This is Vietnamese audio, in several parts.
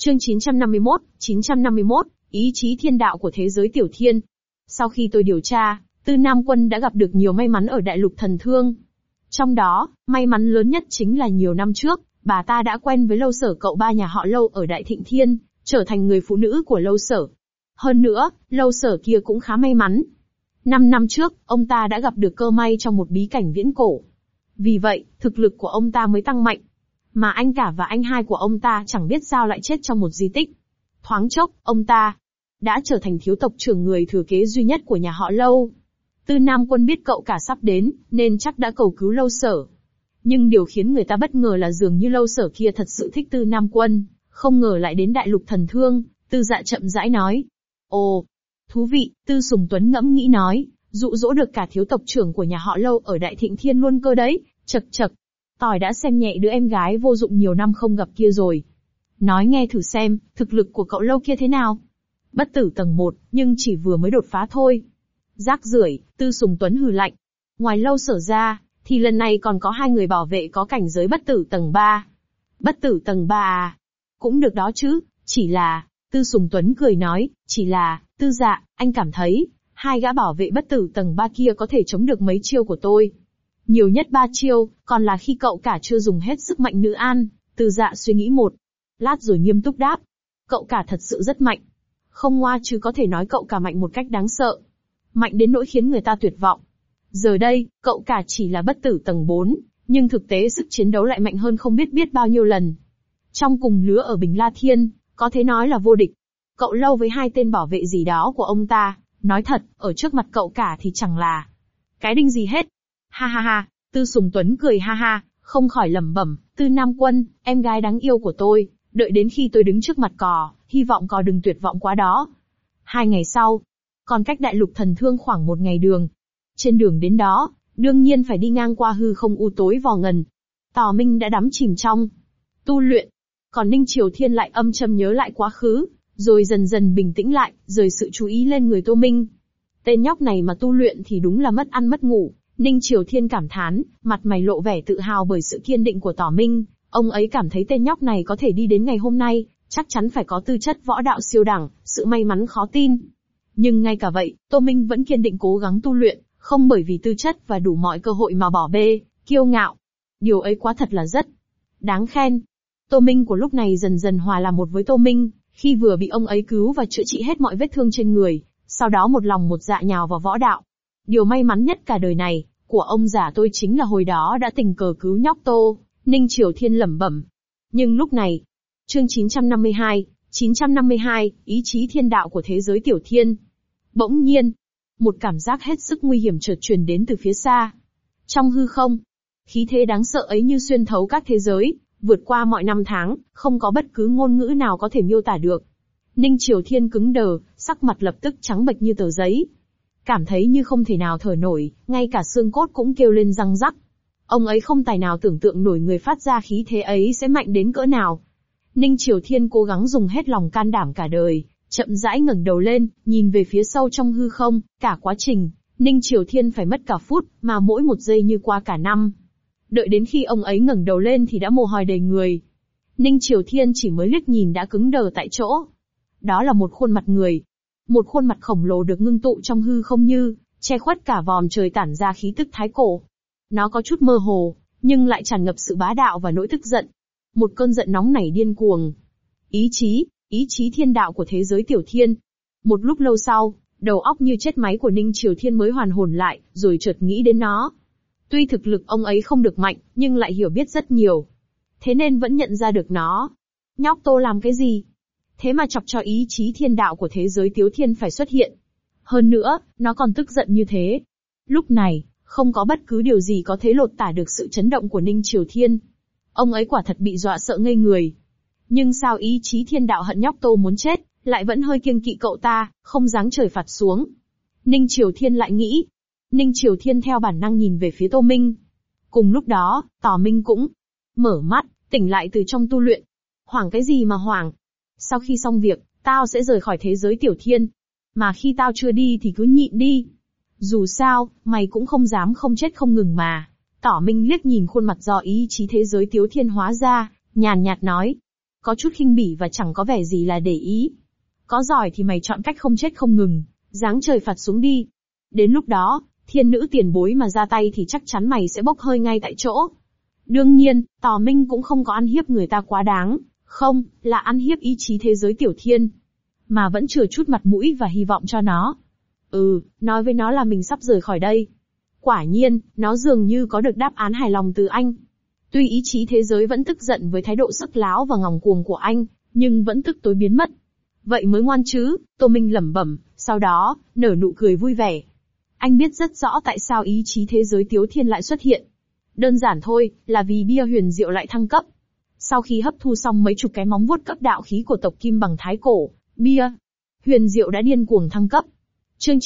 Chương 951, ý chí thiên đạo của thế giới tiểu thiên. Sau khi tôi điều tra, Tư Nam Quân đã gặp được nhiều may mắn ở đại lục thần thương. Trong đó, may mắn lớn nhất chính là nhiều năm trước, bà ta đã quen với Lâu Sở cậu ba nhà họ Lâu ở Đại Thịnh Thiên, trở thành người phụ nữ của Lâu Sở. Hơn nữa, Lâu Sở kia cũng khá may mắn. 5 năm trước, ông ta đã gặp được cơ may trong một bí cảnh viễn cổ. Vì vậy, thực lực của ông ta mới tăng mạnh. Mà anh cả và anh hai của ông ta chẳng biết sao lại chết trong một di tích. Thoáng chốc, ông ta đã trở thành thiếu tộc trưởng người thừa kế duy nhất của nhà họ Lâu. Tư Nam Quân biết cậu cả sắp đến, nên chắc đã cầu cứu Lâu Sở. Nhưng điều khiến người ta bất ngờ là dường như Lâu Sở kia thật sự thích Tư Nam Quân, không ngờ lại đến đại lục thần thương. Tư Dạ chậm rãi nói. Ồ, thú vị, Tư Sùng Tuấn ngẫm nghĩ nói, dụ dỗ được cả thiếu tộc trưởng của nhà họ Lâu ở Đại Thịnh Thiên luôn cơ đấy, chậc chậc. Tỏi đã xem nhẹ đứa em gái vô dụng nhiều năm không gặp kia rồi. Nói nghe thử xem, thực lực của cậu Lâu kia thế nào? Bất tử tầng 1, nhưng chỉ vừa mới đột phá thôi. Rác rưởi, Tư Sùng Tuấn hừ lạnh. Ngoài Lâu Sở ra, thì lần này còn có 2 người bảo vệ có cảnh giới bất tử tầng 3. Bất tử tầng 3 à? Cũng được đó chứ, chỉ là, Tư Sùng Tuấn cười nói, chỉ là, Tư Dạ, anh cảm thấy, 2 gã bảo vệ bất tử tầng 3 kia có thể chống được mấy chiêu của tôi. Nhiều nhất 3 chiêu, còn là khi cậu cả chưa dùng hết sức mạnh nữ an. Tư Dạ suy nghĩ một lát rồi nghiêm túc đáp. Cậu cả thật sự rất mạnh. Không ngoa chứ có thể nói cậu cả mạnh một cách đáng sợ. Mạnh đến nỗi khiến người ta tuyệt vọng. Giờ đây, cậu cả chỉ là bất tử tầng 4, nhưng thực tế sức chiến đấu lại mạnh hơn không biết bao nhiêu lần. Trong cùng lứa ở Bình La Thiên, có thể nói là vô địch. Cậu Lâu với 2 tên bảo vệ gì đó của ông ta, nói thật, ở trước mặt cậu cả thì chẳng là cái đinh gì hết. Ha ha ha, Tư Sùng Tuấn cười ha ha, không khỏi lẩm bẩm, Tư Nam Quân, em gái đáng yêu của tôi, đợi đến khi tôi đứng trước mặt cò, hy vọng cò đừng tuyệt vọng quá đó. 2 ngày sau, còn cách đại lục thần thương khoảng 1 ngày đường. Trên đường đến đó, đương nhiên phải đi ngang qua hư không u tối vò ngần. Tào Minh đã đắm chìm trong tu luyện, còn Ninh Triều Thiên lại âm châm nhớ lại quá khứ, rồi dần dần bình tĩnh lại, rời sự chú ý lên người Tô Minh. Tên nhóc này mà tu luyện thì đúng là mất ăn mất ngủ. Ninh Triều Thiên cảm thán, mặt mày lộ vẻ tự hào bởi sự kiên định của Tào Minh. Ông ấy cảm thấy tên nhóc này có thể đi đến ngày hôm nay, chắc chắn phải có tư chất võ đạo siêu đẳng, sự may mắn khó tin. Nhưng ngay cả vậy, Tô Minh vẫn kiên định cố gắng tu luyện, không bởi vì tư chất và đủ mọi cơ hội mà bỏ bê, kiêu ngạo. Điều ấy quá thật là rất đáng khen. Tô Minh của lúc này dần dần hòa làm một với Tô Minh, khi vừa bị ông ấy cứu và chữa trị hết mọi vết thương trên người, sau đó một lòng một dạ nhào vào võ đạo. Điều may mắn nhất cả đời này, của ông già tôi chính là hồi đó đã tình cờ cứu nhóc Tô, Ninh Triều Thiên lẩm bẩm. Nhưng lúc này, chương 952, ý chí thiên đạo của thế giới tiểu thiên. Bỗng nhiên, một cảm giác hết sức nguy hiểm chợt truyền đến từ phía xa. Trong hư không, khí thế đáng sợ ấy như xuyên thấu các thế giới, vượt qua mọi năm tháng, không có bất cứ ngôn ngữ nào có thể miêu tả được. Ninh Triều Thiên cứng đờ, sắc mặt lập tức trắng bệch như tờ giấy. Cảm thấy như không thể nào thở nổi, ngay cả xương cốt cũng kêu lên răng rắc. Ông ấy không tài nào tưởng tượng nổi người phát ra khí thế ấy sẽ mạnh đến cỡ nào. Ninh Triều Thiên cố gắng dùng hết lòng can đảm cả đời, chậm rãi ngẩng đầu lên, nhìn về phía sâu trong hư không. Cả quá trình, Ninh Triều Thiên phải mất cả phút, mà mỗi một giây như qua cả năm. Đợi đến khi ông ấy ngẩng đầu lên thì đã mồ hôi đầy người. Ninh Triều Thiên chỉ mới liếc nhìn đã cứng đờ tại chỗ. Đó là một khuôn mặt người. Một khuôn mặt khổng lồ được ngưng tụ trong hư không như che khuất cả vòm trời tản ra khí tức thái cổ. Nó có chút mơ hồ, nhưng lại tràn ngập sự bá đạo và nỗi tức giận. Một cơn giận nóng nảy điên cuồng. Ý chí thiên đạo của thế giới tiểu thiên. Một lúc lâu sau, đầu óc như chết máy của Ninh Triều Thiên mới hoàn hồn lại, rồi chợt nghĩ đến nó. Tuy thực lực ông ấy không được mạnh, nhưng lại hiểu biết rất nhiều. Thế nên vẫn nhận ra được nó. Nhóc Tô làm cái gì? Thế mà chọc cho ý chí thiên đạo của thế giới tiểu thiên phải xuất hiện. Hơn nữa, nó còn tức giận như thế. Lúc này, không có bất cứ điều gì có thể lột tả được sự chấn động của Ninh Triều Thiên. Ông ấy quả thật bị dọa sợ ngây người. Nhưng sao ý chí thiên đạo hận nhóc Tô muốn chết, lại vẫn hơi kiêng kỵ cậu ta, không giáng trời phạt xuống. Ninh Triều Thiên lại nghĩ. Ninh Triều Thiên theo bản năng nhìn về phía Tô Minh. Cùng lúc đó, Tào Minh cũng mở mắt, tỉnh lại từ trong tu luyện. Hoảng cái gì mà hoảng? Sau khi xong việc, tao sẽ rời khỏi thế giới tiểu thiên. Mà khi tao chưa đi thì cứ nhịn đi. Dù sao, mày cũng không dám không chết không ngừng mà. Tỏ Minh liếc nhìn khuôn mặt do ý chí thế giới tiểu thiên hóa ra, nhàn nhạt nói. có chút khinh bỉ và chẳng có vẻ gì là để ý. Có giỏi thì mày chọn cách không chết không ngừng, giáng trời phạt xuống đi. Đến lúc đó, thiên nữ tiền bối mà ra tay thì chắc chắn mày sẽ bốc hơi ngay tại chỗ. Đương nhiên, Tỏ Minh cũng không có ăn hiếp người ta quá đáng, không, là ăn hiếp ý chí thế giới tiểu thiên. Mà vẫn chừa chút mặt mũi và hy vọng cho nó. Nói với nó là mình sắp rời khỏi đây. Quả nhiên, nó dường như có được đáp án hài lòng từ anh. Tuy ý chí thế giới vẫn tức giận với thái độ sức láo và ngòng cuồng của anh, nhưng vẫn tức tối biến mất. Vậy mới ngoan chứ, Tô Minh lẩm bẩm, sau đó, nở nụ cười vui vẻ. Anh biết rất rõ tại sao ý chí thế giới Tiếu Thiên lại xuất hiện. Đơn giản thôi, là vì bia huyền diệu lại thăng cấp. Sau khi hấp thu xong mấy chục cái móng vuốt cấp đạo khí của tộc Kim bằng thái cổ, bia huyền diệu đã điên cuồng thăng cấp. Chương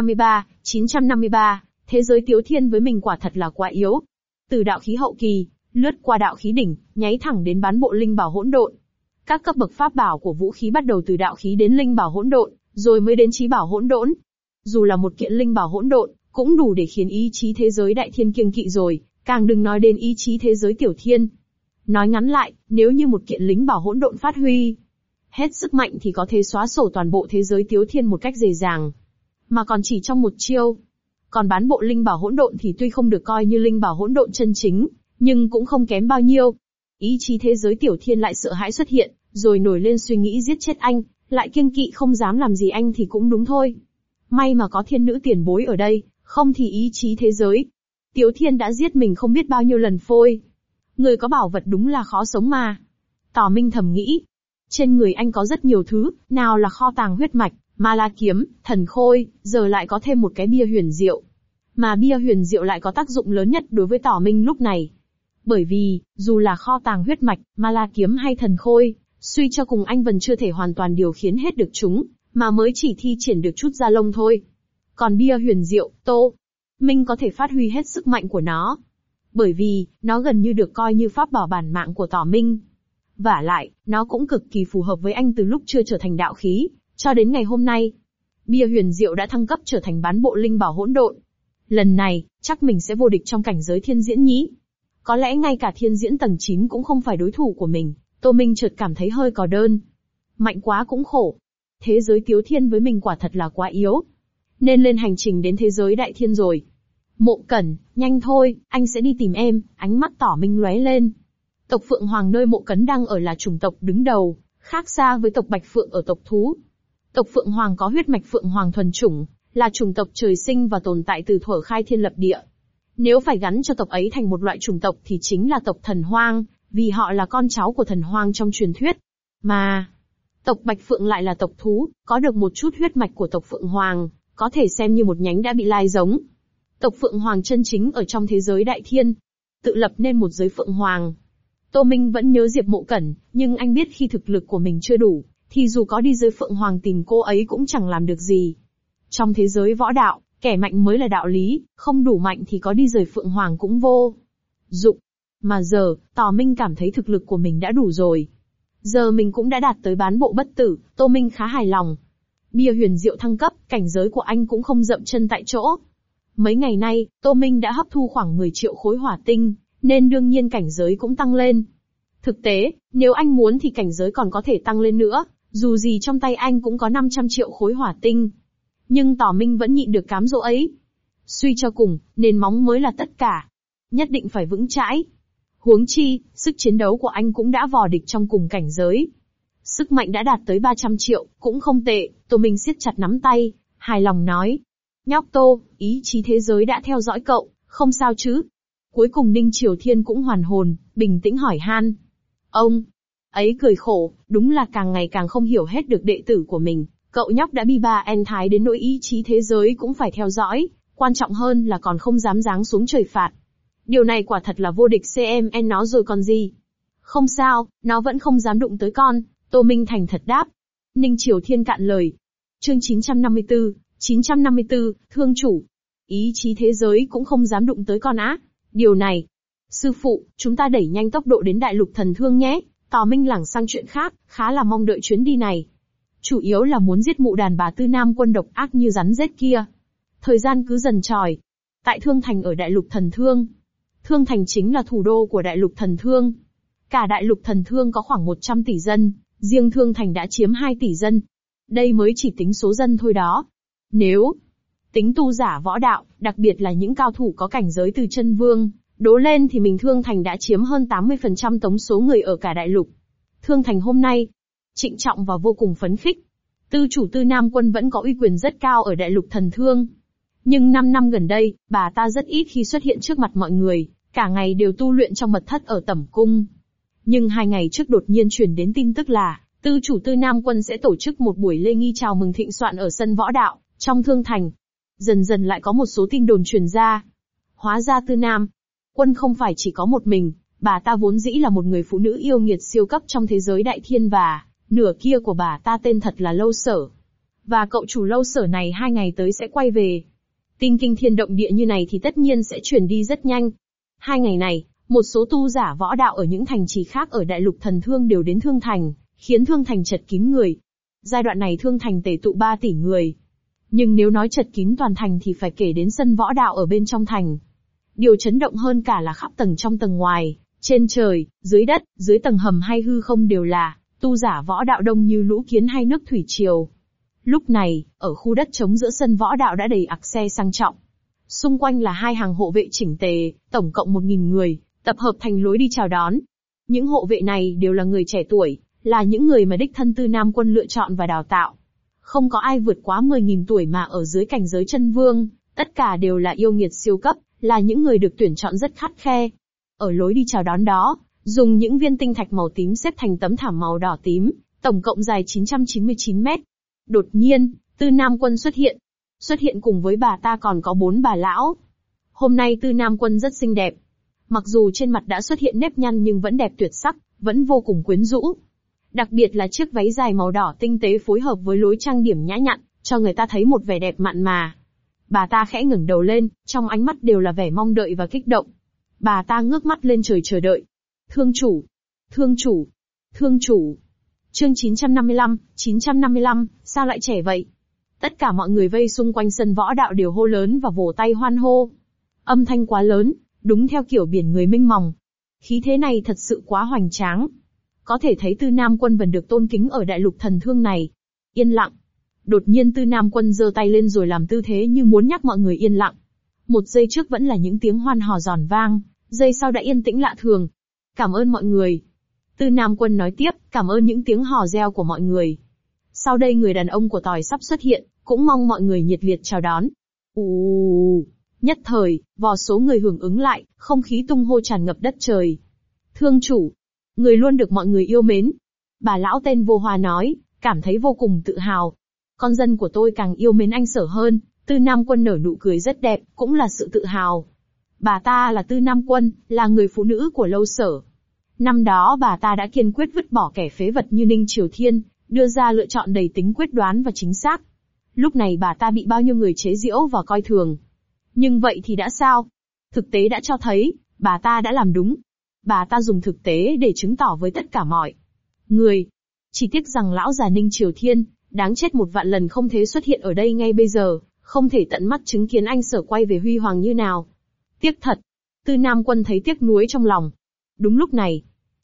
953, thế giới Tiếu Thiên với mình quả thật là quá yếu. Từ đạo khí hậu kỳ, lướt qua đạo khí đỉnh, nháy thẳng đến bán bộ linh bảo hỗn độn. Các cấp bậc pháp bảo của vũ khí bắt đầu từ đạo khí đến linh bảo hỗn độn, rồi mới đến chí bảo hỗn độn. Dù là một kiện linh bảo hỗn độn, cũng đủ để khiến ý chí thế giới đại thiên kiêng kỵ rồi, càng đừng nói đến ý chí thế giới tiểu thiên. Nói ngắn lại, nếu như một kiện linh bảo hỗn độn phát huy hết sức mạnh thì có thể xóa sổ toàn bộ thế giới Tiếu Thiên một cách dễ dàng. Mà còn chỉ trong một chiêu. Còn bán bộ linh bảo hỗn độn thì tuy không được coi như linh bảo hỗn độn chân chính, nhưng cũng không kém bao nhiêu. Ý chí thế giới tiểu thiên lại sợ hãi xuất hiện, rồi nổi lên suy nghĩ giết chết anh, lại kiêng kỵ không dám làm gì anh thì cũng đúng thôi. May mà có thiên nữ tiền bối ở đây, không thì ý chí thế giới Tiếu Thiên đã giết mình không biết bao nhiêu lần phôi. Người có bảo vật đúng là khó sống mà. Tỏ Minh thầm nghĩ. Trên người anh có rất nhiều thứ, nào là kho tàng huyết mạch, ma la kiếm, thần khôi, giờ lại có thêm một cái bia huyền diệu. Mà bia huyền diệu lại có tác dụng lớn nhất đối với Tỏ Minh lúc này. Bởi vì, dù là kho tàng huyết mạch, ma la kiếm hay thần khôi, suy cho cùng anh vẫn chưa thể hoàn toàn điều khiển hết được chúng, mà mới chỉ thi triển được chút da lông thôi. Còn bia huyền diệu, Tô Minh có thể phát huy hết sức mạnh của nó. Bởi vì, nó gần như được coi như pháp bảo bản mạng của Tỏ Minh. Vả lại, nó cũng cực kỳ phù hợp với anh từ lúc chưa trở thành đạo khí, cho đến ngày hôm nay. Bia huyền diệu đã thăng cấp trở thành bán bộ linh bảo hỗn độn. Lần này, chắc mình sẽ vô địch trong cảnh giới thiên diễn nhỉ. Có lẽ ngay cả thiên diễn tầng 9 cũng không phải đối thủ của mình, Tô Minh chợt cảm thấy hơi cò đơn. Mạnh quá cũng khổ. Thế giới Tiếu Thiên với mình quả thật là quá yếu. Nên lên hành trình đến thế giới đại thiên rồi. Mộ Cẩn, nhanh thôi, anh sẽ đi tìm em, ánh mắt Tỏ Minh lóe lên. Tộc Phượng Hoàng nơi Mộ Cẩn đang ở là chủng tộc đứng đầu, khác xa với tộc Bạch Phượng ở tộc thú. Tộc Phượng Hoàng có huyết mạch Phượng Hoàng thuần chủng, là chủng tộc trời sinh và tồn tại từ thuở khai thiên lập địa. Nếu phải gắn cho tộc ấy thành một loại chủng tộc thì chính là tộc Thần Hoang, vì họ là con cháu của Thần Hoang trong truyền thuyết. Mà, tộc Bạch Phượng lại là tộc thú, có được một chút huyết mạch của tộc Phượng Hoàng, có thể xem như một nhánh đã bị lai giống. Tộc Phượng Hoàng chân chính ở trong thế giới đại thiên, tự lập nên một giới Phượng Hoàng. Tô Minh vẫn nhớ Diệp Mộ Cẩn, nhưng anh biết khi thực lực của mình chưa đủ, thì dù có đi giới Phượng Hoàng tìm cô ấy cũng chẳng làm được gì. Trong thế giới võ đạo, kẻ mạnh mới là đạo lý, không đủ mạnh thì có đi rời Phượng Hoàng cũng vô dụng. Mà giờ, Tỏ Minh cảm thấy thực lực của mình đã đủ rồi. Giờ mình cũng đã đạt tới bán bộ bất tử, Tô Minh khá hài lòng. Bia huyền diệu thăng cấp, cảnh giới của anh cũng không dậm chân tại chỗ. Mấy ngày nay, Tô Minh đã hấp thu khoảng 10 triệu khối hỏa tinh, nên đương nhiên cảnh giới cũng tăng lên. Thực tế, nếu anh muốn thì cảnh giới còn có thể tăng lên nữa, dù gì trong tay anh cũng có 500 triệu khối hỏa tinh. Nhưng Tỏ Minh vẫn nhịn được cám dỗ ấy. Suy cho cùng, nền móng mới là tất cả. Nhất định phải vững chãi. Huống chi, sức chiến đấu của anh cũng đã vò địch trong cùng cảnh giới. Sức mạnh đã đạt tới 300 triệu, cũng không tệ, Tô Minh siết chặt nắm tay, hài lòng nói. Nhóc Tô, ý chí thế giới đã theo dõi cậu, không sao chứ? Cuối cùng Ninh Triều Thiên cũng hoàn hồn, bình tĩnh hỏi han. Ông ấy cười khổ, đúng là càng ngày càng không hiểu hết được đệ tử của mình. Cậu nhóc đã bi ba en thái đến nỗi ý chí thế giới cũng phải theo dõi, quan trọng hơn là còn không dám giáng xuống trời phạt. Điều này quả thật là vô địch CMN nó rồi còn gì. Không sao, nó vẫn không dám đụng tới con, Tô Minh thành thật đáp. Ninh Triều Thiên cạn lời. Chương 954, thương chủ. Ý chí thế giới cũng không dám đụng tới con á. Điều này. Sư phụ, chúng ta đẩy nhanh tốc độ đến đại lục thần thương nhé. Tỏ Minh lảng sang chuyện khác, khá là mong đợi chuyến đi này. Chủ yếu là muốn giết mụ đàn bà Tư Nam Quân độc ác như rắn rết kia. Thời gian cứ dần trôi. Tại Thương Thành ở đại lục thần thương. Thương Thành chính là thủ đô của đại lục thần thương. Cả đại lục thần thương có khoảng 100 tỷ dân, riêng Thương Thành đã chiếm 2 tỷ dân. Đây mới chỉ tính số dân thôi đó. Nếu tính tu giả võ đạo, đặc biệt là những cao thủ có cảnh giới từ chân vương, đố lên thì mình Thương Thành đã chiếm hơn 80% tổng số người ở cả đại lục. Thương Thành hôm nay, trịnh trọng và vô cùng phấn khích. Tư chủ Tư Nam Quân vẫn có uy quyền rất cao ở đại lục thần thương. Nhưng 5 năm gần đây, bà ta rất ít khi xuất hiện trước mặt mọi người, cả ngày đều tu luyện trong mật thất ở tẩm cung. Nhưng 2 ngày trước đột nhiên truyền đến tin tức là, tư chủ Tư Nam Quân sẽ tổ chức một buổi lễ nghi chào mừng thịnh soạn ở sân võ đạo, trong Thương Thành. Dần dần lại có một số tin đồn truyền ra. Hóa ra Tư Nam Quân không phải chỉ có một mình, bà ta vốn dĩ là một người phụ nữ yêu nghiệt siêu cấp trong thế giới đại thiên và nửa kia của bà ta tên thật là Lâu Sở. Và cậu chủ Lâu Sở này 2 ngày tới sẽ quay về. Tin kinh thiên động địa như này thì tất nhiên sẽ truyền đi rất nhanh. 2 ngày này, một số tu giả võ đạo ở những thành trì khác ở đại lục thần thương đều đến Thương Thành, khiến Thương Thành chật kín người. Giai đoạn này Thương Thành tề tụ 3 tỷ người. Nhưng nếu nói chật kín toàn thành thì phải kể đến sân võ đạo ở bên trong thành. Điều chấn động hơn cả là khắp tầng trong tầng ngoài, trên trời, dưới đất, dưới tầng hầm hay hư không đều là tu giả võ đạo đông như lũ kiến hay nước thủy triều. Lúc này, ở khu đất trống giữa sân võ đạo đã đầy ặc xe sang trọng. Xung quanh là 2 hàng hộ vệ chỉnh tề, tổng cộng 1.000 người, tập hợp thành lối đi chào đón. Những hộ vệ này đều là người trẻ tuổi, là những người mà đích thân Tư Nam Quân lựa chọn và đào tạo. Không có ai vượt quá 10.000 tuổi mà ở dưới cảnh giới chân vương, tất cả đều là yêu nghiệt siêu cấp, là những người được tuyển chọn rất khắt khe. Ở lối đi chào đón đó, dùng những viên tinh thạch màu tím xếp thành tấm thảm màu đỏ tím, tổng cộng dài 999 mét. Đột nhiên, Tư Nam Quân xuất hiện. Xuất hiện cùng với bà ta còn có 4 bà lão. Hôm nay Tư Nam Quân rất xinh đẹp. Mặc dù trên mặt đã xuất hiện nếp nhăn nhưng vẫn đẹp tuyệt sắc, vẫn vô cùng quyến rũ. Đặc biệt là chiếc váy dài màu đỏ tinh tế phối hợp với lối trang điểm nhã nhặn, cho người ta thấy một vẻ đẹp mặn mà. Bà ta khẽ ngẩng đầu lên, trong ánh mắt đều là vẻ mong đợi và kích động. Bà ta ngước mắt lên trời chờ đợi. Thương chủ, thương chủ, thương chủ. Chương 955, sao lại trẻ vậy? Tất cả mọi người vây xung quanh sân võ đạo đều hô lớn và vỗ tay hoan hô. Âm thanh quá lớn, đúng theo kiểu biển người mênh mòng. Khí thế này thật sự quá hoành tráng. Có thể thấy Tư Nam Quân vẫn được tôn kính ở đại lục thần thương này. Yên lặng. Đột nhiên Tư Nam Quân giơ tay lên rồi làm tư thế như muốn nhắc mọi người yên lặng. Một giây trước vẫn là những tiếng hoan hò giòn vang, giây sau đã yên tĩnh lạ thường. Cảm ơn mọi người. Tư Nam Quân nói tiếp, cảm ơn những tiếng hò reo của mọi người. Sau đây người đàn ông của tỏi sắp xuất hiện, cũng mong mọi người nhiệt liệt chào đón. Nhất thời, vô số người hưởng ứng lại, không khí tung hô tràn ngập đất trời. Thương chủ, người luôn được mọi người yêu mến. Bà lão tên Vô Hoa nói, cảm thấy vô cùng tự hào. Con dân của tôi càng yêu mến anh Sở hơn. Tư Nam Quân nở nụ cười rất đẹp, cũng là sự tự hào. Bà ta là Tư Nam Quân, là người phụ nữ của Lâu Sở. Năm đó bà ta đã kiên quyết vứt bỏ kẻ phế vật như Ninh Triều Thiên, đưa ra lựa chọn đầy tính quyết đoán và chính xác. Lúc này bà ta bị bao nhiêu người chế giễu và coi thường. Nhưng vậy thì đã sao? Thực tế đã cho thấy, bà ta đã làm đúng. Bà ta dùng thực tế để chứng tỏ với tất cả mọi người. Chỉ tiếc rằng lão già Ninh Triều Thiên, đáng chết 1.000.000 lần không thể xuất hiện ở đây ngay bây giờ, không thể tận mắt chứng kiến anh Sở quay về huy hoàng như nào. Tiếc thật. Tư Nam Quân thấy tiếc nuối trong lòng. Đúng lúc này,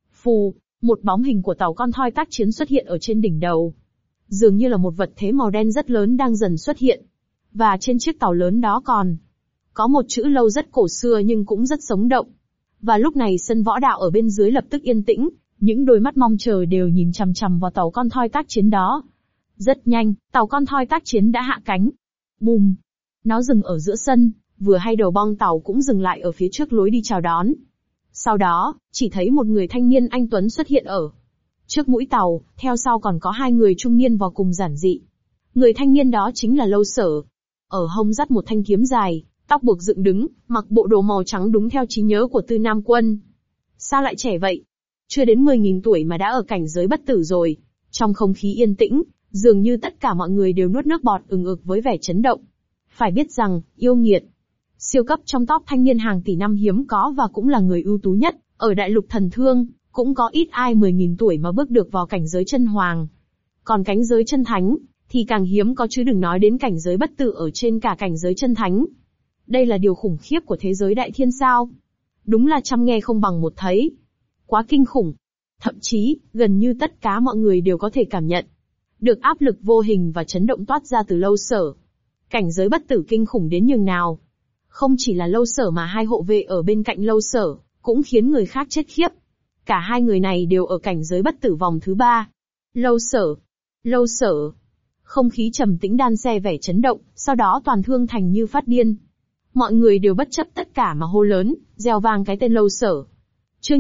một bóng hình của tàu con thoi tác chiến xuất hiện ở trên đỉnh đầu. Dường như là một vật thể màu đen rất lớn đang dần xuất hiện. Và trên chiếc tàu lớn đó còn có một chữ Lâu rất cổ xưa nhưng cũng rất sống động. Và lúc này sân võ đạo ở bên dưới lập tức yên tĩnh, những đôi mắt mong chờ đều nhìn chằm chằm vào tàu con thoi tác chiến đó. Rất nhanh, tàu con thoi tác chiến đã hạ cánh. Bùm! Nó dừng ở giữa sân, vừa hay đầu bong tàu cũng dừng lại ở phía trước lối đi chào đón. Sau đó, chỉ thấy một người thanh niên anh tuấn xuất hiện ở trước mũi tàu, theo sau còn có 2 người trung niên vô cùng giản dị. Người thanh niên đó chính là Lâu Sở. Ở hông dắt một thanh kiếm dài, tóc buộc dựng đứng, mặc bộ đồ màu trắng đúng theo trí nhớ của Tư Nam Quân. Sao lại trẻ vậy? Chưa đến 10.000 tuổi mà đã ở cảnh giới bất tử rồi. Trong không khí yên tĩnh, dường như tất cả mọi người đều nuốt nước bọt ừng ực với vẻ chấn động. Phải biết rằng, yêu nghiệt, siêu cấp trong top thanh niên hàng tỷ năm hiếm có và cũng là người ưu tú nhất, ở đại lục thần thương, cũng có ít ai 10.000 tuổi mà bước được vào cảnh giới chân hoàng. Còn cảnh giới chân thánh, thì càng hiếm có chứ đừng nói đến cảnh giới bất tử ở trên cả cảnh giới chân thánh. Đây là điều khủng khiếp của thế giới đại thiên sao. Đúng là trăm nghe không bằng một thấy. Quá kinh khủng. Thậm chí, gần như tất cả mọi người đều có thể cảm nhận được áp lực vô hình và chấn động toát ra từ Lâu Sở. Cảnh giới bất tử kinh khủng đến nhường nào. Không chỉ là Lâu Sở mà hai hộ vệ ở bên cạnh Lâu Sở, cũng khiến người khác chết khiếp. Cả hai người này đều ở cảnh giới bất tử vòng thứ 3. Lâu Sở. Không khí trầm tĩnh đan xen vẻ chấn động, sau đó toàn thương thành như phát điên. Mọi người đều bất chấp tất cả mà hô lớn, reo vang cái tên Lâu Sở. Chương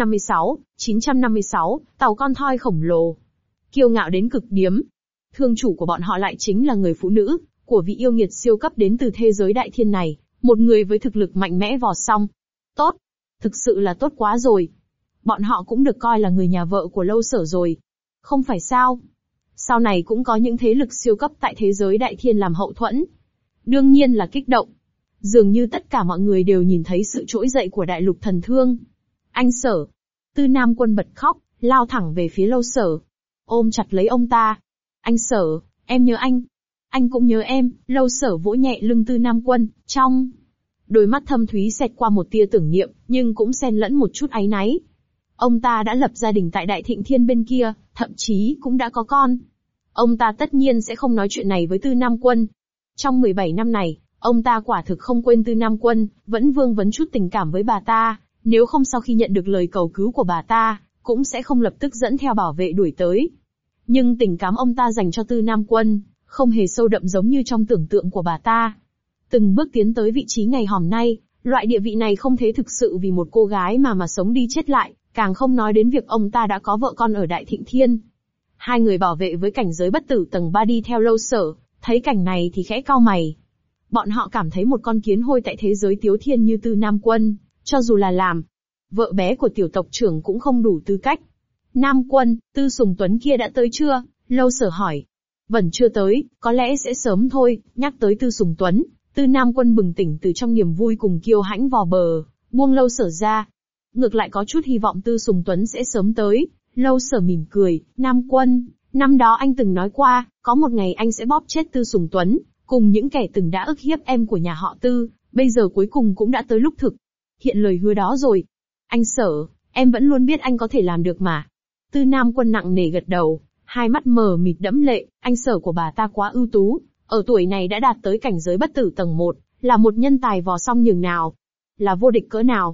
956, tàu con thoi khổng lồ. Kiêu ngạo đến cực điểm. Thương chủ của bọn họ lại chính là người phụ nữ, của vị yêu nghiệt siêu cấp đến từ thế giới đại thiên này, một người với thực lực mạnh mẽ vò song. Tốt. Thực sự là tốt quá rồi. Bọn họ cũng được coi là người nhà vợ của Lâu Sở rồi. Không phải sao? Sau này cũng có những thế lực siêu cấp tại thế giới đại thiên làm hậu thuẫn. Đương nhiên là kích động. Dường như tất cả mọi người đều nhìn thấy sự trỗi dậy của đại lục thần thương. Anh Sở. Tư Nam Quân bật khóc, lao thẳng về phía Lâu Sở. Ôm chặt lấy ông ta. Anh Sở, em nhớ anh. Anh cũng nhớ em. Lâu Sở vỗ nhẹ lưng Tư Nam Quân, trong đôi mắt thâm thúy xẹt qua một tia tưởng niệm, nhưng cũng xen lẫn một chút áy náy. Ông ta đã lập gia đình tại Đại Thịnh Thiên bên kia, thậm chí cũng đã có con. Ông ta tất nhiên sẽ không nói chuyện này với Tư Nam Quân. Trong 17 năm này, ông ta quả thực không quên Tư Nam Quân, vẫn vương vấn chút tình cảm với bà ta, nếu không sau khi nhận được lời cầu cứu của bà ta, cũng sẽ không lập tức dẫn theo bảo vệ đuổi tới. Nhưng tình cảm ông ta dành cho Tư Nam Quân, không hề sâu đậm giống như trong tưởng tượng của bà ta. Từng bước tiến tới vị trí ngày hôm nay, loại địa vị này không thể thực sự vì một cô gái mà sống đi chết lại, càng không nói đến việc ông ta đã có vợ con ở Đại Thịnh Thiên. Hai người bảo vệ với cảnh giới bất tử tầng 3 đi theo Lâu Sở, thấy cảnh này thì khẽ cau mày. Bọn họ cảm thấy một con kiến hôi tại thế giới Tiếu Thiên như Tư Nam Quân, cho dù là làm vợ bé của tiểu tộc trưởng cũng không đủ tư cách. Nam Quân, Tư Sùng Tuấn kia đã tới chưa? Lâu Sở hỏi. Vẫn chưa tới, có lẽ sẽ sớm thôi. Nhắc tới Tư Sùng Tuấn, Tư Nam Quân bừng tỉnh từ trong niềm vui cùng kiêu hãnh vò bờ, buông Lâu Sở ra. Ngược lại có chút hy vọng Tư Sùng Tuấn sẽ sớm tới. Lâu Sở mỉm cười, Nam Quân, năm đó anh từng nói qua, có một ngày anh sẽ bóp chết Tư Sùng Tuấn, cùng những kẻ từng đã ức hiếp em của nhà họ Tư, bây giờ cuối cùng cũng đã tới lúc thực hiện lời hứa đó rồi. Anh Sở, em vẫn luôn biết anh có thể làm được mà. Tư Nam Quân nặng nề gật đầu, hai mắt mờ mịt đẫm lệ, anh Sở của bà ta quá ưu tú, ở tuổi này đã đạt tới cảnh giới bất tử tầng 1, là một nhân tài vò song nhường nào, là vô địch cỡ nào.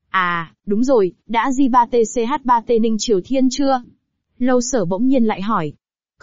À, đúng rồi, đã J3TCH3T Ninh Triều Thiên chưa? Lâu Sở bỗng nhiên lại hỏi.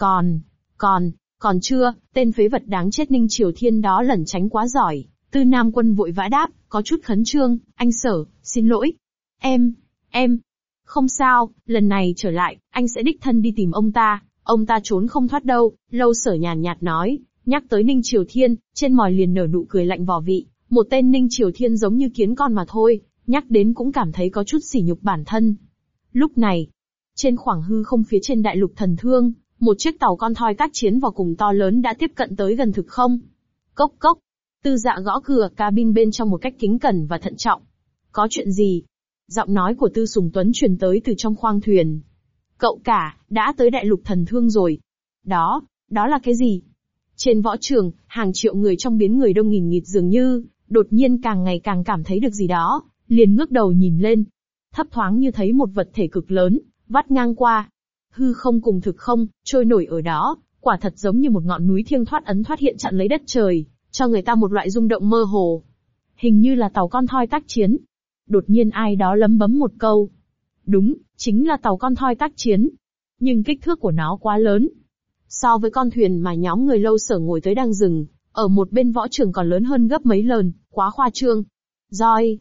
Còn chưa, tên phế vật đáng chết Ninh Triều Thiên đó lẩn tránh quá giỏi. Tư Nam Quân vội vã đáp, có chút khẩn trương, anh Sở, xin lỗi. Em. Không sao, lần này trở lại, anh sẽ đích thân đi tìm ông ta trốn không thoát đâu. Lâu Sở nhàn nhạt nói, nhắc tới Ninh Triều Thiên, trên mòi liền nở nụ cười lạnh vò vị, một tên Ninh Triều Thiên giống như kiến con mà thôi, nhắc đến cũng cảm thấy có chút sỉ nhục bản thân. Lúc này, trên khoảng hư không phía trên đại lục thần thương, một chiếc tàu con thoi tác chiến vô cùng to lớn đã tiếp cận tới gần thực không. Cốc cốc, Tư Dạ gõ cửa cabin bên trong một cách kính cẩn và thận trọng. Có chuyện gì? Giọng nói của Tư Sùng Tuấn truyền tới từ trong khoang thuyền. Cậu cả, đã tới đại lục thần thương rồi. Đó là cái gì? Trên võ trường, hàng triệu người trong biến người đông nghìn nghịt dường như, đột nhiên càng ngày càng cảm thấy được gì đó, liền ngước đầu nhìn lên. Thấp thoáng như thấy một vật thể cực lớn, vắt ngang qua. Hư không cùng thực không, trôi nổi ở đó, quả thật giống như một ngọn núi thiêng thoát ấn thoát hiện chặn lấy đất trời, cho người ta một loại rung động mơ hồ. Hình như là tàu con thoi tác chiến. Đột nhiên ai đó lấm bấm một câu. Đúng, chính là tàu con thoi tác chiến. Nhưng kích thước của nó quá lớn. So với con thuyền mà nhóm người Lâu Sở ngồi tới đang dừng, ở một bên võ trường còn lớn hơn gấp mấy lần, quá khoa trương. Roi.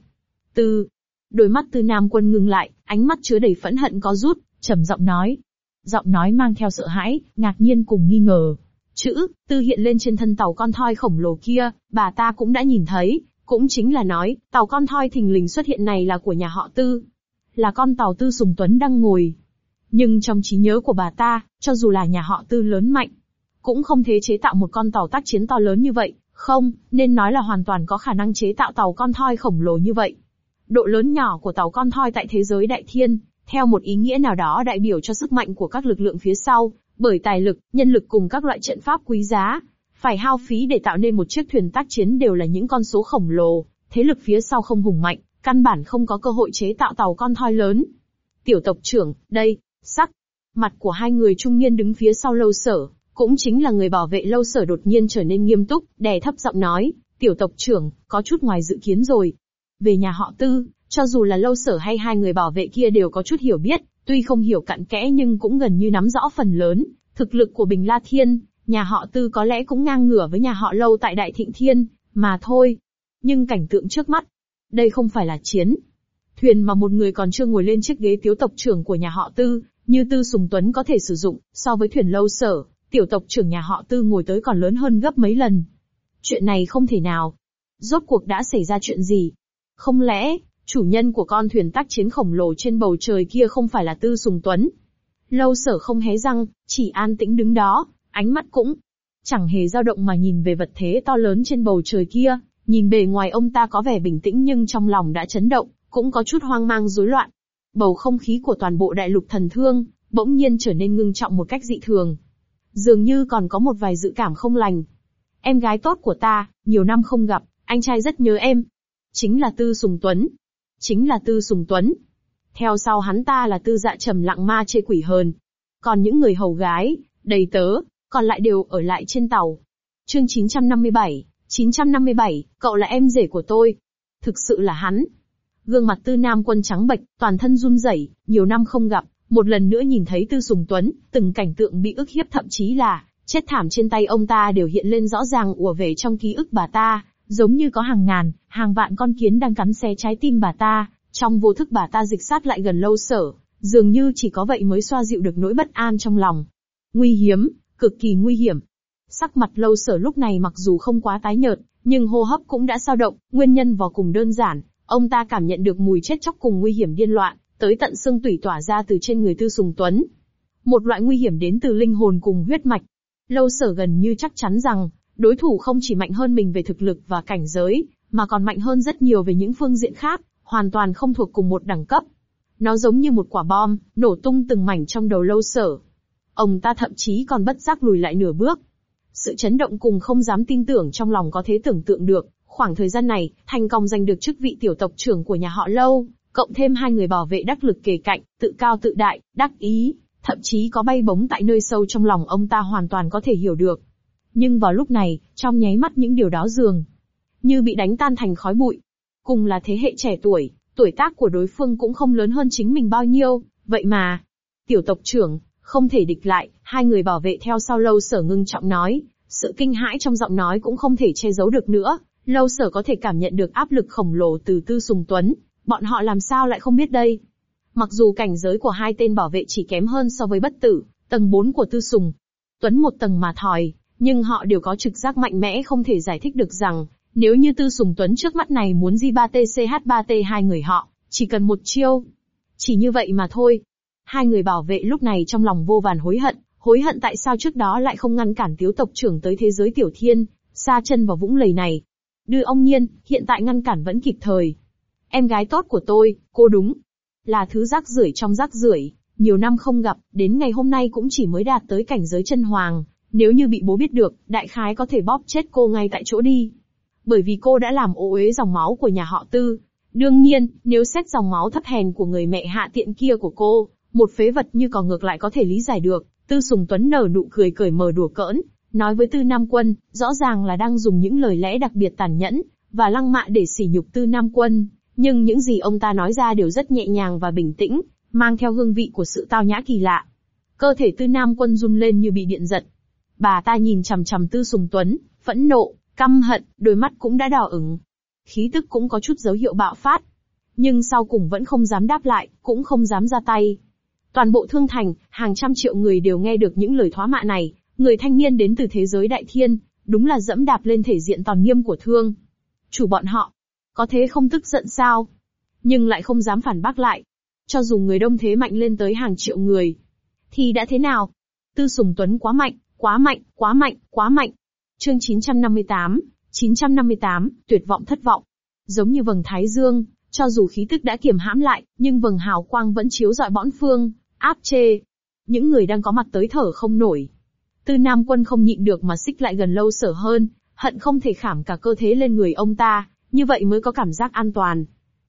Đôi mắt Tư Nam Quân ngừng lại, ánh mắt chứa đầy phẫn hận có rút, trầm giọng nói. Giọng nói mang theo sợ hãi, ngạc nhiên cùng nghi ngờ. Chữ Tư hiện lên trên thân tàu con thoi khổng lồ kia, bà ta cũng đã nhìn thấy, cũng chính là nói, tàu con thoi thình lình xuất hiện này là của nhà họ Tư. Là con tàu Tư Sùng Tuấn đang ngồi. Nhưng trong trí nhớ của bà ta, cho dù là nhà họ Tư lớn mạnh, cũng không thể chế tạo một con tàu tác chiến to lớn như vậy, không, nên nói là hoàn toàn có khả năng chế tạo tàu con thoi khổng lồ như vậy. Độ lớn nhỏ của tàu con thoi tại thế giới đại thiên, theo một ý nghĩa nào đó đại biểu cho sức mạnh của các lực lượng phía sau, bởi tài lực, nhân lực cùng các loại trận pháp quý giá, phải hao phí để tạo nên một chiếc thuyền tác chiến đều là những con số khổng lồ, thế lực phía sau không hùng mạnh, căn bản không có cơ hội chế tạo tàu con thoi lớn. Tiểu tộc trưởng, đây, sắc. Mặt của hai người trung niên đứng phía sau Lâu Sở, cũng chính là người bảo vệ Lâu Sở đột nhiên trở nên nghiêm túc, đè thấp giọng nói, tiểu tộc trưởng, có chút ngoài dự kiến rồi. Về nhà họ Tư, cho dù là Lâu Sở hay hai người bảo vệ kia đều có chút hiểu biết, tuy không hiểu cặn kẽ nhưng cũng gần như nắm rõ phần lớn. Thực lực của Bình La Thiên, nhà họ Tư có lẽ cũng ngang ngửa với nhà họ Lâu tại Đại Thịnh Thiên, mà thôi. Nhưng cảnh tượng trước mắt, đây không phải là chiến. Thuyền mà một người còn chưa ngồi lên chiếc ghế tiếu tộc trưởng của nhà họ Tư, như Tư Sùng Tuấn có thể sử dụng, so với thuyền Lâu Sở, tiểu tộc trưởng nhà họ Tư ngồi tới còn lớn hơn gấp mấy lần. Chuyện này không thể nào. Rốt cuộc đã xảy ra chuyện gì? Không lẽ, chủ nhân của con thuyền tác chiến khổng lồ trên bầu trời kia không phải là Tư Sùng Tuấn? Lâu Sở không hé răng, chỉ an tĩnh đứng đó, ánh mắt cũng chẳng hề dao động mà nhìn về vật thế to lớn trên bầu trời kia. Nhìn bề ngoài ông ta có vẻ bình tĩnh nhưng trong lòng đã chấn động, cũng có chút hoang mang rối loạn. Bầu không khí của toàn bộ đại lục thần thương, bỗng nhiên trở nên ngưng trọng một cách dị thường. Dường như còn có một vài dự cảm không lành. Em gái tốt của ta, nhiều năm không gặp, anh trai rất nhớ em. Chính là Tư Sùng Tuấn. Chính là Tư Sùng Tuấn. Theo sau hắn ta là Tư Dạ trầm lặng ma chê quỷ hờn. Còn những người hầu gái, đầy tớ, còn lại đều ở lại trên tàu. Chương 957, cậu là em rể của tôi. Thực sự là hắn. Gương mặt Tư Nam Quân trắng bệch, toàn thân run rẩy, nhiều năm không gặp, một lần nữa nhìn thấy Tư Sùng Tuấn, từng cảnh tượng bị ức hiếp thậm chí là chết thảm trên tay ông ta đều hiện lên rõ ràng ùa về trong ký ức bà ta, giống như có hàng ngàn, hàng vạn con kiến đang cắn xé trái tim bà ta. Trong vô thức bà ta dịch sát lại gần Lâu Sở, dường như chỉ có vậy mới xoa dịu được nỗi bất an trong lòng. Nguy hiểm, cực kỳ nguy hiểm. Sắc mặt Lâu Sở lúc này mặc dù không quá tái nhợt, nhưng hô hấp cũng đã dao động, nguyên nhân vô cùng đơn giản, ông ta cảm nhận được mùi chết chóc cùng nguy hiểm điên loạn, tới tận xương tủy tỏa ra từ trên người Tư Sùng Tuấn. Một loại nguy hiểm đến từ linh hồn cùng huyết mạch. Lâu Sở gần như chắc chắn rằng, đối thủ không chỉ mạnh hơn mình về thực lực và cảnh giới, mà còn mạnh hơn rất nhiều về những phương diện khác, hoàn toàn không thuộc cùng một đẳng cấp. Nó giống như một quả bom, nổ tung từng mảnh trong đầu Lâu Sở. Ông ta thậm chí còn bất giác lùi lại nửa bước. Sự chấn động cùng không dám tin tưởng trong lòng có thể tưởng tượng được, khoảng thời gian này, thành công giành được chức vị tiểu tộc trưởng của nhà họ Lâu, cộng thêm hai người bảo vệ đắc lực kề cạnh, tự cao tự đại, đắc ý, thậm chí có bay bổng tại nơi sâu trong lòng ông ta hoàn toàn có thể hiểu được. Nhưng vào lúc này, trong nháy mắt những điều đó dường như bị đánh tan thành khói bụi. Cùng là thế hệ trẻ tuổi, tuổi tác của đối phương cũng không lớn hơn chính mình bao nhiêu, vậy mà, tiểu tộc trưởng, không thể địch lại, hai người bảo vệ theo sau Lâu Sở ngưng trọng nói, sự kinh hãi trong giọng nói cũng không thể che giấu được nữa. Lâu Sở có thể cảm nhận được áp lực khổng lồ từ Tư Sùng Tuấn, bọn họ làm sao lại không biết đây. Mặc dù cảnh giới của hai tên bảo vệ chỉ kém hơn so với bất tử, tầng 4 của Tư Sùng Tuấn một tầng mà thòi, nhưng họ đều có trực giác mạnh mẽ không thể giải thích được rằng, nếu như Tư Sùng Tuấn trước mắt này muốn J3TCH3T hai người họ, chỉ cần một chiêu. Chỉ như vậy mà thôi. Hai người bảo vệ lúc này trong lòng vô vàn hối hận tại sao trước đó lại không ngăn cản Tiếu tộc trưởng tới thế giới Tiểu Thiên, sa chân vào vũng lầy này. Đưa ông Nhiên, hiện tại ngăn cản vẫn kịp thời. Em gái tốt của tôi, cô đúng là thứ rác rưởi trong rác rưởi, nhiều năm không gặp, đến ngày hôm nay cũng chỉ mới đạt tới cảnh giới chân hoàng, nếu như bị bố biết được, đại khái có thể bóp chết cô ngay tại chỗ đi. Bởi vì cô đã làm ô uế dòng máu của nhà họ Tư. Đương nhiên, nếu xét dòng máu thấp hèn của người mẹ hạ tiện kia của cô, một phế vật như cò ngược lại có thể lý giải được. Tư Sùng Tuấn nở nụ cười cởi mở đùa cỡn, nói với Tư Nam Quân, rõ ràng là đang dùng những lời lẽ đặc biệt tàn nhẫn và lăng mạ để sỉ nhục Tư Nam Quân, nhưng những gì ông ta nói ra đều rất nhẹ nhàng và bình tĩnh, mang theo hương vị của sự tao nhã kỳ lạ. Cơ thể Tư Nam Quân run lên như bị điện giật. Bà ta nhìn chằm chằm Tư Sùng Tuấn, phẫn nộ, căm hận, đôi mắt cũng đã đỏ ửng. Khí tức cũng có chút dấu hiệu bạo phát. Nhưng sau cùng vẫn không dám đáp lại, cũng không dám ra tay. Toàn bộ Thương Thành, hàng trăm triệu người đều nghe được những lời thoá mạ này, người thanh niên đến từ thế giới Đại Thiên, đúng là dẫm đạp lên thể diện tòn nghiêm của Thương chủ bọn họ. Có thế không tức giận sao? Nhưng lại không dám phản bác lại. Cho dù người đông thế mạnh lên tới hàng triệu người, thì đã thế nào? Tư Sùng Tuấn quá mạnh, quá mạnh, quá mạnh, quá mạnh. Chương 958, tuyệt vọng thất vọng. Giống như vầng thái dương, cho dù khí tức đã kiềm hãm lại, nhưng vầng hào quang vẫn chiếu rọi bõn phương, áp chê. Những người đang có mặt tới thở không nổi. Tư Nam Quân không nhịn được mà xích lại gần Lâu Sở hơn, hận không thể khảm cả cơ thể lên người ông ta, như vậy mới có cảm giác an toàn.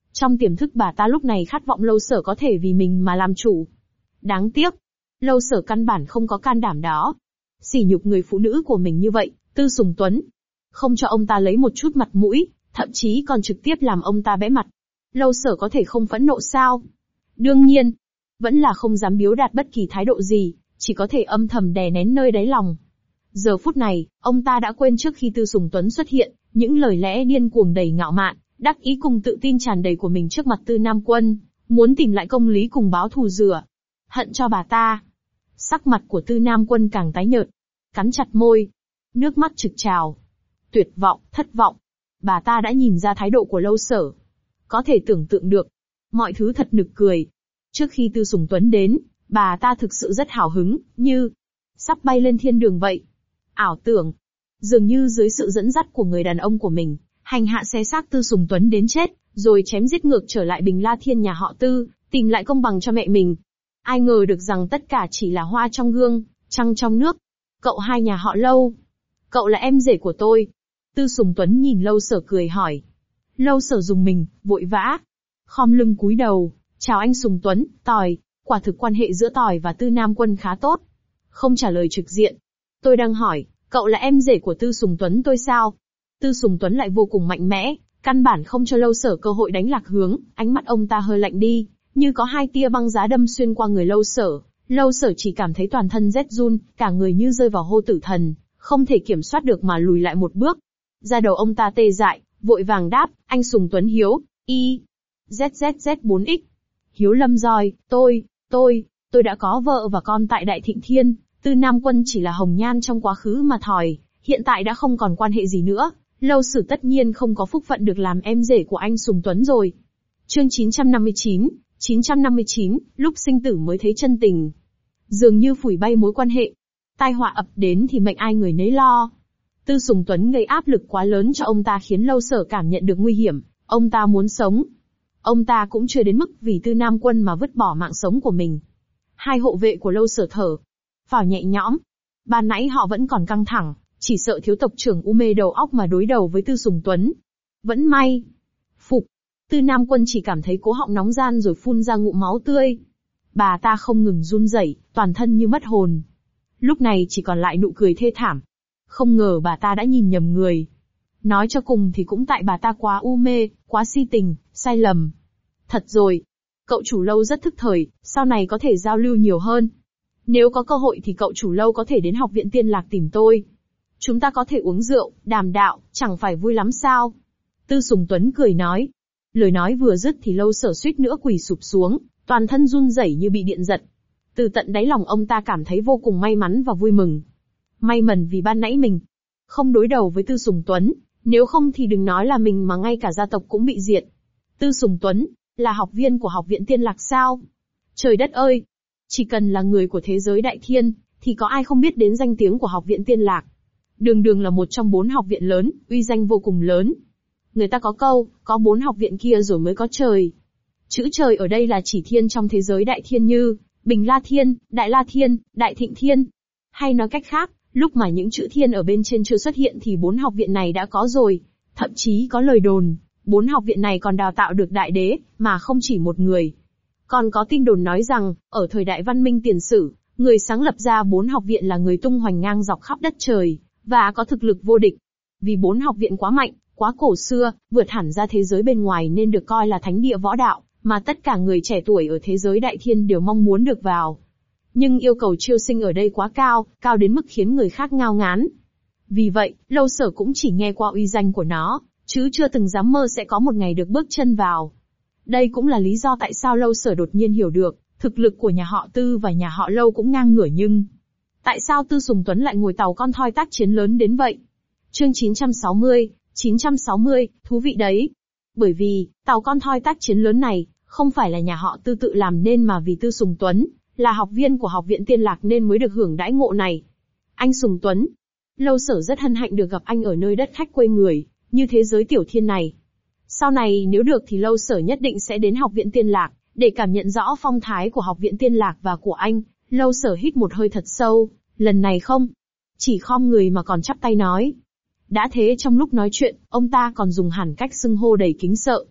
Trong tiềm thức bà ta lúc này khát vọng Lâu Sở có thể vì mình mà làm chủ. Đáng tiếc, Lâu Sở căn bản không có can đảm đó. Sỉ nhục người phụ nữ của mình như vậy, Tư Sùng Tuấn không cho ông ta lấy một chút mặt mũi, thậm chí còn trực tiếp làm ông ta bẽ mặt. Lâu Sở có thể không phẫn nộ sao? Đương nhiên, vẫn là không dám biếu đạt bất kỳ thái độ gì, chỉ có thể âm thầm đè nén nơi đáy lòng. Giờ phút này, ông ta đã quên trước khi Tư Sùng Tuấn xuất hiện, những lời lẽ điên cuồng đầy ngạo mạn, đắc ý cùng tự tin tràn đầy của mình trước mặt Tư Nam Quân, muốn tìm lại công lý cùng báo thù rửa hận cho bà ta. Sắc mặt của Tư Nam Quân càng tái nhợt, cắn chặt môi, nước mắt trực trào. Tuyệt vọng, thất vọng. Bà ta đã nhìn ra thái độ của Lâu Sở. Có thể tưởng tượng được, mọi thứ thật nực cười. Trước khi Tư Sùng Tuấn đến, bà ta thực sự rất hào hứng, như sắp bay lên thiên đường vậy. Ảo tưởng, dường như dưới sự dẫn dắt của người đàn ông của mình, hành hạ xé xác Tư Sùng Tuấn đến chết, rồi chém giết ngược trở lại Bình La Thiên nhà họ Tư, tìm lại công bằng cho mẹ mình. Ai ngờ được rằng tất cả chỉ là hoa trong gương, trăng trong nước. Cậu hai nhà họ Lâu. Cậu là em rể của tôi. Tư Sùng Tuấn nhìn Lâu Sở cười hỏi. Lâu Sở dùng mình, vội vã. Khom lưng cúi đầu, chào anh Sùng Tuấn, Tỏi. Quả thực quan hệ giữa Tỏi và Tư Nam Quân khá tốt. Không trả lời trực diện. Tôi đang hỏi, cậu là em rể của Tư Sùng Tuấn tôi sao? Tư Sùng Tuấn lại vô cùng mạnh mẽ, căn bản không cho Lâu Sở cơ hội đánh lạc hướng, ánh mắt ông ta hơi lạnh đi, như có hai tia băng giá đâm xuyên qua người Lâu Sở. Lâu Sở chỉ cảm thấy toàn thân rét run, cả người như rơi vào hô tử thần, không thể kiểm soát được mà lùi lại một bước. Da đầu ông ta tê dại, vội vàng đáp, anh Sùng Tuấn Hiếu, ZZZ4X. Hiếu Lâm Gioi, tôi đã có vợ và con tại Đại Thịnh Thiên, Tư Nam Quân chỉ là hồng nhan trong quá khứ mà thôi, hiện tại đã không còn quan hệ gì nữa, Lâu Sở tất nhiên không có phúc phận được làm em rể của anh Sùng Tuấn rồi. Chương 959, lúc sinh tử mới thấy chân tình. Dường như phủi bay mối quan hệ. Tai họa ập đến thì mệnh ai người nấy lo. Tư Sùng Tuấn gây áp lực quá lớn cho ông ta khiến Lâu Sở cảm nhận được nguy hiểm, ông ta muốn sống. Ông ta cũng chưa đến mức vì Tư Nam Quân mà vứt bỏ mạng sống của mình. Hai hộ vệ của Lâu Sở thở phào nhẹ nhõm. Ban nãy họ vẫn còn căng thẳng, chỉ sợ thiếu tộc trưởng u mê đầu óc mà đối đầu với Tư Sùng Tuấn. Vẫn may. Phục. Tư Nam Quân chỉ cảm thấy cố họng nóng ran rồi phun ra ngụm máu tươi. Bà ta không ngừng run rẩy, toàn thân như mất hồn. Lúc này chỉ còn lại nụ cười thê thảm. Không ngờ bà ta đã nhìn nhầm người. Nói cho cùng thì cũng tại bà ta quá u mê, quá si tình, sai lầm. Thật rồi. Cậu chủ Lâu rất thức thời, sau này có thể giao lưu nhiều hơn. Nếu có cơ hội thì cậu chủ Lâu có thể đến học viện Tiên Lạc tìm tôi. Chúng ta có thể uống rượu, đàm đạo, chẳng phải vui lắm sao? Tư Sùng Tuấn cười nói. Lời nói vừa dứt thì Lâu Sở suýt nữa quỳ sụp xuống, toàn thân run rẩy như bị điện giật. Từ tận đáy lòng ông ta cảm thấy vô cùng may mắn và vui mừng. May mắn vì ban nãy mình không đối đầu với Tư Sùng Tuấn, nếu không thì đừng nói là mình mà ngay cả gia tộc cũng bị diệt. Tư Sùng Tuấn, là học viên của học viện Tiên Lạc sao? Trời đất ơi! Chỉ cần là người của thế giới Đại Thiên, thì có ai không biết đến danh tiếng của học viện Tiên Lạc. Đường đường là một trong 4 học viện lớn, uy danh vô cùng lớn. Người ta có câu, có 4 học viện kia rồi mới có trời. Chữ trời ở đây là chỉ thiên trong thế giới Đại Thiên như Bình La Thiên, Đại La Thiên, Đại Thịnh Thiên. Hay nói cách khác, lúc mà những chữ thiên ở bên trên chưa xuất hiện thì 4 học viện này đã có rồi. Thậm chí có lời đồn, 4 học viện này còn đào tạo được đại đế, mà không chỉ một người. Còn có tin đồn nói rằng, ở thời đại văn minh tiền sử, người sáng lập ra 4 học viện là người tung hoành ngang dọc khắp đất trời, và có thực lực vô địch. Vì 4 học viện quá mạnh, quá cổ xưa, vượt hẳn ra thế giới bên ngoài nên được coi là thánh địa võ đạo, mà tất cả người trẻ tuổi ở thế giới Đại Thiên đều mong muốn được vào. Nhưng yêu cầu chiêu sinh ở đây quá cao, cao đến mức khiến người khác ngao ngán. Vì vậy, Lâu Sở cũng chỉ nghe qua uy danh của nó, chứ chưa từng dám mơ sẽ có một ngày được bước chân vào. Đây cũng là lý do tại sao Lâu Sở đột nhiên hiểu được, thực lực của nhà họ Tư và nhà họ Lâu cũng ngang ngửa nhưng tại sao Tư Sùng Tuấn lại ngồi tàu con thoi tác chiến lớn đến vậy? Chương 960, thú vị đấy. Bởi vì, tàu con thoi tác chiến lớn này, không phải là nhà họ Tư tự làm nên mà vì Tư Sùng Tuấn, là học viên của học viện Tiên Lạc nên mới được hưởng đãi ngộ này. Anh Sùng Tuấn, Lâu Sở rất hân hạnh được gặp anh ở nơi đất khách quê người, như thế giới tiểu thiên này. Sau này nếu được thì Lâu Sở nhất định sẽ đến học viện Tiên Lạc, để cảm nhận rõ phong thái của học viện Tiên Lạc và của anh. Lâu Sở hít một hơi thật sâu, lần này không chỉ khom người mà còn chắp tay nói. Đã thế trong lúc nói chuyện, ông ta còn dùng hẳn cách xưng hô đầy kính sợ.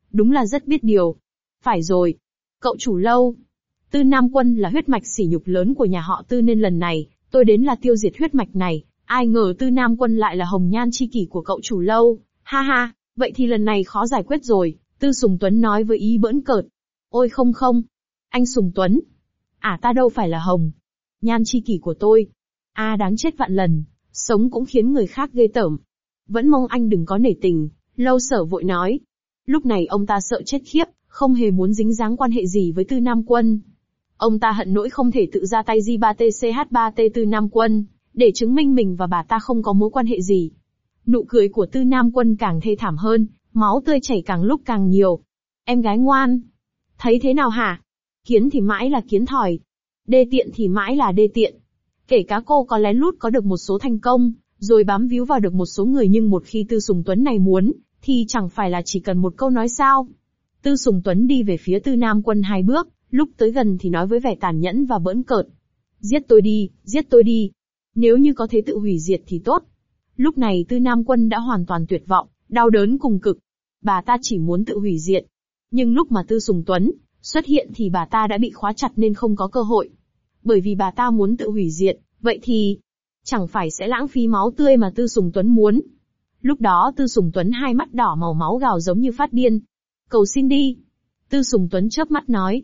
Đúng là rất biết điều. Phải rồi. Cậu chủ Lâu. Tư Nam Quân là huyết mạch sỉ nhục lớn của nhà họ Tư nên lần này, tôi đến là tiêu diệt huyết mạch này. Ai ngờ Tư Nam Quân lại là hồng nhan chi kỷ của cậu chủ Lâu. Ha ha, vậy thì lần này khó giải quyết rồi. Tư Sùng Tuấn nói với ý bỡn cợt. Ôi không không. Anh Sùng Tuấn. Ta đâu phải là hồng nhan chi kỷ của tôi. Đáng chết vạn lần. Sống cũng khiến người khác ghê tởm. Vẫn mong anh đừng có nể tình. Lâu Sở vội nói. Lúc này ông ta sợ chết khiếp, không hề muốn dính dáng quan hệ gì với Tư Nam Quân. Ông ta hận nỗi không thể tự ra tay J3TCH3T Tư Nam Quân, để chứng minh mình và bà ta không có mối quan hệ gì. Nụ cười của Tư Nam Quân càng thê thảm hơn, máu tươi chảy càng lúc càng nhiều. Em gái ngoan. Thấy thế nào hả? Kiến thì mãi là kiến thỏi. Đê tiện thì mãi là đê tiện. Kể cả cô có lén lút có được một số thành công, rồi bám víu vào được một số người nhưng một khi Tư Sùng Tuấn này muốn, thì chẳng phải là chỉ cần một câu nói sao. Tư Sùng Tuấn đi về phía Tư Nam Quân 2 bước, lúc tới gần thì nói với vẻ tàn nhẫn và bỡn cợt. Giết tôi đi, giết tôi đi. Nếu như có thể tự hủy diệt thì tốt. Lúc này Tư Nam Quân đã hoàn toàn tuyệt vọng, đau đớn cùng cực. Bà ta chỉ muốn tự hủy diệt. Nhưng lúc mà Tư Sùng Tuấn xuất hiện thì bà ta đã bị khóa chặt nên không có cơ hội. Bởi vì bà ta muốn tự hủy diệt, vậy thì chẳng phải sẽ lãng phí máu tươi mà Tư Sùng Tuấn muốn. Lúc đó Tư Sùng Tuấn hai mắt đỏ màu máu gào giống như phát điên. Cầu xin đi. Tư Sùng Tuấn chớp mắt nói.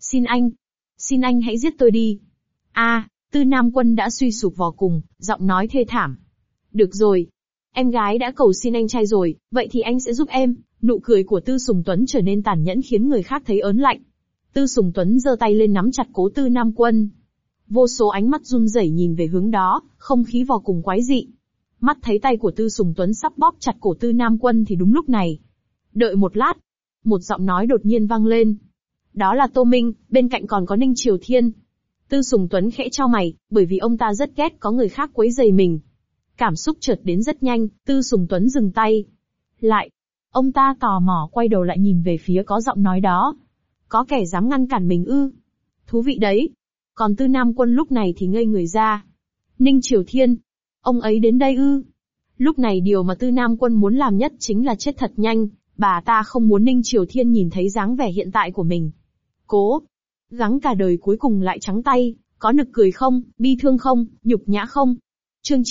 Xin anh hãy giết tôi đi. Tư Nam Quân đã suy sụp vô cùng, giọng nói thê thảm. Được rồi. Em gái đã cầu xin anh trai rồi, vậy thì anh sẽ giúp em. Nụ cười của Tư Sùng Tuấn trở nên tàn nhẫn khiến người khác thấy ớn lạnh. Tư Sùng Tuấn giơ tay lên nắm chặt cố Tư Nam Quân. Vô số ánh mắt run rẩy nhìn về hướng đó, không khí vô cùng quái dị. Mắt thấy tay của Tư Sùng Tuấn sắp bóp chặt cổ Tư Nam Quân thì đúng lúc này. Đợi một lát. Một giọng nói đột nhiên vang lên. Đó là Tô Minh, bên cạnh còn có Ninh Triều Thiên. Tư Sùng Tuấn khẽ chau mày, bởi vì ông ta rất ghét có người khác quấy rầy mình. Cảm xúc chợt đến rất nhanh, Tư Sùng Tuấn dừng tay. Lại. Ông ta tò mò quay đầu lại nhìn về phía có giọng nói đó. Có kẻ dám ngăn cản mình ư? Thú vị đấy. Còn Tư Nam Quân lúc này thì ngây người ra. Ninh Triều Thiên. Ông ấy đến đây ư? Lúc này điều mà Tư Nam Quân muốn làm nhất chính là chết thật nhanh. Bà ta không muốn Ninh Triều Thiên nhìn thấy dáng vẻ hiện tại của mình. Cố gắng cả đời cuối cùng lại trắng tay, có nực cười không, bi thương không, nhục nhã không? Chương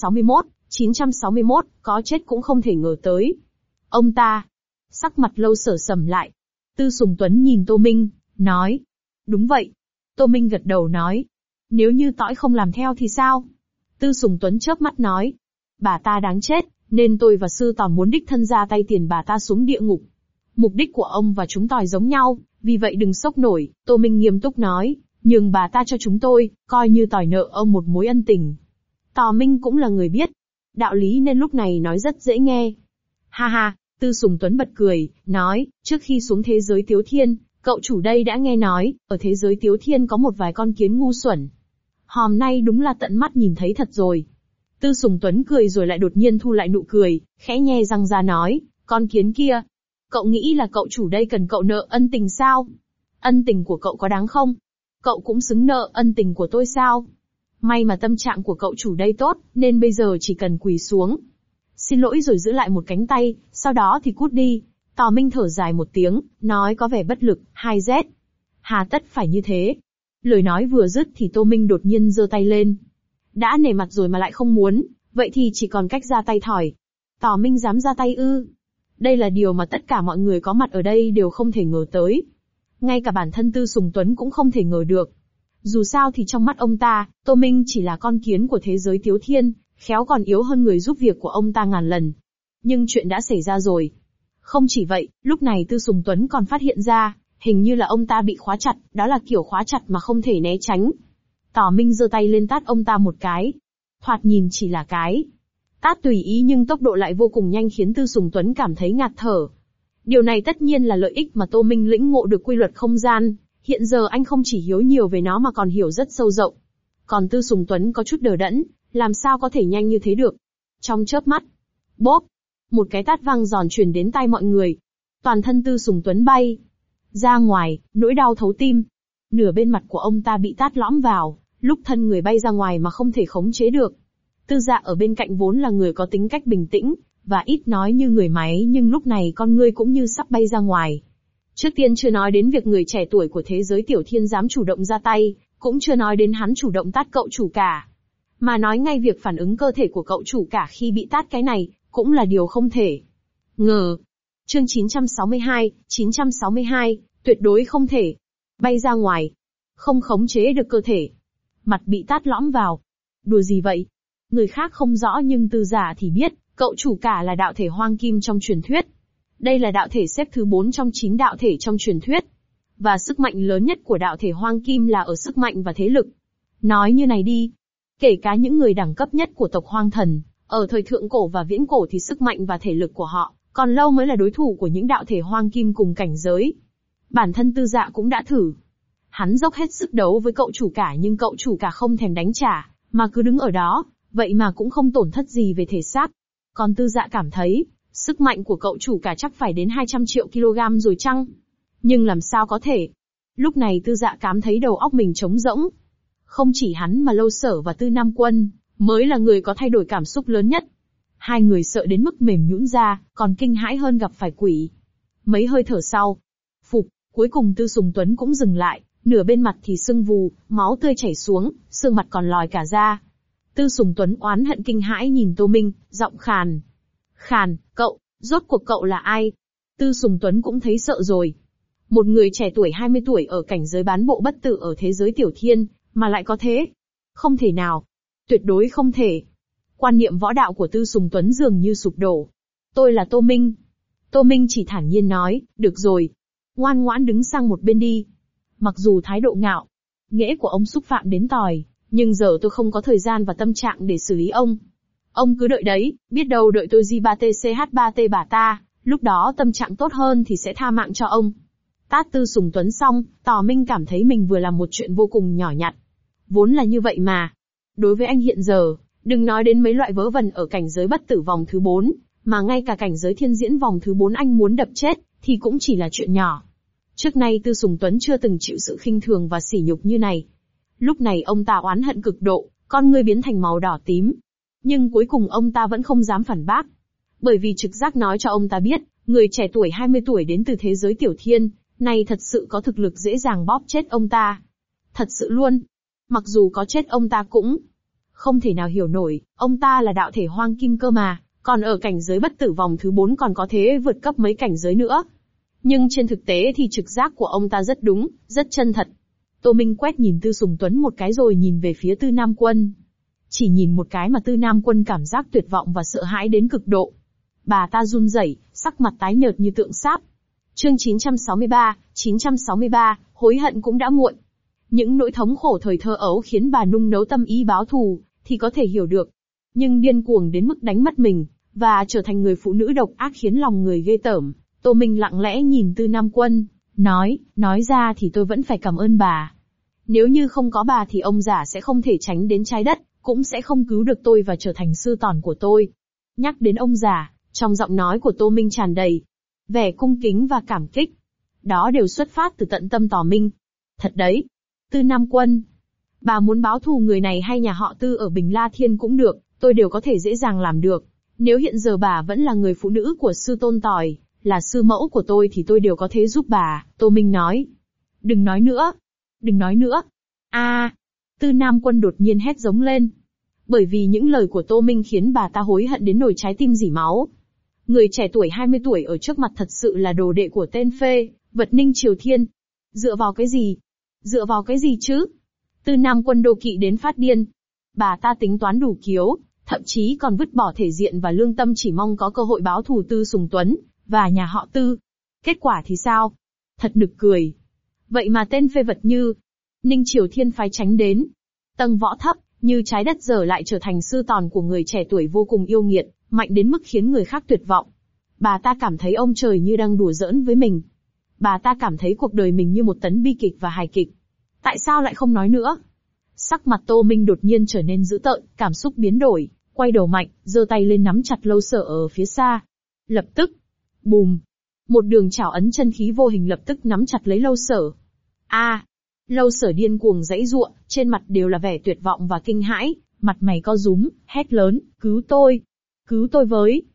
961, có chết cũng không thể ngờ tới. Ông ta. Sắc mặt Lâu Sở sầm lại. Tư Sùng Tuấn nhìn Tô Minh, nói. Đúng vậy. Tô Minh gật đầu nói. Nếu như tỏi không làm theo thì sao? Tư Sùng Tuấn chớp mắt nói. Bà ta đáng chết, nên tôi và sư tỏi muốn đích thân ra tay tiền bà ta xuống địa ngục. Mục đích của ông và chúng tỏi giống nhau, vì vậy đừng sốc nổi, Tô Minh nghiêm túc nói. Nhường bà ta cho chúng tôi, coi như tỏi nợ ông một mối ân tình. Tò Minh cũng là người biết đạo lý nên lúc này nói rất dễ nghe. Ha ha, Tư Sùng Tuấn bật cười, nói, trước khi xuống thế giới Tiếu Thiên, cậu chủ đây đã nghe nói, ở thế giới Tiếu Thiên có một vài con kiến ngu xuẩn. Hôm nay đúng là tận mắt nhìn thấy thật rồi. Tư Sùng Tuấn cười rồi lại đột nhiên thu lại nụ cười, khẽ nhe răng ra nói, con kiến kia. Cậu nghĩ là cậu chủ đây cần cậu nợ ân tình sao? Ân tình của cậu có đáng không? Cậu cũng xứng nợ ân tình của tôi sao? May mà tâm trạng của cậu chủ đây tốt, nên bây giờ chỉ cần quỳ xuống. Xin lỗi rồi giữ lại một cánh tay, sau đó thì cút đi. Tò Minh thở dài một tiếng, nói có vẻ bất lực, 2Z. Hà tất phải như thế. Lời nói vừa dứt thì Tô Minh đột nhiên giơ tay lên. Đã nể mặt rồi mà lại không muốn, vậy thì chỉ còn cách ra tay thỏi. Tò Minh dám ra tay ư? Đây là điều mà tất cả mọi người có mặt ở đây đều không thể ngờ tới. Ngay cả bản thân Tư Sùng Tuấn cũng không thể ngờ được. Dù sao thì trong mắt ông ta, Tô Minh chỉ là con kiến của thế giới Tiếu Thiên, khéo còn yếu hơn người giúp việc của ông ta ngàn lần. Nhưng chuyện đã xảy ra rồi. Không chỉ vậy, lúc này Tư Sùng Tuấn còn phát hiện ra, hình như là ông ta bị khóa chặt, đó là kiểu khóa chặt mà không thể né tránh. Tò Minh giơ tay lên tát ông ta một cái. Thoạt nhìn chỉ là cái tát tùy ý nhưng tốc độ lại vô cùng nhanh khiến Tư Sùng Tuấn cảm thấy ngạt thở. Điều này tất nhiên là lợi ích mà Tô Minh lĩnh ngộ được quy luật không gian. Hiện giờ anh không chỉ hiếu nhiều về nó mà còn hiểu rất sâu rộng. Còn Tư Sùng Tuấn có chút đờ đẫn, làm sao có thể nhanh như thế được. Trong chớp mắt, bốp, một cái tát vang giòn truyền đến tai mọi người. Toàn thân Tư Sùng Tuấn bay ra ngoài, nỗi đau thấu tim. Nửa bên mặt của ông ta bị tát lõm vào, lúc thân người bay ra ngoài mà không thể khống chế được. Tư Dạ ở bên cạnh vốn là người có tính cách bình tĩnh, và ít nói như người máy, nhưng lúc này con ngươi cũng như sắp bay ra ngoài. Trước tiên chưa nói đến việc người trẻ tuổi của thế giới tiểu thiên dám chủ động ra tay, cũng chưa nói đến hắn chủ động tát cậu chủ cả. Mà nói ngay việc phản ứng cơ thể của cậu chủ cả khi bị tát cái này, cũng là điều không thể ngờ. Chương 962, tuyệt đối không thể. Bay ra ngoài. Không khống chế được cơ thể. Mặt bị tát lõm vào. Đùa gì vậy? Người khác không rõ nhưng Tư Giả thì biết, cậu chủ cả là đạo thể hoang kim trong truyền thuyết. Đây là đạo thể xếp thứ 4 trong 9 đạo thể trong truyền thuyết. Và sức mạnh lớn nhất của đạo thể hoang kim là ở sức mạnh và thế lực. Nói như này đi. Kể cả những người đẳng cấp nhất của tộc hoang thần, ở thời thượng cổ và viễn cổ thì sức mạnh và thể lực của họ, còn lâu mới là đối thủ của những đạo thể hoang kim cùng cảnh giới. Bản thân Tư Dạ cũng đã thử. Hắn dốc hết sức đấu với cậu chủ cả nhưng cậu chủ cả không thèm đánh trả, mà cứ đứng ở đó, vậy mà cũng không tổn thất gì về thể xác. Còn Tư Dạ cảm thấy, sức mạnh của cậu chủ cả chắc phải đến 200 triệu kg rồi chăng? Nhưng làm sao có thể? Lúc này Tư Dạ cảm thấy đầu óc mình trống rỗng. Không chỉ hắn mà Lâu Sở và Tư Nam Quân, mới là người có thay đổi cảm xúc lớn nhất. Hai người sợ đến mức mềm nhũn ra, còn kinh hãi hơn gặp phải quỷ. Mấy hơi thở sau, cuối cùng Tư Sùng Tuấn cũng dừng lại, nửa bên mặt thì sưng vù, máu tươi chảy xuống, xương mặt còn lòi cả ra. Tư Sùng Tuấn oán hận kinh hãi nhìn Tô Minh, giọng khàn. Cậu, rốt cuộc cậu là ai? Tư Sùng Tuấn cũng thấy sợ rồi. Một người trẻ tuổi 20 tuổi ở cảnh giới bán bộ bất tử ở thế giới tiểu thiên, mà lại có thế. Không thể nào. Tuyệt đối không thể. Quan niệm võ đạo của Tư Sùng Tuấn dường như sụp đổ. Tôi là Tô Minh. Tô Minh chỉ thản nhiên nói, được rồi. Ngoan ngoãn đứng sang một bên đi. Mặc dù thái độ ngạo, nghễ của ông xúc phạm đến tỏi, nhưng giờ tôi không có thời gian và tâm trạng để xử lý ông. Ông cứ đợi đấy, biết đâu đợi tôi J3TCH3T bả ta, lúc đó tâm trạng tốt hơn thì sẽ tha mạng cho ông. Tát Tư Sùng Tuấn xong, Tò Minh cảm thấy mình vừa làm một chuyện vô cùng nhỏ nhặt. Vốn là như vậy mà. Đối với anh hiện giờ, đừng nói đến mấy loại vớ vẩn ở cảnh giới bất tử vòng thứ 4, mà ngay cả cảnh giới thiên diễn vòng thứ 4 anh muốn đập chết, thì cũng chỉ là chuyện nhỏ. Trước nay Tư Sùng Tuấn chưa từng chịu sự khinh thường và sỉ nhục như này. Lúc này ông ta oán hận cực độ, con ngươi biến thành màu đỏ tím. Nhưng cuối cùng ông ta vẫn không dám phản bác. Bởi vì trực giác nói cho ông ta biết, người trẻ tuổi 20 tuổi đến từ thế giới tiểu thiên, này thật sự có thực lực dễ dàng bóp chết ông ta. Thật sự luôn. Mặc dù có chết ông ta cũng không thể nào hiểu nổi, ông ta là đạo thể hoang kim cơ mà, còn ở cảnh giới bất tử vòng thứ 4 còn có thế vượt cấp mấy cảnh giới nữa. Nhưng trên thực tế thì trực giác của ông ta rất đúng, rất chân thật. Tô Minh quét nhìn Tư Sùng Tuấn một cái rồi nhìn về phía Tư Nam Quân. Chỉ nhìn một cái mà Tư Nam Quân cảm giác tuyệt vọng và sợ hãi đến cực độ. Bà ta run rẩy, sắc mặt tái nhợt như tượng sáp. Chương 963, hối hận cũng đã muộn. Những nỗi thống khổ thời thơ ấu khiến bà nung nấu tâm ý báo thù, thì có thể hiểu được. Nhưng điên cuồng đến mức đánh mất mình, và trở thành người phụ nữ độc ác khiến lòng người ghê tởm. Tô Minh lặng lẽ nhìn Tư Nam Quân, nói ra thì tôi vẫn phải cảm ơn bà. Nếu như không có bà thì ông già sẽ không thể tránh đến trái đất, cũng sẽ không cứu được tôi và trở thành sư tòn của tôi. Nhắc đến ông già, trong giọng nói của Tô Minh tràn đầy vẻ cung kính và cảm kích. Đó đều xuất phát từ tận tâm Tò Minh. Thật đấy. Tư Nam Quân, bà muốn báo thù người này hay nhà họ Tư ở Bình La Thiên cũng được, tôi đều có thể dễ dàng làm được. Nếu hiện giờ bà vẫn là người phụ nữ của sư tôn tỏi, là sư mẫu của tôi thì tôi đều có thể giúp bà, Tô Minh nói. Đừng nói nữa. Tư Nam Quân đột nhiên hét giống lên. Bởi vì những lời của Tô Minh khiến bà ta hối hận đến nổi trái tim rỉ máu. Người trẻ tuổi 20 tuổi ở trước mặt thật sự là đồ đệ của tên phê, vật Ninh Triều Thiên. Dựa vào cái gì chứ? Tư Nam Quân đô kỵ đến phát điên. Bà ta tính toán đủ kiếu, thậm chí còn vứt bỏ thể diện và lương tâm chỉ mong có cơ hội báo thù Tư Sùng Tuấn và nhà họ Tư. Kết quả thì sao? Thật nực cười. Vậy mà tên phê vật như Ninh Triều Thiên phái tránh đến. Tầng võ thấp, như trái đất giờ lại trở thành sư tòn của người trẻ tuổi vô cùng yêu nghiệt, mạnh đến mức khiến người khác tuyệt vọng. Bà ta cảm thấy ông trời như đang đùa giỡn với mình. Bà ta cảm thấy cuộc đời mình như một tấn bi kịch và hài kịch. Tại sao lại không nói nữa? Sắc mặt Tô Minh đột nhiên trở nên dữ tợn, cảm xúc biến đổi, quay đầu mạnh, giơ tay lên nắm chặt Lâu Sở ở phía xa. Lập tức, bùm, một đường chảo ấn chân khí vô hình lập tức nắm chặt lấy Lâu Sở. Lâu Sở điên cuồng giãy giụa, trên mặt đều là vẻ tuyệt vọng và kinh hãi, mặt mày co rúm, hét lớn, cứu tôi với.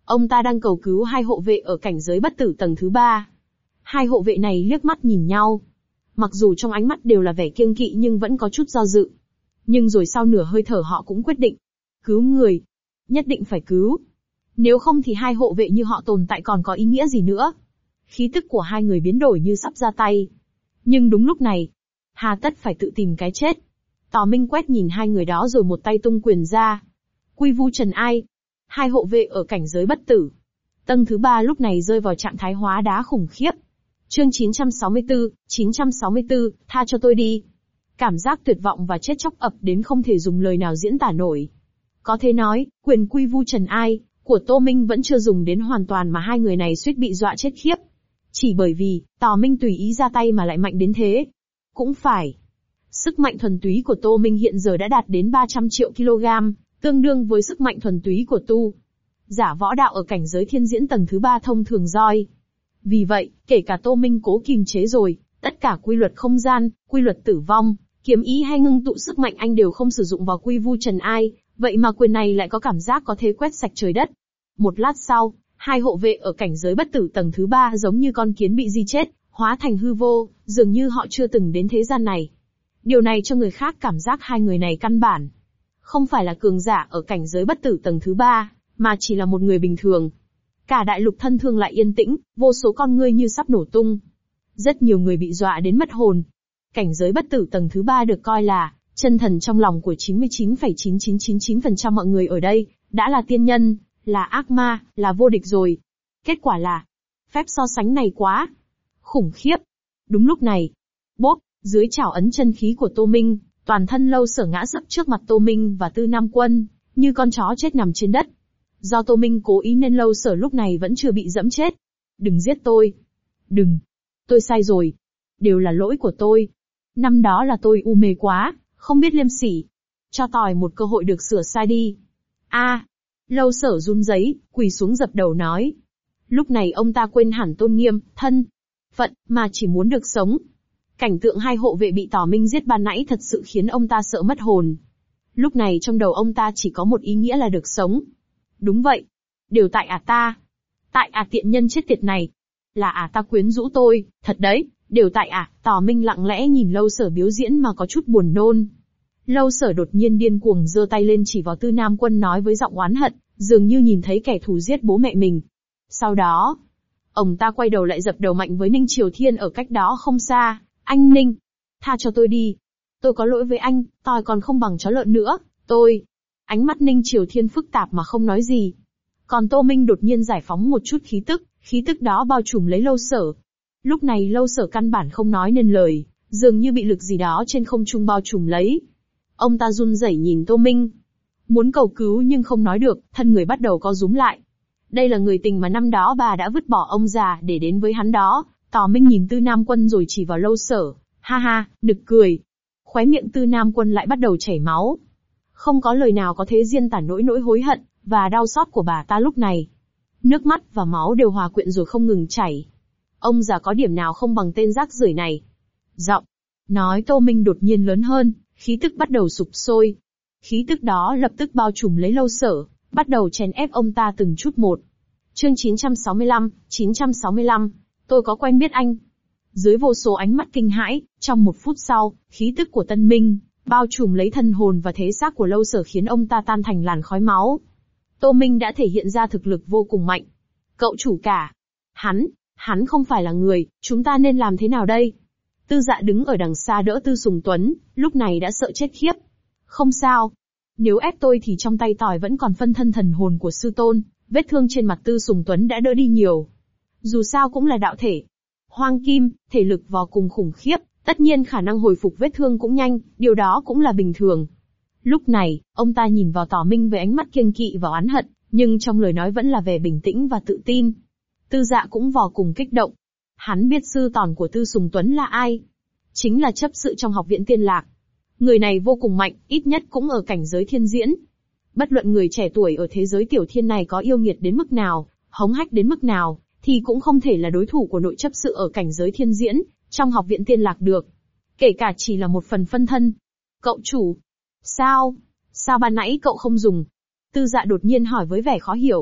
Ông ta đang cầu cứu hai hộ vệ ở cảnh giới bất tử tầng thứ 3. Hai hộ vệ này liếc mắt nhìn nhau. Mặc dù trong ánh mắt đều là vẻ kiêng kỵ nhưng vẫn có chút do dự. Nhưng rồi sau nửa hơi thở họ cũng quyết định. Cứu người. Nhất định phải cứu. Nếu không thì hai hộ vệ như họ tồn tại còn có ý nghĩa gì nữa. Khí tức của hai người biến đổi như sắp ra tay. Nhưng đúng lúc này, hà tất phải tự tìm cái chết. Tào Minh quét nhìn hai người đó rồi một tay tung quyền ra. Quy Vu Trần Ai. Hai hộ vệ ở cảnh giới bất tử tầng thứ 3 lúc này rơi vào trạng thái hóa đá khủng khiếp. Chương 964, tha cho tôi đi. Cảm giác tuyệt vọng và chết chóc ập đến không thể dùng lời nào diễn tả nổi. Có thể nói, quyền Quy Vu Trần Ai của Tô Minh vẫn chưa dùng đến hoàn toàn mà hai người này suýt bị dọa chết khiếp. Chỉ bởi vì, Tào Minh tùy ý ra tay mà lại mạnh đến thế. Cũng phải. Sức mạnh thuần túy của Tô Minh hiện giờ đã đạt đến 300 triệu kg, tương đương với sức mạnh thuần túy của tu giả võ đạo ở cảnh giới thiên diễn tầng thứ 3 thông thường roi. Vì vậy, kể cả Tô Minh cố kiềm chế rồi, tất cả quy luật không gian, quy luật tử vong, kiếm ý hay ngưng tụ sức mạnh anh đều không sử dụng vào Quy Vu Trần Ai, vậy mà quyền này lại có cảm giác có thể quét sạch trời đất. Một lát sau, hai hộ vệ ở cảnh giới bất tử tầng thứ 3 giống như con kiến bị di chết, hóa thành hư vô, dường như họ chưa từng đến thế gian này. Điều này cho người khác cảm giác hai người này căn bản không phải là cường giả ở cảnh giới bất tử tầng thứ 3, mà chỉ là một người bình thường. Cả đại lục thân thương lại yên tĩnh, vô số con ngươi như sắp nổ tung. Rất nhiều người bị dọa đến mất hồn. Cảnh giới bất tử tầng thứ 3 được coi là chân thần trong lòng của 99,9999% mọi người ở đây, đã là tiên nhân, là ác ma, là vô địch rồi. Kết quả là, phép so sánh này quá khủng khiếp. Đúng lúc này, bốp, dưới chảo ấn chân khí của Tô Minh, toàn thân Lâu Sở ngã sấp trước mặt Tô Minh và Tư Nam Quân, như con chó chết nằm trên đất. Do Tô Minh cố ý nên Lâu Sở lúc này vẫn chưa bị dẫm chết. Đừng giết tôi. Đừng. Tôi sai rồi. Đều là lỗi của tôi. Năm đó là tôi u mê quá, không biết liêm sỉ. Cho tỏi một cơ hội được sửa sai đi. Lâu Sở run rẩy, quỳ xuống dập đầu nói. Lúc này ông ta quên hẳn tôn nghiêm, thân phận, mà chỉ muốn được sống. Cảnh tượng hai hộ vệ bị Tào Minh giết ban nãy thật sự khiến ông ta sợ mất hồn. Lúc này trong đầu ông ta chỉ có một ý nghĩa là được sống. Đúng vậy. Đều tại ta. Tại tiện nhân chết tiệt này. Là ta quyến rũ tôi, thật đấy, đều tại Tào Minh lặng lẽ nhìn Lâu Sở biểu diễn mà có chút buồn nôn. Lâu Sở đột nhiên điên cuồng giơ tay lên chỉ vào Tư Nam Quân nói với giọng oán hận, dường như nhìn thấy kẻ thù giết bố mẹ mình. Sau đó, ông ta quay đầu lại dập đầu mạnh với Ninh Triều Thiên ở cách đó không xa. Anh Ninh, tha cho tôi đi. Tôi có lỗi với anh, tôi còn không bằng chó lợn nữa, tôi. Ánh mắt Ninh Triều Thiên phức tạp mà không nói gì. Còn Tô Minh đột nhiên giải phóng một chút khí tức đó bao trùm lấy Lâu Sở. Lúc này Lâu Sở căn bản không nói nên lời, dường như bị lực gì đó trên không trung bao trùm lấy. Ông ta run rẩy nhìn Tô Minh. Muốn cầu cứu nhưng không nói được, thân người bắt đầu co rúm lại. Đây là người tình mà năm đó bà đã vứt bỏ ông già để đến với hắn đó. Tào Minh nhìn Tư Nam Quân rồi chỉ vào Lâu Sở. Ha ha, nực cười. Khóe miệng Tư Nam Quân lại bắt đầu chảy máu. Không có lời nào có thể diễn tả nỗi hối hận và đau xót của bà ta lúc này. Nước mắt và máu đều hòa quyện rồi không ngừng chảy. Ông già có điểm nào không bằng tên rác rưởi này. Giọng nói Tô Minh đột nhiên lớn hơn, khí tức bắt đầu sục sôi. Khí tức đó lập tức bao trùm lấy Lâu Sở, bắt đầu chèn ép ông ta từng chút một. Chương 965, tôi có quen biết anh. Dưới vô số ánh mắt kinh hãi, trong một phút sau, khí tức của Tân Minh bao trùm lấy thân hồn và thế xác của Lâu Sở khiến ông ta tan thành làn khói máu. Tô Minh đã thể hiện ra thực lực vô cùng mạnh. Cậu chủ cả. Hắn không phải là người, chúng ta nên làm thế nào đây? Tư Dạ đứng ở đằng xa đỡ Tư Sùng Tuấn, lúc này đã sợ chết khiếp. Không sao. Nếu ép tôi thì trong tay tỏi vẫn còn phân thân thần hồn của sư tôn, vết thương trên mặt Tư Sùng Tuấn đã đỡ đi nhiều. Dù sao cũng là đạo thể. Hoang kim, thể lực vô cùng khủng khiếp, tất nhiên khả năng hồi phục vết thương cũng nhanh, điều đó cũng là bình thường. Lúc này, ông ta nhìn vào Tào Minh với ánh mắt kiêng kỵ và oán hận, nhưng trong lời nói vẫn là vẻ bình tĩnh và tự tin. Tư Dạ cũng vô cùng kích động. Hắn biết sư tòn của Tư Sùng Tuấn là ai. Chính là chấp sự trong học viện Tiên Lạc. Người này vô cùng mạnh, ít nhất cũng ở cảnh giới thiên diễn. Bất luận người trẻ tuổi ở thế giới tiểu thiên này có yêu nghiệt đến mức nào, hống hách đến mức nào, thì cũng không thể là đối thủ của nội chấp sự ở cảnh giới thiên diễn, trong học viện Tiên Lạc được. Kể cả chỉ là một phần phân thân. Cậu chủ. Sao ban nãy cậu không dùng? Tư Dạ đột nhiên hỏi với vẻ khó hiểu.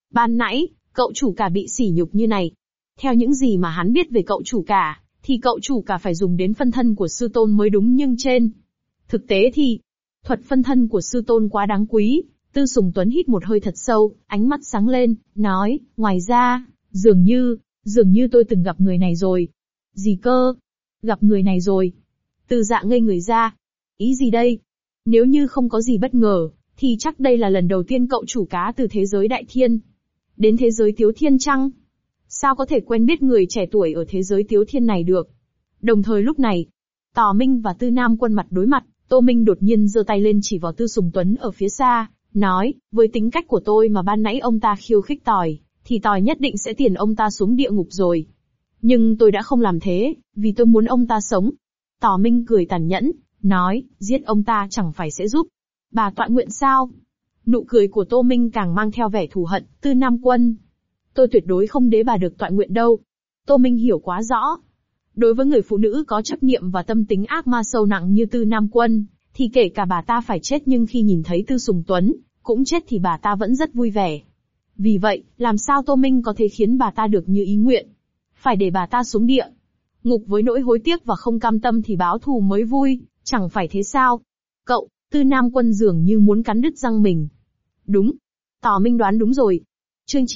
Ban nãy, cậu chủ cả bị sỉ nhục như này. Theo những gì mà hắn biết về cậu chủ cả, thì cậu chủ cả phải dùng đến phân thân của sư tôn mới đúng, nhưng trên thực tế thì, thuật phân thân của sư tôn quá đáng quý. Tư Sùng Tuấn hít một hơi thật sâu, ánh mắt sáng lên, nói, ngoài ra, dường như tôi từng gặp người này rồi. Gì cơ? Gặp người này rồi? Từ Dạ ngây người ra. Ý gì đây? Nếu như không có gì bất ngờ, thì chắc đây là lần đầu tiên cậu chủ cá từ thế giới Đại Thiên đến thế giới Tiếu Thiên chăng? Sao có thể quen biết người trẻ tuổi ở thế giới Tiếu Thiên này được? Đồng thời lúc này, Tào Minh và Tư Nam Quân mặt đối mặt, Tô Minh đột nhiên giơ tay lên chỉ vào Tư Sùng Tuấn ở phía xa, nói, với tính cách của tôi mà ban nãy ông ta khiêu khích Tòi, thì Tòi nhất định sẽ tiền ông ta xuống địa ngục rồi. Nhưng tôi đã không làm thế, vì tôi muốn ông ta sống. Tào Minh cười tàn nhẫn, nói, giết ông ta chẳng phải sẽ giúp bà tọa nguyện sao? Nụ cười của Tô Minh càng mang theo vẻ thù hận. Tư Nam Quân, tôi tuyệt đối không để bà được tọa nguyện đâu. Tô Minh hiểu quá rõ. Đối với người phụ nữ có chấp niệm và tâm tính ác ma sâu nặng như Tư Nam Quân, thì kể cả bà ta phải chết nhưng khi nhìn thấy Tư Sùng Tuấn cũng chết thì bà ta vẫn rất vui vẻ. Vì vậy, làm sao Tô Minh có thể khiến bà ta được như ý nguyện? Phải để bà ta xuống địa ngục với nỗi hối tiếc và không cam tâm thì báo thù mới vui, chẳng phải thế sao? Cậu, Tư Nam Quân dường như muốn cắn đứt răng mình. Đúng. Tào Minh đoán đúng rồi. Chương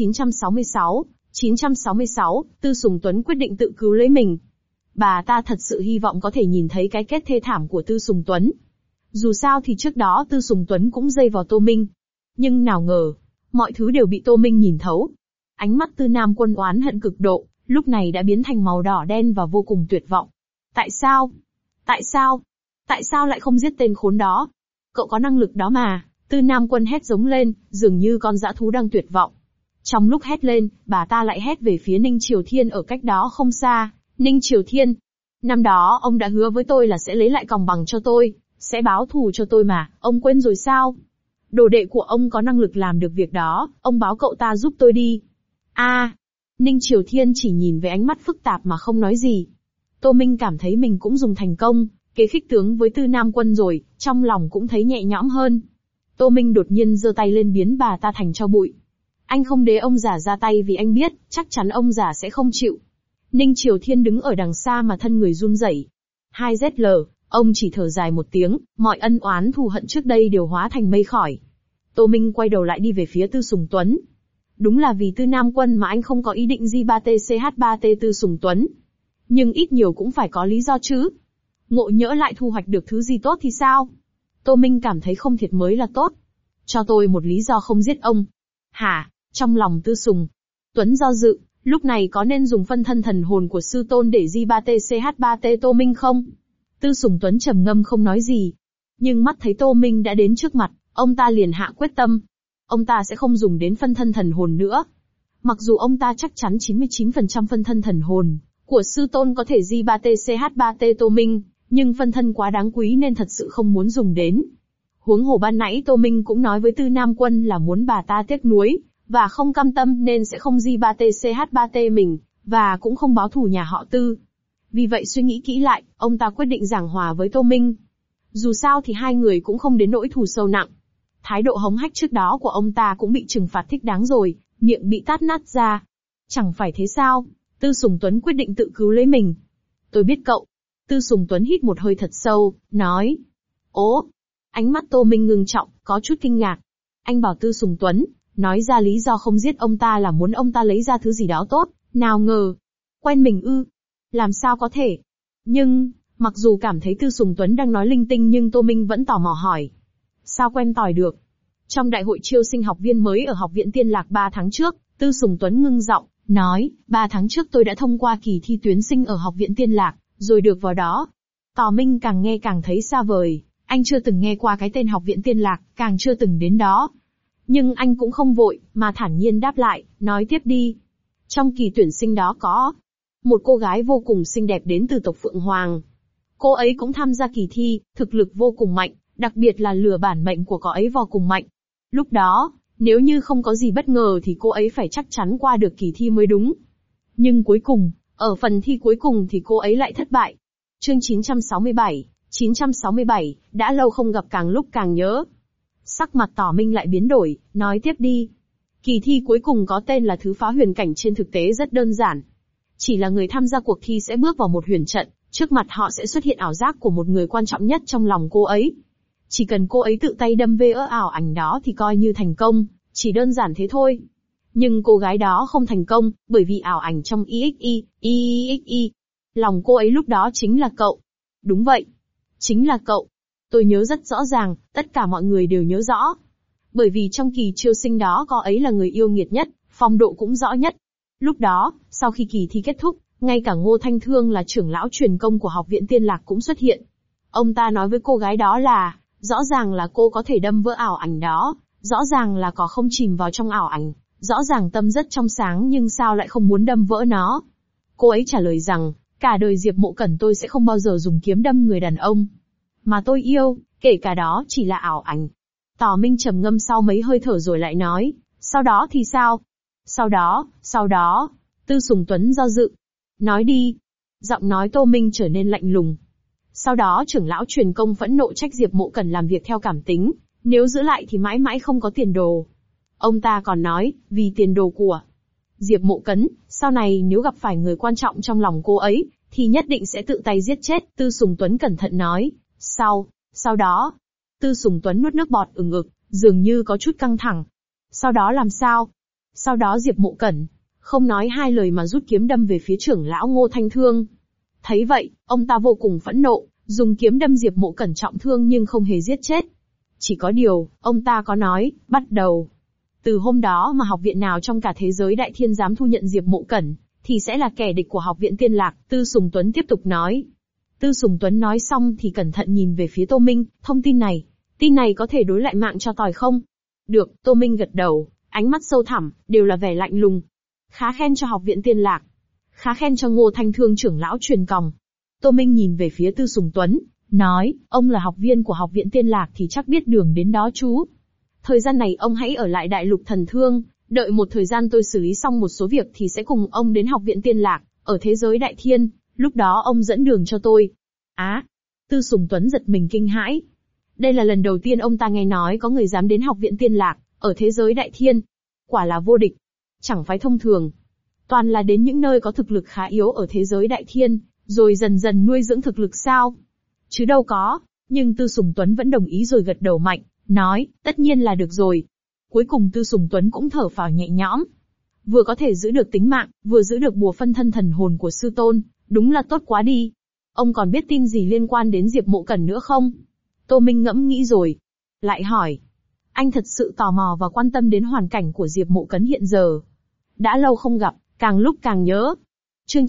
966, Tư Sùng Tuấn quyết định tự cứu lấy mình. Bà ta thật sự hy vọng có thể nhìn thấy cái kết thê thảm của Tư Sùng Tuấn. Dù sao thì trước đó Tư Sùng Tuấn cũng dây vào Tô Minh. Nhưng nào ngờ, mọi thứ đều bị Tô Minh nhìn thấu. Ánh mắt Tư Nam Quân oán hận cực độ, lúc này đã biến thành màu đỏ đen và vô cùng tuyệt vọng. Tại sao? Tại sao? Tại sao lại không giết tên khốn đó? Cậu có năng lực đó mà. Tư Nam Quân hét giống lên, dường như con dã thú đang tuyệt vọng. Trong lúc hét lên, bà ta lại hét về phía Ninh Triều Thiên ở cách đó không xa. Ninh Triều Thiên, năm đó ông đã hứa với tôi là sẽ lấy lại còng bằng cho tôi, sẽ báo thù cho tôi mà, ông quên rồi sao? Đồ đệ của ông có năng lực làm được việc đó, ông báo cậu ta giúp tôi đi. Ninh Triều Thiên chỉ nhìn với ánh mắt phức tạp mà không nói gì. Tô Minh cảm thấy mình cũng dùng thành công kế khích tướng với Tư Nam Quân rồi, trong lòng cũng thấy nhẹ nhõm hơn. Tô Minh đột nhiên giơ tay lên biến bà ta thành tro bụi. Anh không để ông già ra tay vì anh biết, chắc chắn ông già sẽ không chịu. Ninh Triều Thiên đứng ở đằng xa mà thân người run rẩy. 2ZL, ông chỉ thở dài một tiếng, mọi ân oán thù hận trước đây đều hóa thành mây khói. Tô Minh quay đầu lại đi về phía Tư Sùng Tuấn. Đúng là vì Tư Nam Quân mà anh không có ý định J3TCH3T Tư Sùng Tuấn. Nhưng ít nhiều cũng phải có lý do chứ. Ngộ nhỡ lại thu hoạch được thứ gì tốt thì sao? Tô Minh cảm thấy không thiệt mới là tốt. Cho tôi một lý do không giết ông. Hả? Trong lòng Tư Sùng Tuấn do dự, lúc này có nên dùng phân thân thần hồn của sư tôn để J3TCH3T Tô Minh không? Tư Sùng Tuấn trầm ngâm không nói gì. Nhưng mắt thấy Tô Minh đã đến trước mặt, ông ta liền hạ quyết tâm. Ông ta sẽ không dùng đến phân thân thần hồn nữa. Mặc dù ông ta chắc chắn 99% phân thân thần hồn của sư tôn có thể J3TCH3T Tô Minh, nhưng phân thân quá đáng quý nên thật sự không muốn dùng đến. Huống hồ ban nãy Tô Minh cũng nói với Tư Nam Quân là muốn bà ta tiếc nuối, và không cam tâm nên sẽ không J3TCH3T mình, và cũng không báo thù nhà họ Tư. Vì vậy suy nghĩ kỹ lại, ông ta quyết định giảng hòa với Tô Minh. Dù sao thì hai người cũng không đến nỗi thù sâu nặng. Thái độ hống hách trước đó của ông ta cũng bị trừng phạt thích đáng rồi, miệng bị tát nát ra. Chẳng phải thế sao? Tư Sùng Tuấn quyết định tự cứu lấy mình. Tôi biết cậu. Tư Sùng Tuấn hít một hơi thật sâu, nói. Ố! Ánh mắt Tô Minh ngưng trọng, có chút kinh ngạc. Anh bảo Tư Sùng Tuấn nói ra lý do không giết ông ta là muốn ông ta lấy ra thứ gì đó tốt, nào ngờ. Quen mình ư? Làm sao có thể? Nhưng, mặc dù cảm thấy Tư Sùng Tuấn đang nói linh tinh nhưng Tô Minh vẫn tò mò hỏi. Sao quen tỏi được? Trong đại hội chiêu sinh học viên mới ở Học viện Tiên Lạc 3 tháng trước, Tư Sùng Tuấn ngưng giọng, nói, 3 tháng trước tôi đã thông qua kỳ thi tuyển sinh ở Học viện Tiên Lạc, rồi được vào đó. Tào Minh càng nghe càng thấy xa vời, anh chưa từng nghe qua cái tên Học viện Tiên Lạc, càng chưa từng đến đó. Nhưng anh cũng không vội, mà thản nhiên đáp lại, nói tiếp đi. Trong kỳ tuyển sinh đó có một cô gái vô cùng xinh đẹp đến từ tộc Phượng Hoàng. Cô ấy cũng tham gia kỳ thi, thực lực vô cùng mạnh, đặc biệt là lửa bản mệnh của cô ấy vô cùng mạnh. Lúc đó, nếu như không có gì bất ngờ thì cô ấy phải chắc chắn qua được kỳ thi mới đúng. Nhưng cuối cùng, ở phần thi cuối cùng thì cô ấy lại thất bại. Chương 967, đã lâu không gặp càng lúc càng nhớ. Sắc mặt Tào Minh lại biến đổi, nói tiếp đi. Kỳ thi cuối cùng có tên là Thứ Phá Huyền Cảnh trên thực tế rất đơn giản. Chỉ là người tham gia cuộc thi sẽ bước vào một huyền trận, trước mặt họ sẽ xuất hiện ảo giác của một người quan trọng nhất trong lòng cô ấy. Chỉ cần cô ấy tự tay đâm vỡ ảo ảnh đó thì coi như thành công, chỉ đơn giản thế thôi. Nhưng cô gái đó không thành công, bởi vì ảo ảnh trong EXI. Lòng cô ấy lúc đó chính là cậu. Đúng vậy. Chính là cậu. Tôi nhớ rất rõ ràng, tất cả mọi người đều nhớ rõ. Bởi vì trong kỳ chiêu sinh đó có ấy là người yêu nghiệt nhất, phong độ cũng rõ nhất. Lúc đó, sau khi kỳ thi kết thúc, ngay cả Ngô Thanh Thương là trưởng lão truyền công của Học viện Tiên Lạc cũng xuất hiện. Ông ta nói với cô gái đó là, rõ ràng là cô có thể đâm vỡ ảo ảnh đó, rõ ràng là có không chìm vào trong ảo ảnh, rõ ràng tâm rất trong sáng nhưng sao lại không muốn đâm vỡ nó. Cô ấy trả lời rằng, cả đời Diệp Mộ Cẩn tôi sẽ không bao giờ dùng kiếm đâm người đàn ông mà tôi yêu, kể cả đó chỉ là ảo ảnh. Tỏ Minh trầm ngâm sau mấy hơi thở rồi lại nói, sau đó thì sao? Sau đó, Tư Sùng Tuấn do dự. Nói đi. Giọng nói Tô Minh trở nên lạnh lùng. Sau đó trưởng lão truyền công phẫn nộ trách Diệp Mộ Cẩn làm việc theo cảm tính, nếu giữ lại thì mãi mãi không có tiền đồ. Ông ta còn nói, vì tiền đồ của Diệp Mộ Cẩn, sau này nếu gặp phải người quan trọng trong lòng cô ấy, thì nhất định sẽ tự tay giết chết. Tư Sùng Tuấn cẩn thận nói, sau đó, Tư Sùng Tuấn nuốt nước bọt ừng ực, dường như có chút căng thẳng. Sau đó làm sao? Sau đó Diệp Mộ Cẩn không nói hai lời mà rút kiếm đâm về phía trưởng lão Ngô Thanh Thương. Thấy vậy, ông ta vô cùng phẫn nộ, dùng kiếm đâm Diệp Mộ Cẩn trọng thương nhưng không hề giết chết. Chỉ có điều, ông ta có nói, bắt đầu từ hôm đó mà học viện nào trong cả thế giới Đại Thiên dám thu nhận Diệp Mộ Cẩn, thì sẽ là kẻ địch của Học viện Tiên Lạc. Tư Sùng Tuấn tiếp tục nói. Tư Sùng Tuấn nói xong thì cẩn thận nhìn về phía Tô Minh, thông tin này có thể đối lại mạng cho tỏi không? Được, Tô Minh gật đầu, ánh mắt sâu thẳm, đều là vẻ lạnh lùng. Khá khen cho Học viện Tiên Lạc. Khá khen cho Ngô Thanh Thương trưởng lão truyền còng. Tô Minh nhìn về phía Tư Sùng Tuấn, nói, ông là học viên của Học viện Tiên Lạc thì chắc biết đường đến đó chú. Thời gian này ông hãy ở lại Đại Lục Thần Thương, đợi một thời gian tôi xử lý xong một số việc thì sẽ cùng ông đến Học viện Tiên Lạc, ở thế giới Đại Thiên, lúc đó ông dẫn đường cho tôi. Á! Tư Sùng Tuấn giật mình kinh hãi. Đây là lần đầu tiên ông ta nghe nói có người dám đến Học viện Tiên Lạc, ở thế giới Đại Thiên. Quả là vô địch. Chẳng phải thông thường. Toàn là đến những nơi có thực lực khá yếu ở thế giới Đại Thiên, rồi dần dần nuôi dưỡng thực lực sao? Chứ đâu có. Nhưng Tư Sùng Tuấn vẫn đồng ý rồi gật đầu mạnh, nói, tất nhiên là được rồi. Cuối cùng Tư Sùng Tuấn cũng thở phào nhẹ nhõm. Vừa có thể giữ được tính mạng, vừa giữ được bùa phân thân thần hồn của sư tôn, đúng là tốt quá đi. Ông còn biết tin gì liên quan đến Diệp Mộ Cẩn nữa không? Tô Minh ngẫm nghĩ rồi. Lại hỏi. Anh thật sự tò mò và quan tâm đến hoàn cảnh của Diệp Mộ Cẩn hiện giờ. Đã lâu không gặp, càng lúc càng nhớ. Chương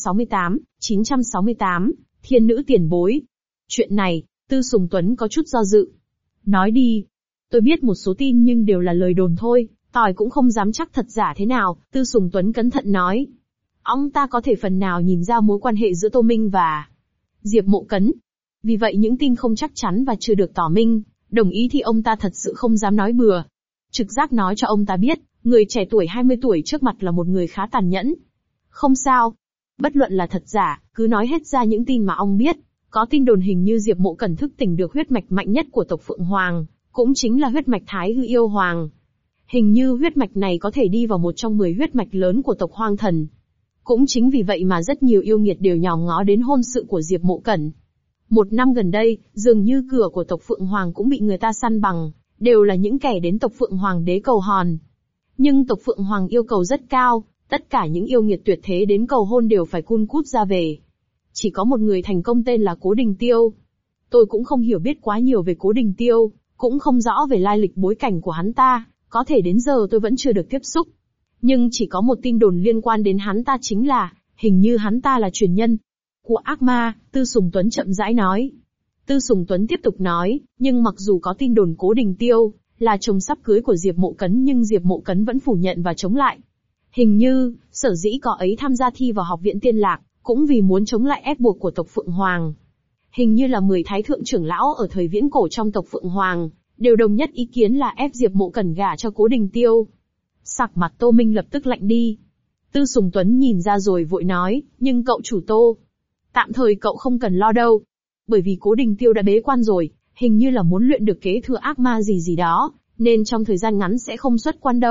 968, Thiên Nữ Tiền Bối. Chuyện này, Tư Sùng Tuấn có chút do dự. Nói đi. Tôi biết một số tin nhưng đều là lời đồn thôi, tỏi cũng không dám chắc thật giả thế nào. Tư Sùng Tuấn cẩn thận nói. Ông ta có thể phần nào nhìn ra mối quan hệ giữa Tô Minh và Diệp Mộ Cẩn. Vì vậy những tin không chắc chắn và chưa được tỏ minh, đồng ý thì ông ta thật sự không dám nói bừa. Trực giác nói cho ông ta biết, người trẻ tuổi 20 tuổi trước mặt là một người khá tàn nhẫn. Không sao. Bất luận là thật giả, cứ nói hết ra những tin mà ông biết. Có tin đồn hình như Diệp Mộ Cẩn thức tỉnh được huyết mạch mạnh nhất của tộc Phượng Hoàng, cũng chính là huyết mạch Thái Hư Yêu Hoàng. Hình như huyết mạch này có thể đi vào một trong 10 huyết mạch lớn của tộc Hoang Thần. Cũng chính vì vậy mà rất nhiều yêu nghiệt đều nhòm ngó đến hôn sự của Diệp Mộ Cẩn. Một năm gần đây, dường như cửa của tộc Phượng Hoàng cũng bị người ta săn bằng, đều là những kẻ đến tộc Phượng Hoàng đế cầu hòn. Nhưng tộc Phượng Hoàng yêu cầu rất cao, tất cả những yêu nghiệt tuyệt thế đến cầu hôn đều phải cun cút ra về. Chỉ có một người thành công tên là Cố Đình Tiêu. Tôi cũng không hiểu biết quá nhiều về Cố Đình Tiêu, cũng không rõ về lai lịch bối cảnh của hắn ta, có thể đến giờ tôi vẫn chưa được tiếp xúc. Nhưng chỉ có một tin đồn liên quan đến hắn ta chính là, hình như hắn ta là truyền nhân của ác ma. Tư Sùng Tuấn chậm rãi nói. Tư Sùng Tuấn tiếp tục nói, nhưng mặc dù có tin đồn Cố Đình Tiêu là chồng sắp cưới của Diệp Mộ Cẩn nhưng Diệp Mộ Cẩn vẫn phủ nhận và chống lại. Hình như, sở dĩ có ấy tham gia thi vào Học viện Tiên Lạc, cũng vì muốn chống lại ép buộc của tộc Phượng Hoàng. Hình như là 10 thái thượng trưởng lão ở thời viễn cổ trong tộc Phượng Hoàng, đều đồng nhất ý kiến là ép Diệp Mộ Cẩn gả cho Cố Đình Tiêu. Sắc mặt Tô Minh lập tức lạnh đi. Tư Sùng Tuấn nhìn ra rồi vội nói, nhưng cậu chủ Tô, tạm thời cậu không cần lo đâu. Bởi vì Cố Đình Tiêu đã bế quan rồi, hình như là muốn luyện được kế thừa ác ma gì gì đó, nên trong thời gian ngắn sẽ không xuất quan đâu,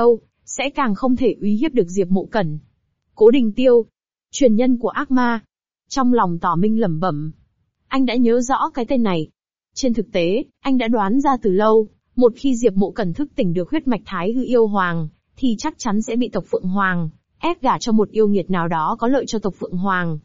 sẽ càng không thể uy hiếp được Diệp Mộ Cẩn. Cố Đình Tiêu, truyền nhân của ác ma. Trong lòng Tỏ Minh lẩm bẩm. Anh đã nhớ rõ cái tên này. Trên thực tế, anh đã đoán ra từ lâu, một khi Diệp Mộ Cẩn thức tỉnh được huyết mạch Thái Hư yêu hoàng, thì chắc chắn sẽ bị tộc Phượng Hoàng ép gả cho một yêu nghiệt nào đó có lợi cho tộc Phượng Hoàng.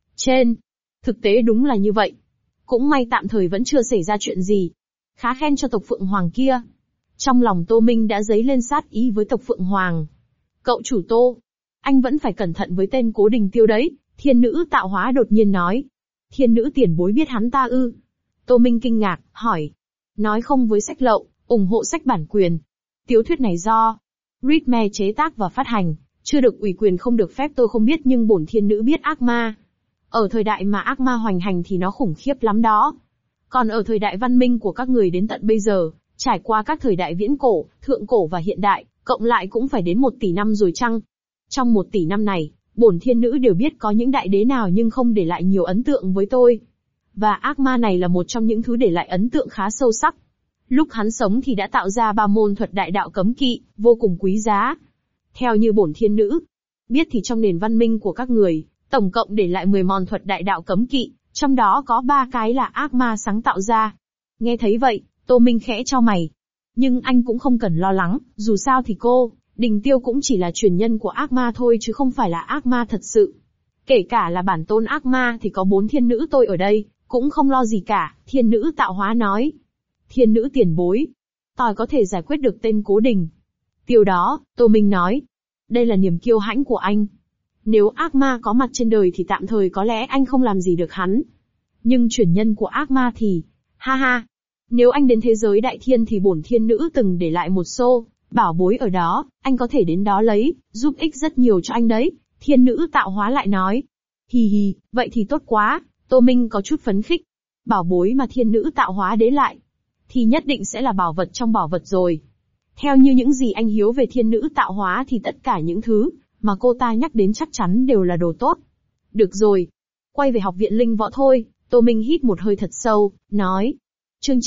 Thực tế đúng là như vậy. Cũng may tạm thời vẫn chưa xảy ra chuyện gì. Khá khen cho tộc Phượng Hoàng kia. Trong lòng Tô Minh đã dấy lên sát ý với tộc Phượng Hoàng. Cậu chủ Tô, anh vẫn phải cẩn thận với tên Cố Đình Tiêu đấy, thiên nữ tạo hóa đột nhiên nói. Thiên nữ tiền bối biết hắn ta ư? Tô Minh kinh ngạc, hỏi. Nói không với sách lậu, ủng hộ sách bản quyền. Tiểu thuyết này do Readme chế tác và phát hành, chưa được ủy quyền không được phép tôi không biết nhưng bổn thiên nữ biết ác ma. Ở thời đại mà ác ma hoành hành thì nó khủng khiếp lắm đó. Còn ở thời đại văn minh của các người đến tận bây giờ, trải qua các thời đại viễn cổ, thượng cổ và hiện đại, cộng lại cũng phải đến 1 tỷ năm rồi chăng? Trong 1 tỷ năm này, bổn thiên nữ đều biết có những đại đế nào nhưng không để lại nhiều ấn tượng với tôi. Và ác ma này là một trong những thứ để lại ấn tượng khá sâu sắc. Lúc hắn sống thì đã tạo ra 3 môn thuật đại đạo cấm kỵ, vô cùng quý giá. Theo như bổn thiên nữ biết thì trong nền văn minh của các người, tổng cộng để lại 10 môn thuật đại đạo cấm kỵ, trong đó có 3 cái là ác ma sáng tạo ra. Nghe thấy vậy, Tô Minh khẽ chau mày. Nhưng anh cũng không cần lo lắng, dù sao thì cô, Đình Tiêu cũng chỉ là truyền nhân của ác ma thôi chứ không phải là ác ma thật sự. Kể cả là bản tôn ác ma thì có 4 thiên nữ tôi ở đây, cũng không lo gì cả, thiên nữ tạo hóa nói. Thiên nữ tiền bối, tôi có thể giải quyết được tên Cố Đình Tiêu đó, Tô Minh nói. Đây là niềm kiêu hãnh của anh. Nếu ác ma có mặt trên đời thì tạm thời có lẽ anh không làm gì được hắn. Nhưng truyền nhân của ác ma thì, ha ha. Nếu anh đến thế giới đại thiên thì bổn thiên nữ từng để lại một xô bảo bối ở đó, anh có thể đến đó lấy, giúp ích rất nhiều cho anh đấy. Thiên nữ tạo hóa lại nói. Hì hì, vậy thì tốt quá, Tô Minh có chút phấn khích. Bảo bối mà thiên nữ tạo hóa đế lại, thì nhất định sẽ là bảo vật trong bảo vật rồi. Theo như những gì anh hiếu về thiên nữ tạo hóa thì tất cả những thứ mà cô ta nhắc đến chắc chắn đều là đồ tốt. Được rồi, quay về học viện linh võ thôi. Tô Minh hít một hơi thật sâu, nói. Chương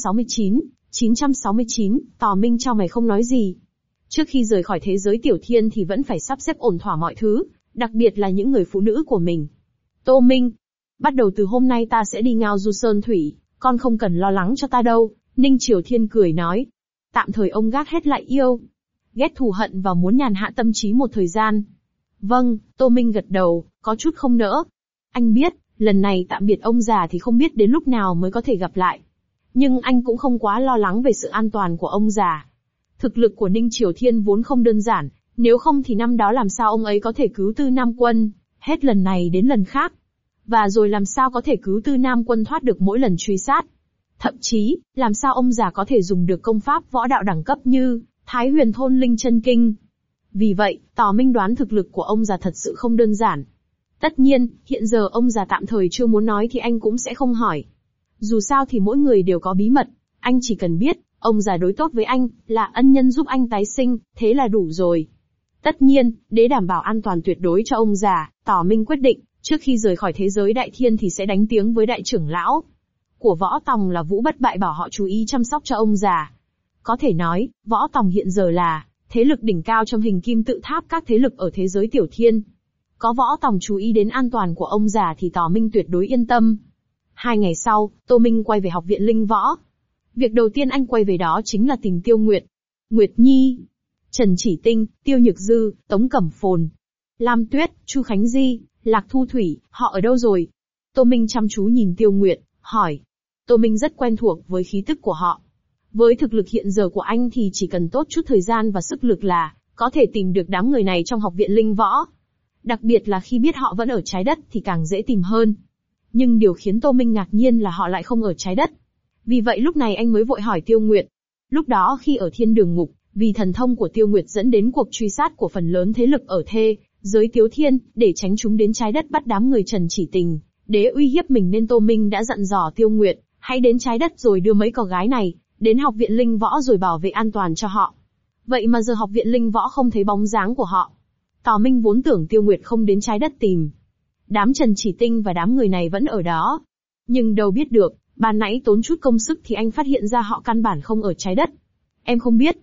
969, Tỏ Minh chau mày không nói gì. Trước khi rời khỏi thế giới tiểu thiên thì vẫn phải sắp xếp ổn thỏa mọi thứ, đặc biệt là những người phụ nữ của mình. Tô Minh, bắt đầu từ hôm nay ta sẽ đi Ngao Du Sơn Thủy, con không cần lo lắng cho ta đâu. Ninh Triều Thiên cười nói. Tạm thời ông gác hết lại yêu ghét thù hận và muốn nhàn hạ tâm trí một thời gian. Vâng, Tô Minh gật đầu, có chút không nỡ. Anh biết, lần này tạm biệt ông già thì không biết đến lúc nào mới có thể gặp lại. Nhưng anh cũng không quá lo lắng về sự an toàn của ông già. Thực lực của Ninh Triều Thiên vốn không đơn giản, nếu không thì năm đó làm sao ông ấy có thể cứu Tư Nam Quân, hết lần này đến lần khác. Và rồi làm sao có thể cứu Tư Nam Quân thoát được mỗi lần truy sát. Thậm chí, làm sao ông già có thể dùng được công pháp võ đạo đẳng cấp như Thái Huyền Thôn Linh Chân Kinh. Vì vậy, Tỏ Minh đoán thực lực của ông già thật sự không đơn giản. Tất nhiên, hiện giờ ông già tạm thời chưa muốn nói thì anh cũng sẽ không hỏi. Dù sao thì mỗi người đều có bí mật, anh chỉ cần biết, ông già đối tốt với anh, là ân nhân giúp anh tái sinh, thế là đủ rồi. Tất nhiên, để đảm bảo an toàn tuyệt đối cho ông già, Tỏ Minh quyết định, trước khi rời khỏi thế giới đại thiên thì sẽ đánh tiếng với đại trưởng lão của Võ Tòng là Vũ Bất Bại bảo họ chú ý chăm sóc cho ông già. Có thể nói, Võ Tòng hiện giờ là thế lực đỉnh cao trong hình kim tự tháp các thế lực ở thế giới tiểu thiên. Có Võ Tòng chú ý đến an toàn của ông già thì Tỏ Minh tuyệt đối yên tâm. 2 ngày sau, Tô Minh quay về học viện linh võ. Việc đầu tiên anh quay về đó chính là tìm Tiêu Nguyệt, Nguyệt Nhi, Trần Chỉ Tinh, Tiêu Nhược Dư, Tống Cẩm Phồn, Lam Tuyết, Chu Khánh Di, Lạc Thu Thủy, họ ở đâu rồi? Tô Minh chăm chú nhìn Tiêu Nguyệt, hỏi. Tô Minh rất quen thuộc với khí tức của họ. Với thực lực hiện giờ của anh thì chỉ cần tốt chút thời gian và sức lực là có thể tìm được đám người này trong học viện linh võ. Đặc biệt là khi biết họ vẫn ở trái đất thì càng dễ tìm hơn. Nhưng điều khiến Tô Minh ngạc nhiên là họ lại không ở trái đất. Vì vậy lúc này anh mới vội hỏi Tiêu Nguyệt. Lúc đó khi ở thiên đường ngục, vì thần thông của Tiêu Nguyệt dẫn đến cuộc truy sát của phần lớn thế lực ở thế giới Tiếu Thiên, để tránh chúng đến trái đất bắt đám người Trần Chỉ Tình, để uy hiếp mình nên Tô Minh đã dặn dò Tiêu Nguyệt, hãy đến trái đất rồi đưa mấy cò gái này đến học viện linh võ rồi bảo vệ an toàn cho họ. Vậy mà giờ học viện linh võ không thấy bóng dáng của họ. Tỏ Minh vốn tưởng Tiêu Nguyệt không đến trái đất tìm đám Trần Chỉ Tinh và đám người này vẫn ở đó. Nhưng đâu biết được, ban nãy tốn chút công sức thì anh phát hiện ra họ căn bản không ở trái đất. Em không biết.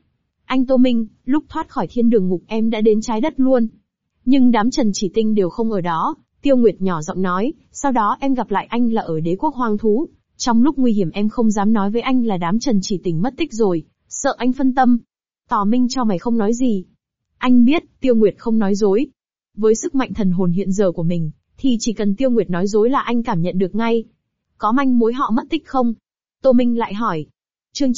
Anh Tô Minh, lúc thoát khỏi thiên đường ngục em đã đến trái đất luôn. Nhưng đám Trần Chỉ Tinh đều không ở đó, Tiêu Nguyệt nhỏ giọng nói, sau đó em gặp lại anh là ở đế quốc hoang thú. Trong lúc nguy hiểm em không dám nói với anh là đám Trần Chỉ Tình mất tích rồi, sợ anh phân tâm. Tỏ Minh cho mày không nói gì. Anh biết, Tiêu Nguyệt không nói dối. Với sức mạnh thần hồn hiện giờ của mình, thì chỉ cần Tiêu Nguyệt nói dối là anh cảm nhận được ngay. Có manh mối họ mất tích không? Tô Minh lại hỏi. Chương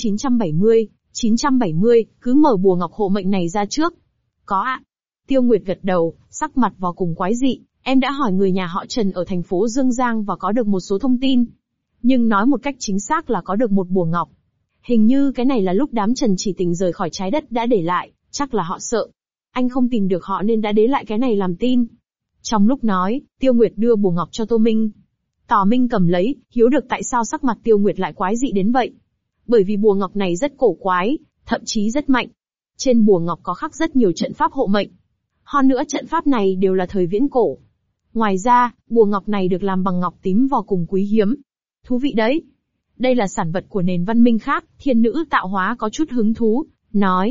970, cứ mở bùa ngọc hộ mệnh này ra trước. Có ạ. Tiêu Nguyệt gật đầu, sắc mặt vô cùng quái dị. Em đã hỏi người nhà họ Trần ở thành phố Dương Giang và có được một số thông tin. Nhưng nói một cách chính xác là có được một bùa ngọc. Hình như cái này là lúc đám Trần Chỉ Tình rời khỏi trái đất đã để lại, chắc là họ sợ. Anh không tìm được họ nên đã để lại cái này làm tin. Trong lúc nói, Tiêu Nguyệt đưa bùa ngọc cho Tô Minh. Tỏ Minh cầm lấy, hiếu được tại sao sắc mặt Tiêu Nguyệt lại quái dị đến vậy. Bởi vì bùa ngọc này rất cổ quái, thậm chí rất mạnh. Trên bùa ngọc có khắc rất nhiều trận pháp hộ mệnh. Hơn nữa trận pháp này đều là thời viễn cổ. Ngoài ra, bùa ngọc này được làm bằng ngọc tím vô cùng quý hiếm. Thú vị đấy. Đây là sản vật của nền văn minh khác, thiên nữ tạo hóa có chút hứng thú, nói.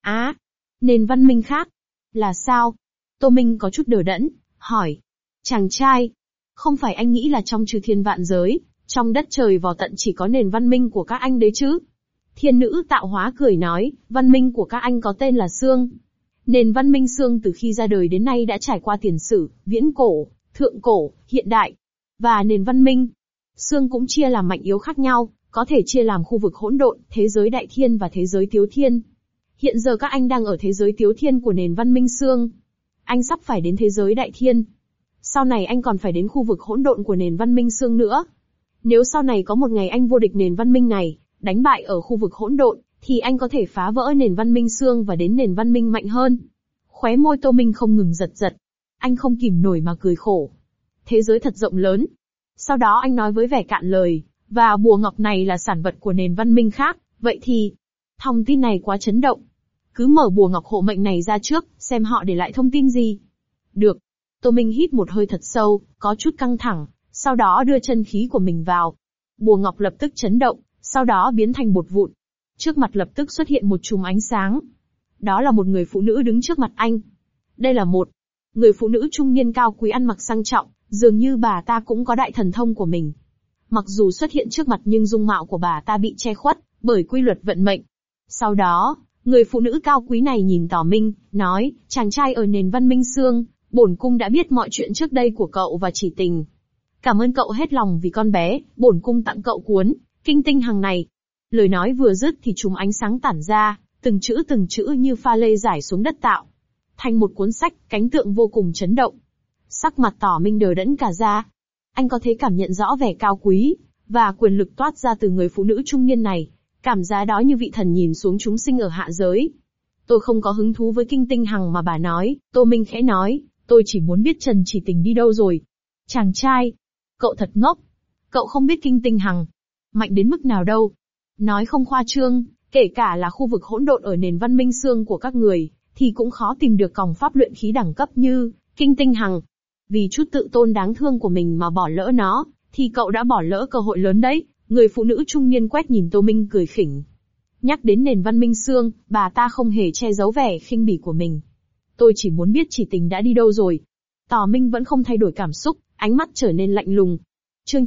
Nền văn minh khác? Là sao? Tô Minh có chút đờ đẫn, hỏi. Chàng trai, không phải anh nghĩ là trong chư thiên vạn giới, trong đất trời vò tận chỉ có nền văn minh của các anh đấy chứ? Thiên nữ tạo hóa cười nói, văn minh của các anh có tên là Sương. Nền văn minh Sương từ khi ra đời đến nay đã trải qua tiền sử, viễn cổ, thượng cổ, hiện đại. Và nền văn minh Sương cũng chia làm mạnh yếu khác nhau, có thể chia làm khu vực hỗn độn, thế giới đại thiên và thế giới tiếu thiên. Hiện giờ các anh đang ở thế giới tiếu thiên của nền văn minh Sương. Anh sắp phải đến thế giới đại thiên. Sau này anh còn phải đến khu vực hỗn độn của nền văn minh Sương nữa. Nếu sau này có một ngày anh vô địch nền văn minh này, đánh bại ở khu vực hỗn độn, thì anh có thể phá vỡ nền văn minh Sương và đến nền văn minh mạnh hơn. Khóe môi Tô Minh không ngừng giật giật. Anh không kìm nổi mà cười khổ. Thế giới thật rộng lớn. Sau đó anh nói với vẻ cạn lời, và bùa ngọc này là sản vật của nền văn minh khác, vậy thì... Thông tin này quá chấn động. Cứ mở bùa ngọc hộ mệnh này ra trước, xem họ để lại thông tin gì. Được. Tô Minh hít một hơi thật sâu, có chút căng thẳng, sau đó đưa chân khí của mình vào. Bùa ngọc lập tức chấn động, sau đó biến thành bột vụn. Trước mặt lập tức xuất hiện một chùm ánh sáng. Đó là một người phụ nữ đứng trước mặt anh. Đây là một người phụ nữ trung niên cao quý ăn mặc sang trọng, dường như bà ta cũng có đại thần thông của mình. Mặc dù xuất hiện trước mặt nhưng dung mạo của bà ta bị che khuất bởi quy luật vận mệnh. Sau đó, người phụ nữ cao quý này nhìn Tỏ Minh, nói, chàng trai ở nền văn minh Sương, bổn cung đã biết mọi chuyện trước đây của cậu và Chỉ Tình. Cảm ơn cậu hết lòng vì con bé, bổn cung tặng cậu cuốn Kinh Tinh Hằng này. Lời nói vừa dứt thì chùm ánh sáng tản ra, từng chữ như pha lê rải xuống đất tạo thành một cuốn sách, cánh tượng vô cùng chấn động. Sắc mặt Tỏ Minh đờ đẫn cả ra. Anh có thể cảm nhận rõ vẻ cao quý và quyền lực toát ra từ người phụ nữ trung niên này, cảm giác đó như vị thần nhìn xuống chúng sinh ở hạ giới. Tôi không có hứng thú với Kinh Tinh Hằng mà bà nói, Tô Minh khẽ nói, tôi chỉ muốn biết Trần Chỉ Tình đi đâu rồi. Chàng trai, cậu thật ngốc. Cậu không biết Kinh Tinh Hằng mạnh đến mức nào đâu. Nói không khoa trương, kể cả là khu vực hỗn độn ở nền văn minh Sương của các người, thì cũng khó tìm được còng pháp luyện khí đẳng cấp như Kinh Tinh Hằng. Vì chút tự tôn đáng thương của mình mà bỏ lỡ nó, thì cậu đã bỏ lỡ cơ hội lớn đấy. Người phụ nữ trung niên quét nhìn Tô Minh cười khỉnh. Nhắc đến nền văn minh Sương, bà ta không hề che giấu vẻ khinh bỉ của mình. Tôi chỉ muốn biết Chỉ Tình đã đi đâu rồi. Tỏ Minh vẫn không thay đổi cảm xúc, ánh mắt trở nên lạnh lùng. Chương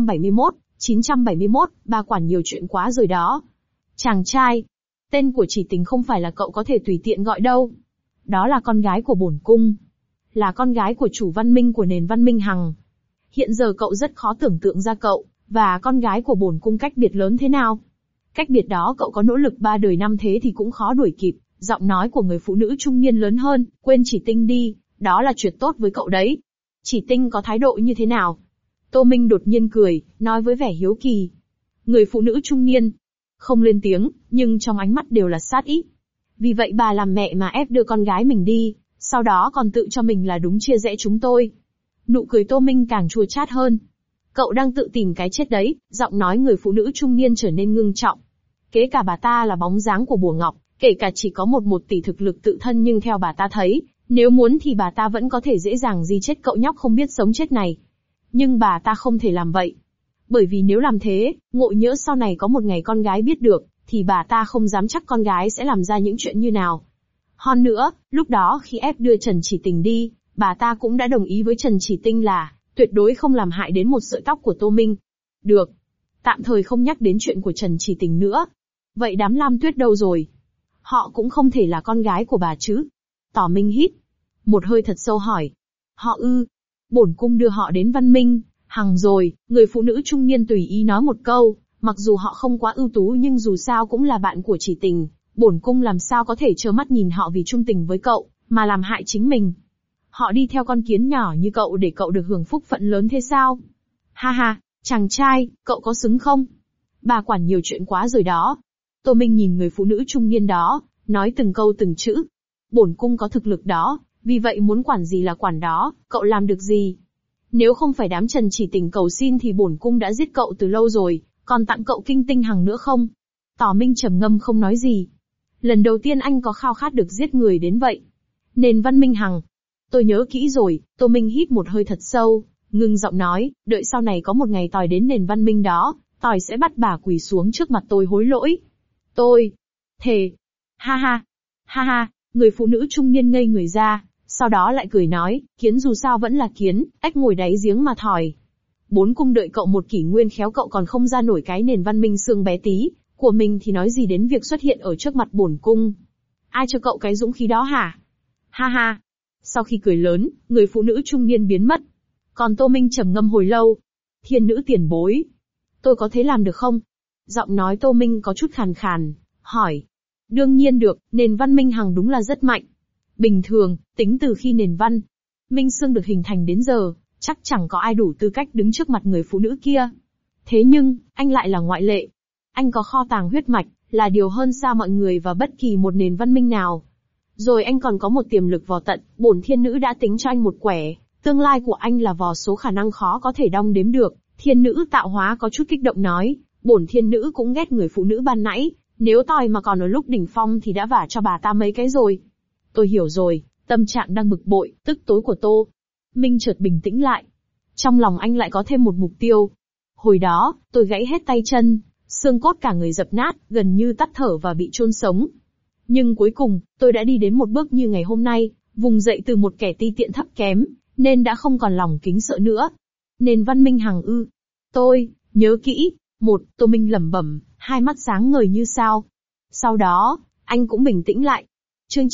971, bà quản nhiều chuyện quá rồi đó. Chàng trai, tên của Chỉ Tình không phải là cậu có thể tùy tiện gọi đâu. Đó là con gái của bổn cung. Là con gái của chủ văn minh của nền văn minh Hằng. Hiện giờ cậu rất khó tưởng tượng ra cậu và con gái của bổn cung cách biệt lớn thế nào. Cách biệt đó cậu có nỗ lực 3 đời 5 thế thì cũng khó đuổi kịp. Giọng nói của người phụ nữ trung niên lớn hơn, quên Chỉ Tinh đi, đó là chuyện tốt với cậu đấy. Chỉ Tinh có thái độ như thế nào? Tô Minh đột nhiên cười, nói với vẻ hiếu kỳ. Người phụ nữ trung niên không lên tiếng, nhưng trong ánh mắt đều là sát ý. Vì vậy bà làm mẹ mà ép đưa con gái mình đi, sau đó còn tự cho mình là đúng chia rẽ chúng tôi. Nụ cười Tô Minh càng chua chát hơn. Cậu đang tự tìm cái chết đấy, giọng nói người phụ nữ trung niên trở nên ngưng trọng. Kể cả bà ta là bóng dáng của bùa ngọc, kể cả chỉ có một tỷ thực lực tự thân nhưng theo bà ta thấy, nếu muốn thì bà ta vẫn có thể dễ dàng di chết cậu nhóc không biết sống chết này. Nhưng bà ta không thể làm vậy. Bởi vì nếu làm thế, ngộ nhỡ sau này có một ngày con gái biết được, thì bà ta không dám chắc con gái sẽ làm ra những chuyện như nào. Hơn nữa, lúc đó khi ép đưa Trần Chỉ Tình đi, bà ta cũng đã đồng ý với Trần Chỉ Tinh là tuyệt đối không làm hại đến một sợi tóc của Tô Minh. Được. Tạm thời không nhắc đến chuyện của Trần Chỉ Tình nữa. Vậy đám Lam Tuyết đâu rồi? Họ cũng không thể là con gái của bà chứ? Tỏ Minh hít một hơi thật sâu hỏi. Họ ư? Bổn cung đưa họ đến Văn Minh Hằng rồi. Người phụ nữ trung niên tùy ý nói một câu, mặc dù họ không quá ưu tú nhưng dù sao cũng là bạn của Chỉ Tình, bổn cung làm sao có thể trơ mắt nhìn họ vì trung tình với cậu mà làm hại chính mình. Họ đi theo con kiến nhỏ như cậu để cậu được hưởng phúc phận lớn thế sao? Ha ha, chàng trai, cậu có xứng không? Bà quản nhiều chuyện quá rồi đó. Tô Minh nhìn người phụ nữ trung niên đó, nói từng câu từng chữ. Bổn cung có thực lực đó, vì vậy muốn quản gì là quản đó, cậu làm được gì? Nếu không phải đám Trần Chỉ Tình cầu xin thì bổn cung đã giết cậu từ lâu rồi, còn tặng cậu Kinh Tinh Hằng nữa không? Tỏ Minh trầm ngâm không nói gì. Lần đầu tiên anh có khao khát được giết người đến vậy. Nền Văn Minh Hằng. Tôi nhớ kỹ rồi. Tô Minh hít một hơi thật sâu, ngưng giọng nói, đợi sau này có một ngày tỏi đến nền văn minh đó, tỏi sẽ bắt bà quỳ xuống trước mặt tôi hối lỗi. Tôi thề. Ha ha, ha ha. Người phụ nữ trung niên ngây người ra, sau đó lại cười nói, kiến dù sao vẫn là kiến, ếch ngồi đáy giếng mà thỏi. Bốn cung đợi cậu một kỷ nguyên khéo cậu còn không ra nổi cái nền văn minh xương bé tí của mình thì nói gì đến việc xuất hiện ở trước mặt bổn cung. Ai cho cậu cái dũng khí đó hả? Ha ha. Sau khi cười lớn, người phụ nữ trung niên biến mất. Còn Tô Minh trầm ngâm hồi lâu. Thiên nữ tiền bối. Tôi có thể làm được không? Giọng nói Tô Minh có chút khàn khàn, hỏi. Đương nhiên được, nền văn minh hằng đúng là rất mạnh. Bình thường, tính từ khi nền văn minh xương được hình thành đến giờ, chắc chẳng có ai đủ tư cách đứng trước mặt người phụ nữ kia. Thế nhưng, anh lại là ngoại lệ. Anh có kho tàng huyết mạch, là điều hơn xa mọi người và bất kỳ một nền văn minh nào. Rồi anh còn có một tiềm lực vò tận, bổn thiên nữ đã tính cho anh một quẻ, tương lai của anh là vò số khả năng khó có thể đong đếm được. Thiên nữ tạo hóa có chút kích động nói, bổn thiên nữ cũng ghét người phụ nữ ban nãy, nếu tỏi mà còn ở lúc đỉnh phong thì đã vả cho bà ta mấy cái rồi. Tôi hiểu rồi, tâm trạng đang bực bội, tức tối của Tô Minh chợt bình tĩnh lại. Trong lòng anh lại có thêm một mục tiêu. Hồi đó, tôi gãy hết tay chân, xương cốt cả người dập nát, gần như tắt thở và bị chôn sống. Nhưng cuối cùng, tôi đã đi đến một bước như ngày hôm nay, vùng dậy từ một kẻ ti tiện thấp kém, nên đã không còn lòng kính sợ nữa. Nền văn minh hằng ư? Tôi nhớ kỹ. Tô Minh lẩm bẩm, hai mắt sáng ngời như sao. Sau đó, anh cũng bình tĩnh lại. Chương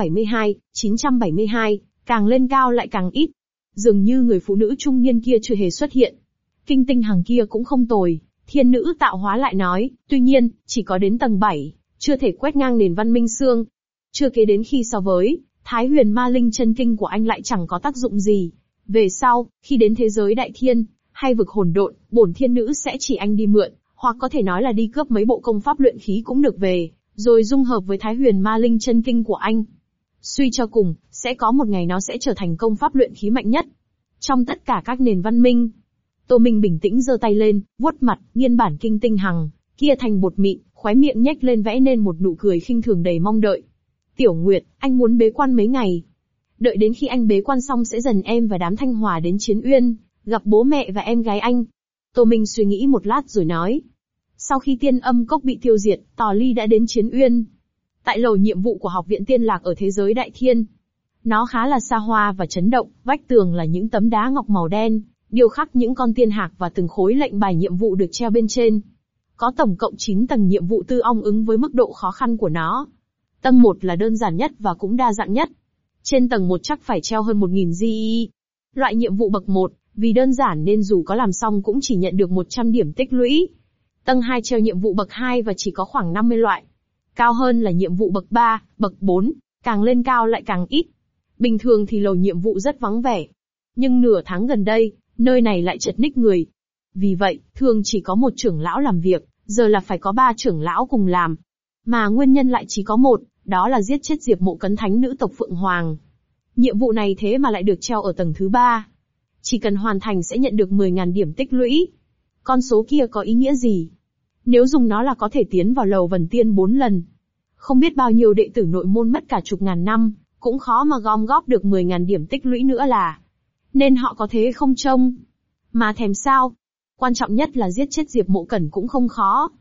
972, càng lên cao lại càng ít. Dường như người phụ nữ trung niên kia chưa hề xuất hiện. Kinh tinh hằng kia cũng không tồi, thiên nữ tạo hóa lại nói, tuy nhiên, chỉ có đến tầng 7, chưa thể quét ngang nền văn minh xương. Chưa kể đến khi so với Thái Huyền Ma Linh chân kinh của anh lại chẳng có tác dụng gì. Về sau, khi đến thế giới đại thiên, hay vực hồn độn, bổn thiên nữ sẽ chỉ anh đi mượn, hoặc có thể nói là đi cướp mấy bộ công pháp luyện khí cũng được về, rồi dung hợp với Thái Huyền Ma Linh chân kinh của anh. Suy cho cùng, sẽ có một ngày nó sẽ trở thành công pháp luyện khí mạnh nhất trong tất cả các nền văn minh. Tô Minh bình tĩnh giơ tay lên, vuốt mặt, nghiên bản kinh tinh hằng kia thành bột mịn, khóe miệng nhếch lên vẽ nên một nụ cười khinh thường đầy mong đợi. Tiểu Nguyệt, anh muốn bế quan mấy ngày? Đợi đến khi anh bế quan xong sẽ dần em và đám Thanh Hòa đến Chiến Uyên, gặp bố mẹ và em gái anh. Tô Minh suy nghĩ một lát rồi nói. Sau khi Tiên Âm Cốc bị tiêu diệt, Tò Ly đã đến Chiến Uyên. Tại lầu nhiệm vụ của Học viện Tiên Lạc ở thế giới Đại Thiên. Nó khá là xa hoa và chấn động, vách tường là những tấm đá ngọc màu đen, điêu khắc những con tiên hạc và từng khối lệnh bài nhiệm vụ được treo bên trên. Có tổng cộng 9 tầng nhiệm vụ tư ong ứng với mức độ khó khăn của nó. Tầng 1 là đơn giản nhất và cũng đa dạng nhất. Trên tầng 1 chắc phải treo hơn 1000 GE. Loại nhiệm vụ bậc 1, vì đơn giản nên dù có làm xong cũng chỉ nhận được 100 điểm tích lũy. Tầng 2 treo nhiệm vụ bậc 2 và chỉ có khoảng 50 loại. Cao hơn là nhiệm vụ bậc 3, bậc 4, càng lên cao lại càng ít. Bình thường thì lầu nhiệm vụ rất vắng vẻ. Nhưng nửa tháng gần đây, nơi này lại chật ních người. Vì vậy, thường chỉ có một trưởng lão làm việc, giờ là phải có 3 trưởng lão cùng làm. Mà nguyên nhân lại chỉ có một, đó là giết chết Diệp Mộ Cấn thánh nữ tộc Phượng Hoàng. Nhiệm vụ này thế mà lại được treo ở tầng thứ 3. Chỉ cần hoàn thành sẽ nhận được 10.000 điểm tích lũy. Con số kia có ý nghĩa gì? Nếu dùng nó là có thể tiến vào lầu Vân Tiên 4 lần. Không biết bao nhiêu đệ tử nội môn mất cả chục ngàn năm, cũng khó mà gom góp được 10.000 điểm tích lũy nữa là. Nên họ có thế không trông mà thèm sao? Quan trọng nhất là giết chết Diệp Mộ Cẩn cũng không khó.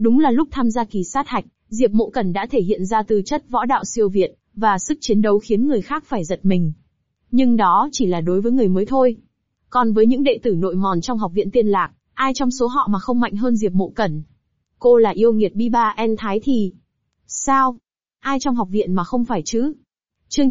Đúng là lúc tham gia kỳ sát hạch, Diệp Mộ Cẩn đã thể hiện ra tư chất võ đạo siêu việt, và sức chiến đấu khiến người khác phải giật mình. Nhưng đó chỉ là đối với người mới thôi. Còn với những đệ tử nội mòn trong học viện Tiên Lạc, ai trong số họ mà không mạnh hơn Diệp Mộ Cẩn? Cô là yêu nghiệt Bi3N Thái thì sao? Ai trong học viện mà không phải chứ? Chương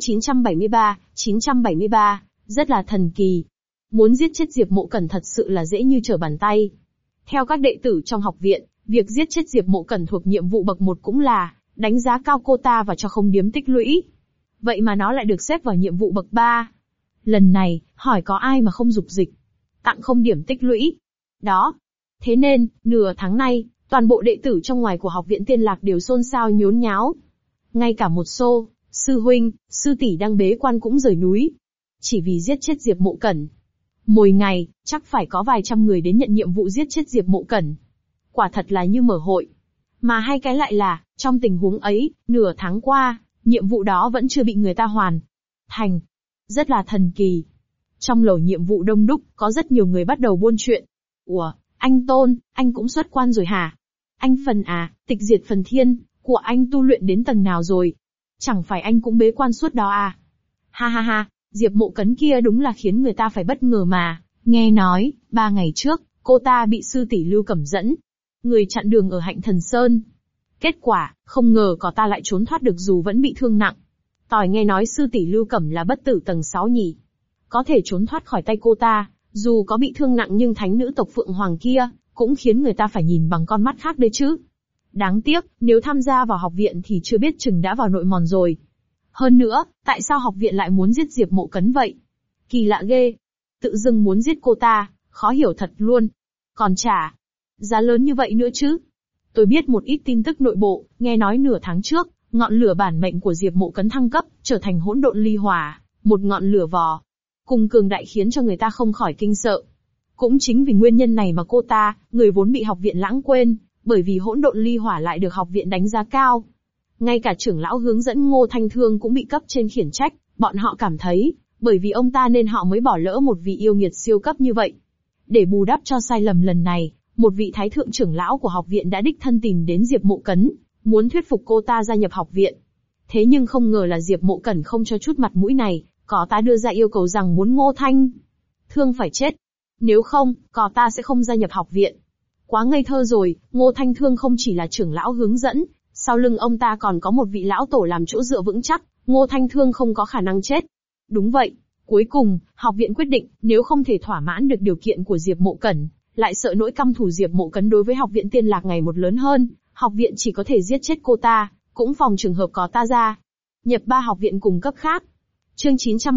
973, rất là thần kỳ. Muốn giết chết Diệp Mộ Cẩn thật sự là dễ như trở bàn tay. Theo các đệ tử trong học viện, việc giết chết Diệp Mộ Cẩn thuộc nhiệm vụ bậc 1 cũng là đánh giá cao cô ta và cho không điếm tích lũy. Vậy mà nó lại được xếp vào nhiệm vụ bậc 3. Lần này, hỏi có ai mà không dục dịch. Tặng không điểm tích lũy. Đó. Thế nên, nửa tháng nay, toàn bộ đệ tử trong ngoài của học viện Tiên Lạc đều xôn xao nhốn nháo. Ngay cả một số sư huynh, sư tỷ đang bế quan cũng rời núi. Chỉ vì giết chết Diệp Mộ Cẩn. Mỗi ngày, chắc phải có vài trăm người đến nhận nhiệm vụ giết chết Diệp Mộ Cẩn. Quả thật là như mở hội. Mà hay cái lại là, trong tình huống ấy, nửa tháng qua, nhiệm vụ đó vẫn chưa bị người ta hoàn thành. Rất là thần kỳ. Trong lầu nhiệm vụ đông đúc, có rất nhiều người bắt đầu buôn chuyện. Ủa, anh Tôn, anh cũng xuất quan rồi hả? Anh Phần à, tịch diệt phần thiên, của anh tu luyện đến tầng nào rồi? Chẳng phải anh cũng bế quan suốt đó à? Ha ha ha, Diệp Mộ Cẩn kia đúng là khiến người ta phải bất ngờ mà. Nghe nói, 3 ngày trước, cô ta bị sư tỷ Lưu Cẩm dẫn người chặn đường ở Hạnh Thần Sơn. Kết quả, không ngờ có ta lại trốn thoát được dù vẫn bị thương nặng. Tỏi nghe nói sư tỷ Lưu Cẩm là bất tử tầng 6 nhỉ. Có thể trốn thoát khỏi tay cô ta, dù có bị thương nặng nhưng thánh nữ tộc Phượng Hoàng kia, cũng khiến người ta phải nhìn bằng con mắt khác đấy chứ. Đáng tiếc, nếu tham gia vào học viện thì chưa biết chừng đã vào nội mòn rồi. Hơn nữa, tại sao học viện lại muốn giết Diệp Mộ Cẩn vậy? Kỳ lạ ghê. Tự dưng muốn giết cô ta, khó hiểu thật luôn. Còn trả giá lớn như vậy nữa chứ. Tôi biết một ít tin tức nội bộ, nghe nói nửa tháng trước, ngọn lửa bản mệnh của Diệp Mộ Cẩn thăng cấp, trở thành hỗn độn ly hỏa, một ngọn lửa vò. Cùng cường đại khiến cho người ta không khỏi kinh sợ. Cũng chính vì nguyên nhân này mà cô ta, người vốn bị học viện lãng quên, bởi vì hỗn độn ly hỏa lại được học viện đánh giá cao. Ngay cả trưởng lão hướng dẫn Ngô Thanh Thương cũng bị cấp trên khiển trách, bọn họ cảm thấy, bởi vì ông ta nên họ mới bỏ lỡ một vị yêu nghiệt siêu cấp như vậy. Để bù đắp cho sai lầm lần này, một vị thái thượng trưởng lão của học viện đã đích thân tìm đến Diệp Mộ Cẩn, muốn thuyết phục cô ta gia nhập học viện. Thế nhưng không ngờ là Diệp Mộ Cẩn không cho chút mặt mũi này, có ta đưa ra yêu cầu rằng muốn Ngô Thanh Thương phải chết. Nếu không, có ta sẽ không gia nhập học viện. Quá ngây thơ rồi, Ngô Thanh Thương không chỉ là trưởng lão hướng dẫn, sau lưng ông ta còn có một vị lão tổ làm chỗ dựa vững chắc, Ngô Thanh Thương không có khả năng chết. Đúng vậy, cuối cùng, học viện quyết định, nếu không thể thỏa mãn được điều kiện của Diệp Mộ Cẩn, lại sợ nỗi căm thù Diệp Mộ Cẩn đối với học viện Tiên Lạc ngày một lớn hơn, học viện chỉ có thể giết chết cô ta, cũng phòng trường hợp có ta ra. Nhập 3 học viện cùng cấp khác. Chương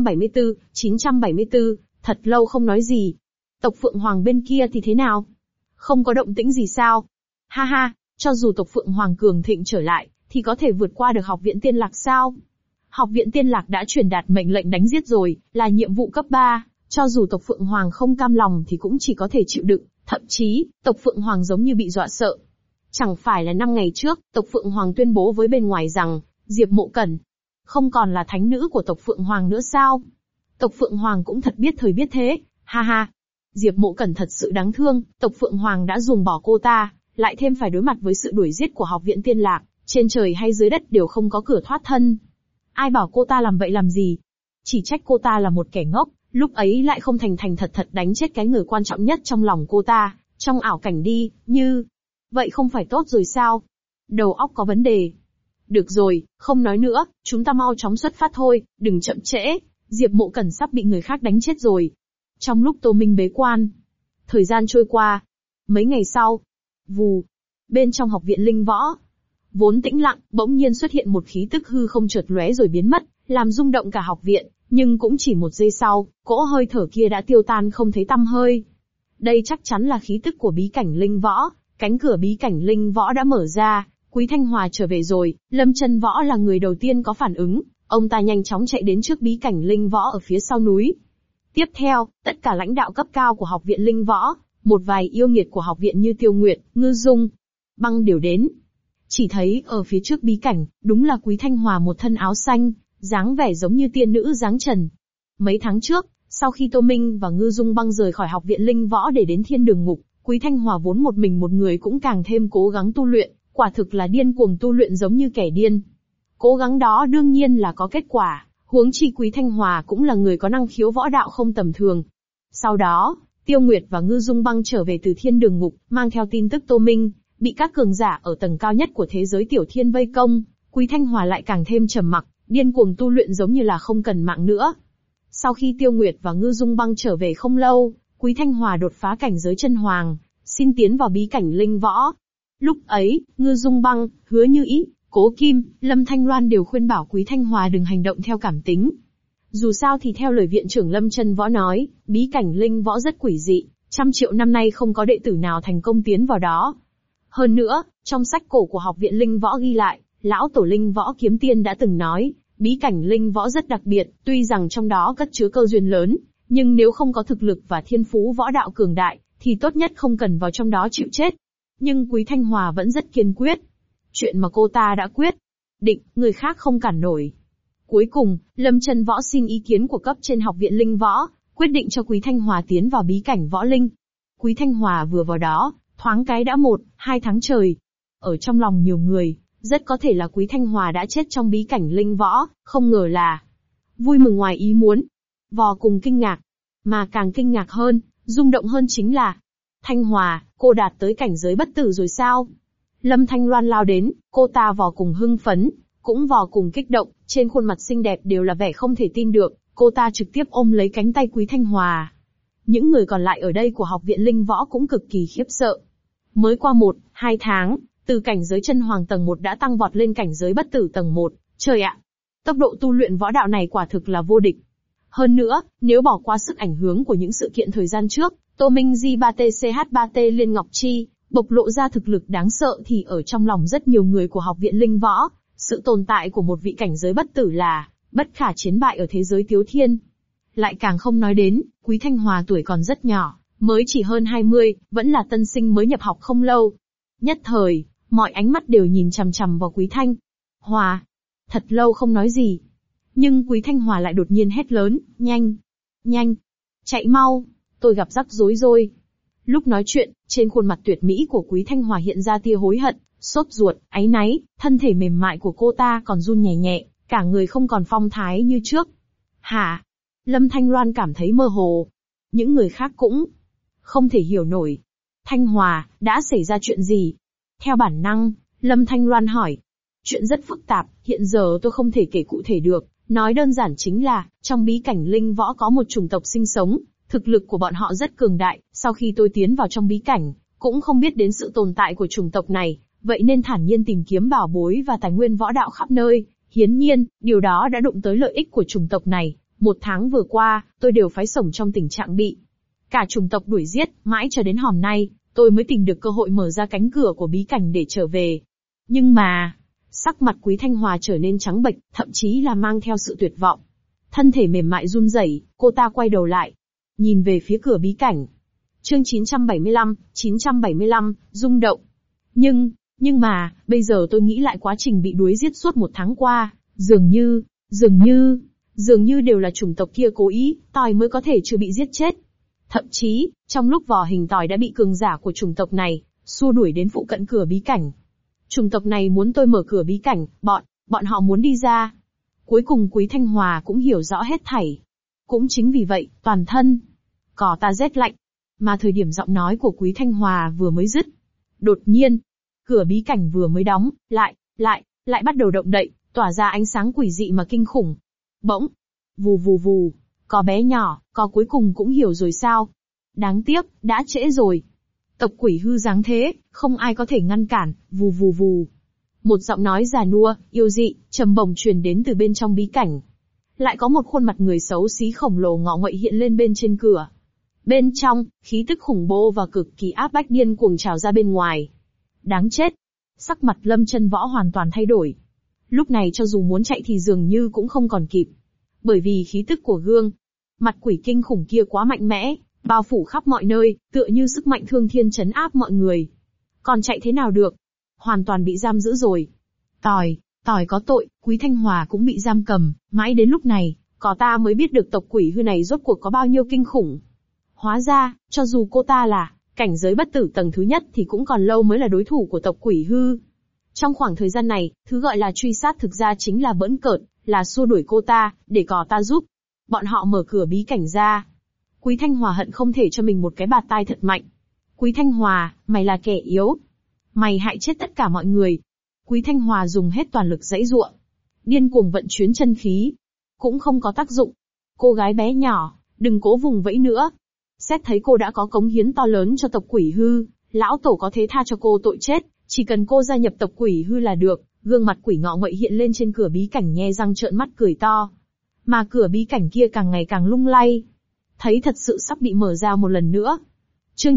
974, thật lâu không nói gì. Tộc Phượng Hoàng bên kia thì thế nào? Không có động tĩnh gì sao? Ha ha, cho dù tộc Phượng Hoàng cường thịnh trở lại, thì có thể vượt qua được học viện Tiên Lạc sao? Học viện Tiên Lạc đã truyền đạt mệnh lệnh đánh giết rồi, là nhiệm vụ cấp 3, cho dù tộc Phượng Hoàng không cam lòng thì cũng chỉ có thể chịu đựng, thậm chí, tộc Phượng Hoàng giống như bị dọa sợ. Chẳng phải là 5 ngày trước, tộc Phượng Hoàng tuyên bố với bên ngoài rằng, Diệp Mộ Cẩn không còn là thánh nữ của tộc Phượng Hoàng nữa sao? Tộc Phượng Hoàng cũng thật biết thời biết thế, ha ha. Diệp Mộ Cẩn thật sự đáng thương, tộc Phượng Hoàng đã ruồng bỏ cô ta, lại thêm phải đối mặt với sự đuổi giết của học viện Tiên Lạc, trên trời hay dưới đất đều không có cửa thoát thân. Ai bảo cô ta làm vậy làm gì? Chỉ trách cô ta là một kẻ ngốc, lúc ấy lại không thành thành thật thật đánh chết cái người quan trọng nhất trong lòng cô ta, trong ảo cảnh đi, như vậy không phải tốt rồi sao? Đầu óc có vấn đề. Được rồi, không nói nữa, chúng ta mau chóng xuất phát thôi, đừng chậm trễ, Diệp Mộ Cẩn sắp bị người khác đánh chết rồi. Trong lúc Tô Minh bế quan, thời gian trôi qua. Mấy ngày sau, vù, bên trong học viện Linh Võ, vốn tĩnh lặng, bỗng nhiên xuất hiện một khí tức hư không chợt lóe rồi biến mất, làm rung động cả học viện, nhưng cũng chỉ một giây sau, cỗ hơi thở kia đã tiêu tan không thấy tăm hơi. Đây chắc chắn là khí tức của bí cảnh Linh Võ, cánh cửa bí cảnh Linh Võ đã mở ra, Quý Thanh Hòa trở về rồi, Lâm Chân Võ là người đầu tiên có phản ứng, ông ta nhanh chóng chạy đến trước bí cảnh Linh Võ ở phía sau núi. Tiếp theo, tất cả lãnh đạo cấp cao của học viện Linh Võ, một vài yêu nghiệt của học viện như Tiêu Nguyệt, Ngư Dung, Băng đều đến. Chỉ thấy ở phía trước bí cảnh, đúng là Quý Thanh Hòa một thân áo xanh, dáng vẻ giống như tiên nữ dáng trần. Mấy tháng trước, sau khi Tô Minh và Ngư Dung Băng rời khỏi học viện Linh Võ để đến Thiên Đường Ngục, Quý Thanh Hòa vốn một mình một người cũng càng thêm cố gắng tu luyện, quả thực là điên cuồng tu luyện giống như kẻ điên. Cố gắng đó đương nhiên là có kết quả, huống chi Quý Thanh Hòa cũng là người có năng khiếu võ đạo không tầm thường. Sau đó, Tiêu Nguyệt và Ngư Dung Băng trở về từ Thiên Đường Ngục, mang theo tin tức Tô Minh bị các cường giả ở tầng cao nhất của thế giới Tiểu Thiên vây công. Quý Thanh Hòa lại càng thêm trầm mặc, điên cuồng tu luyện giống như là không cần mạng nữa. Sau khi Tiêu Nguyệt và Ngư Dung Băng trở về không lâu, Quý Thanh Hòa đột phá cảnh giới chân hoàng, xin tiến vào bí cảnh linh võ. Lúc ấy, Ngư Dung Băng, Hứa Như Ý, Cố Kim, Lâm Thanh Loan đều khuyên bảo Quý Thanh Hòa đừng hành động theo cảm tính. Dù sao thì theo lời viện trưởng Lâm Chân Võ nói, bí cảnh linh võ rất quỷ dị, 100 triệu năm nay không có đệ tử nào thành công tiến vào đó. Hơn nữa, trong sách cổ của học viện linh võ ghi lại, lão tổ linh võ Kiếm Tiên đã từng nói, bí cảnh linh võ rất đặc biệt, tuy rằng trong đó cất chứa cơ duyên lớn, nhưng nếu không có thực lực và thiên phú võ đạo cường đại, thì tốt nhất không cần vào trong đó chịu chết. Nhưng Quý Thanh Hòa vẫn rất kiên quyết. Chuyện mà cô ta đã quyết định, người khác không cản nổi. Cuối cùng, Lâm Chân Võ xin ý kiến của cấp trên học viện linh võ, quyết định cho Quý Thanh Hòa tiến vào bí cảnh võ linh. Quý Thanh Hòa vừa vào đó, thoáng cái đã 1-2 tháng trời. Ở trong lòng nhiều người, rất có thể là Quý Thanh Hòa đã chết trong bí cảnh linh võ, không ngờ là vui mừng ngoài ý muốn, vô cùng kinh ngạc. Mà càng kinh ngạc hơn, rung động hơn chính là Thanh Hòa, cô đạt tới cảnh giới bất tử rồi sao? Lâm Thanh Loan lao đến, cô ta vô cùng hưng phấn, cũng vô cùng kích động, trên khuôn mặt xinh đẹp đều là vẻ không thể tin được, cô ta trực tiếp ôm lấy cánh tay Quý Thanh Hòa. Những người còn lại ở đây của học viện linh võ cũng cực kỳ khiếp sợ. Mới qua 1-2 tháng, từ cảnh giới chân hoàng tầng 1 đã tăng vọt lên cảnh giới bất tử tầng 1, trời ạ! Tốc độ tu luyện võ đạo này quả thực là vô địch. Hơn nữa, nếu bỏ qua sức ảnh hưởng của những sự kiện thời gian trước, Tô Minh J3TCH3T Liên Ngọc Chi, bộc lộ ra thực lực đáng sợ thì ở trong lòng rất nhiều người của học viện linh võ, sự tồn tại của một vị cảnh giới bất tử là bất khả chiến bại ở thế giới Tiếu Thiên. Lại càng không nói đến, Quý Thanh Hòa tuổi còn rất nhỏ, mới chỉ hơn 20, vẫn là tân sinh mới nhập học không lâu. Nhất thời, mọi ánh mắt đều nhìn chằm chằm vào Quý Thanh Hòa. Thật lâu không nói gì. Nhưng Quý Thanh Hòa lại đột nhiên hét lớn, nhanh, nhanh, chạy mau, tôi gặp rắc rối rồi. Lúc nói chuyện, trên khuôn mặt tuyệt mỹ của Quý Thanh Hòa hiện ra tia hối hận, sốt ruột, áy náy, thân thể mềm mại của cô ta còn run nhẹ nhẹ, cả người không còn phong thái như trước. Hả? Lâm Thanh Loan cảm thấy mơ hồ. Những người khác cũng không thể hiểu nổi. Thanh Hòa, đã xảy ra chuyện gì? Theo bản năng, Lâm Thanh Loan hỏi. Chuyện rất phức tạp, hiện giờ tôi không thể kể cụ thể được. Nói đơn giản chính là, trong bí cảnh linh võ có một chủng tộc sinh sống, thực lực của bọn họ rất cường đại, sau khi tôi tiến vào trong bí cảnh, cũng không biết đến sự tồn tại của chủng tộc này, vậy nên thản nhiên tìm kiếm bảo bối và tài nguyên võ đạo khắp nơi. Hiển nhiên, điều đó đã đụng tới lợi ích của chủng tộc này. 1 tháng vừa qua, tôi đều phái sổng trong tình trạng bị cả chủng tộc đuổi giết, mãi cho đến hôm nay, tôi mới tìm được cơ hội mở ra cánh cửa của bí cảnh để trở về. Nhưng mà, sắc mặt Quý Thanh Hòa trở nên trắng bệch, thậm chí là mang theo sự tuyệt vọng. Thân thể mềm mại run rẩy, cô ta quay đầu lại, nhìn về phía cửa bí cảnh. Chương 975, rung động. Nhưng mà, bây giờ tôi nghĩ lại quá trình bị đuổi giết suốt 1 tháng qua, dường như đều là chủng tộc kia cố ý, tỏi mới có thể chưa bị giết chết. Thậm chí, trong lúc vò hình tỏi đã bị cường giả của chủng tộc này xua đuổi đến phụ cận cửa bí cảnh. Chủng tộc này muốn tôi mở cửa bí cảnh, bọn họ muốn đi ra. Cuối cùng Quý Thanh Hòa cũng hiểu rõ hết thảy. Cũng chính vì vậy, toàn thân cỏ ta rét lạnh. Mà thời điểm giọng nói của Quý Thanh Hòa vừa mới dứt, đột nhiên, cửa bí cảnh vừa mới đóng, lại bắt đầu động đậy, tỏa ra ánh sáng quỷ dị mà kinh khủng. Bỗng, vù vù vù, có bé nhỏ, có cuối cùng cũng hiểu rồi sao? Đáng tiếc, đã trễ rồi. Tộc quỷ hư dáng thế, không ai có thể ngăn cản, vù vù vù. Một giọng nói già nua, yêu dị, trầm bổng truyền đến từ bên trong bí cảnh. Lại có một khuôn mặt người xấu xí khổng lồ ngọ nguậy hiện lên bên trên cửa. Bên trong, khí tức khủng bố và cực kỳ áp bách điên cuồng trào ra bên ngoài. Đáng chết. Sắc mặt Lâm Chân Võ hoàn toàn thay đổi. Lúc này cho dù muốn chạy thì dường như cũng không còn kịp. Bởi vì khí tức của gương mặt quỷ kinh khủng kia quá mạnh mẽ, bao phủ khắp mọi nơi, tựa như sức mạnh thương thiên trấn áp mọi người. Còn chạy thế nào được? Hoàn toàn bị giam giữ rồi. Tỏi có tội, Quý Thanh Hòa cũng bị giam cầm, mãi đến lúc này, có ta mới biết được tộc quỷ hư này rốt cuộc có bao nhiêu kinh khủng. Hóa ra, cho dù cô ta là Cảnh giới bất tử tầng thứ nhất thì cũng còn lâu mới là đối thủ của tộc Quỷ Hư. Trong khoảng thời gian này, thứ gọi là truy sát thực ra chính là bỡn cợt, là xua đuổi cô ta, để có ta giúp. Bọn họ mở cửa bí cảnh ra. Quý Thanh Hòa hận không thể cho mình một cái bạt tai thật mạnh. Quý Thanh Hòa, mày là kẻ yếu. Mày hại chết tất cả mọi người. Quý Thanh Hòa dùng hết toàn lực giãy giụa, điên cuồng vận chuyển chân khí. Cũng không có tác dụng. Cô gái bé nhỏ, đừng cố vùng vẫy nữa. Xét thấy cô đã có cống hiến to lớn cho tộc Quỷ Hư, lão tổ có thế tha cho cô tội chết, chỉ cần cô gia nhập tộc Quỷ Hư là được. Gương mặt quỷ ngọ nguậy hiện lên trên cửa bí cảnh nhe răng trợn mắt cười to. Mà cửa bí cảnh kia càng ngày càng lung lay. Thấy thật sự sắp bị mở ra một lần nữa. Chương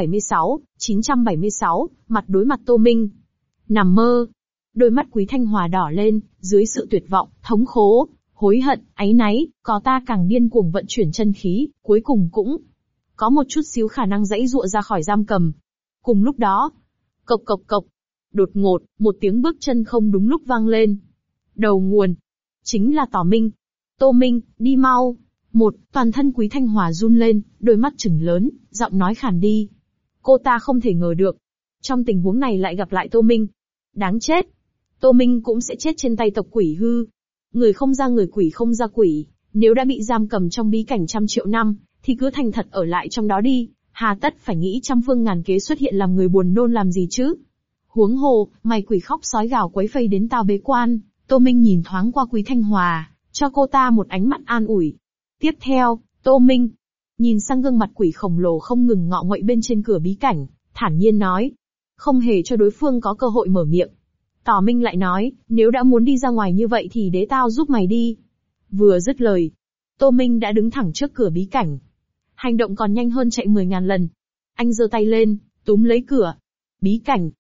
976, mặt đối mặt Tô Minh. Nằm mơ. Đôi mắt Quý Thanh Hòa đỏ lên, dưới sự tuyệt vọng, thống khổ, hối hận, áy náy, có ta càng điên cuồng vận chuyển chân khí, cuối cùng cũng có một chút xíu khả năng giãy giụa ra khỏi giam cầm. Cùng lúc đó, cộc cộc cộc, đột ngột, một tiếng bước chân không đúng lúc vang lên. Đầu nguồn, chính là Tỏ Minh. Tô Minh, đi mau. Toàn thân Quý Thanh Hòa run lên, đôi mắt trừng lớn, giọng nói khàn đi. Cô ta không thể ngờ được. Trong tình huống này lại gặp lại Tô Minh. Đáng chết. Tô Minh cũng sẽ chết trên tay tộc Quỷ Hư. Người không ra người, quỷ không ra quỷ. Nếu đã bị giam cầm trong bí cảnh trăm triệu năm, thì cứ thành thật ở lại trong đó đi. Hà tất phải nghĩ trăm phương ngàn kế xuất hiện làm người buồn nôn làm gì chứ? Huống hồ, mày quỷ khóc sói gào quấy phây đến tao bế quan. Tô Minh nhìn thoáng qua Quý Thanh Hòa, cho cô ta một ánh mắt an ủi. Tiếp theo, Tô Minh nhìn sang gương mặt quỷ khổng lồ không ngừng ngọ nguậy bên trên cửa bí cảnh, thản nhiên nói. Không hề cho đối phương có cơ hội mở miệng. Tỏ Minh lại nói, nếu đã muốn đi ra ngoài như vậy thì để tao giúp mày đi. Vừa dứt lời, Tô Minh đã đứng thẳng trước cửa bí cảnh. Hành động còn nhanh hơn chạy 10.000 lần. Anh giơ tay lên, túm lấy cửa. Bí cảnh.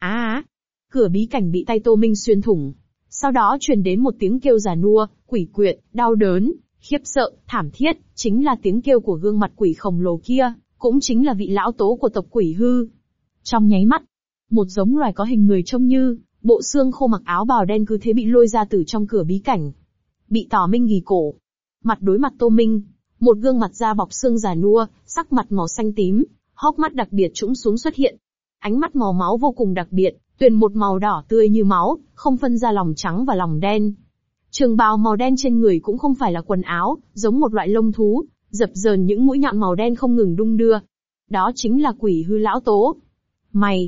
Cửa bí cảnh bị tay Tô Minh xuyên thủng. Sau đó truyền đến một tiếng kêu già nua, quỷ quyệt, đau đớn, khiếp sợ, thảm thiết, chính là tiếng kêu của gương mặt quỷ khổng lồ kia, cũng chính là vị lão tố của tộc Quỷ Hư. Trong nháy mắt, một giống loài có hình người trông như bộ xương khô mặc áo bào đen cứ thế bị lôi ra từ trong cửa bí cảnh. Bị Tỏ Minh ghì cổ. Mặt đối mặt Tô Minh, một gương mặt da bọc xương già nua, sắc mặt màu xanh tím, hốc mắt đặc biệt trũng xuống xuất hiện. Ánh mắt màu máu vô cùng đặc biệt, tuyền một màu đỏ tươi như máu, không phân ra lòng trắng và lòng đen. Trường bào màu đen trên người cũng không phải là quần áo, giống một loại lông thú, dập dờn những mũi nhọn màu đen không ngừng đung đưa. Đó chính là Quỷ Hư lão tố. Mày,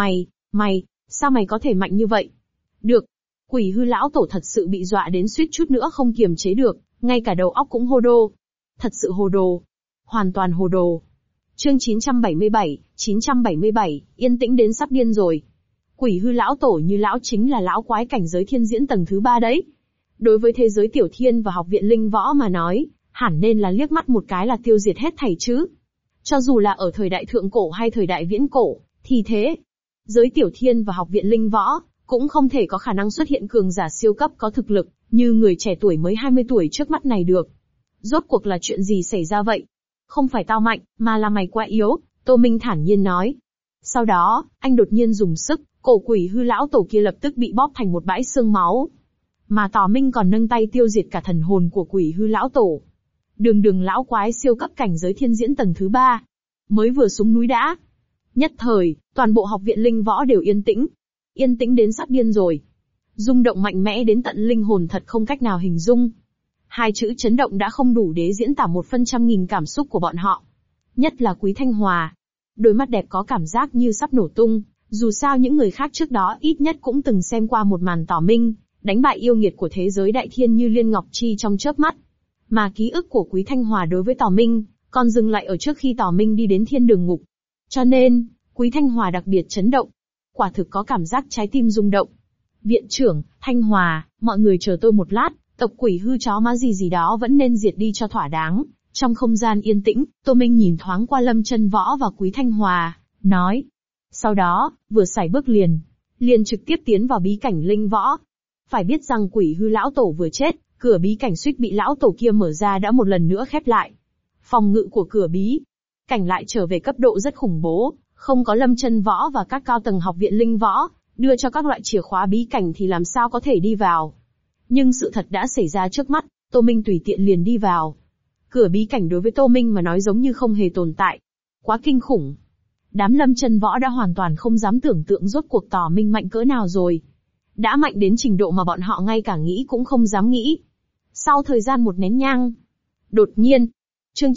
sao mày có thể mạnh như vậy? Được. Quỷ Hư lão tổ thật sự bị dọa đến suýt chút nữa không kiềm chế được, ngay cả đầu óc cũng hồ đồ. Thật sự hồ đồ. Hoàn toàn hồ đồ. Chương 977, yên tĩnh đến sắp điên rồi. Quỷ Hư lão tổ như lão chính là lão quái cảnh giới thiên diễn tầng thứ 3 đấy. Đối với thế giới tiểu thiên và học viện linh võ mà nói, hẳn nên là liếc mắt một cái là tiêu diệt hết thảy chứ. Cho dù là ở thời đại thượng cổ hay thời đại viễn cổ, thì thế. Giới tiểu thiên và học viện linh võ, cũng không thể có khả năng xuất hiện cường giả siêu cấp có thực lực, như người trẻ tuổi mới 20 tuổi trước mắt này được. Rốt cuộc là chuyện gì xảy ra vậy? Không phải tao mạnh, mà là mày quá yếu, Tô Minh thản nhiên nói. Sau đó, anh đột nhiên dùng sức, cổ Quỷ Hư lão tổ kia lập tức bị bóp thành một bãi xương máu. Mà Tỏ Minh còn nâng tay tiêu diệt cả thần hồn của Quỷ Hư lão tổ. Đường lão quái siêu cấp cảnh giới thiên diễn tầng thứ 3. Mới vừa xuống núi đã. Nhất thời, toàn bộ học viện linh võ đều yên tĩnh. Yên tĩnh đến sắp điên rồi. Rung động mạnh mẽ đến tận linh hồn thật không cách nào hình dung. Hai chữ chấn động đã không đủ để diễn tả 100.000 cảm xúc của bọn họ. Nhất là Quý Thanh Hòa. Đôi mắt đẹp có cảm giác như sắp nổ tung, dù sao những người khác trước đó ít nhất cũng từng xem qua một màn Tỏ Minh đánh bại yêu nghiệt của thế giới đại thiên như Liên Ngọc Chi trong chớp mắt. Mà ký ức của Quý Thanh Hòa đối với Tỏ Minh, còn dừng lại ở trước khi Tỏ Minh đi đến thiên đường ngục. Cho nên, Quý Thanh Hòa đặc biệt chấn động. Quả thực có cảm giác trái tim rung động. Viện trưởng, Thanh Hòa, mọi người chờ tôi một lát, tộc Quỷ Hư chó má gì đó vẫn nên diệt đi cho thỏa đáng. Trong không gian yên tĩnh, Tô Minh nhìn thoáng qua Lâm Chân Võ và Quý Thanh Hòa, nói. Sau đó, vừa sải bước liền trực tiếp tiến vào bí cảnh linh võ. Phải biết rằng Quỷ Hư lão tổ vừa chết, cửa bí cảnh suýt bị lão tổ kia mở ra đã một lần nữa khép lại. Phòng ngự của cửa bí cảnh lại trở về cấp độ rất khủng bố, không có Lâm Chân Võ và các cao tầng học viện linh võ đưa cho các loại chìa khóa bí cảnh thì làm sao có thể đi vào. Nhưng sự thật đã xảy ra trước mắt, Tô Minh tùy tiện liền đi vào. Cửa bí cảnh đối với Tô Minh mà nói giống như không hề tồn tại. Quá kinh khủng. Đám Lâm Chân Võ đã hoàn toàn không dám tưởng tượng rốt cuộc Tỏ Minh mạnh cỡ nào rồi. Đã mạnh đến trình độ mà bọn họ ngay cả nghĩ cũng không dám nghĩ. Sau thời gian một nén nhang, đột nhiên, chương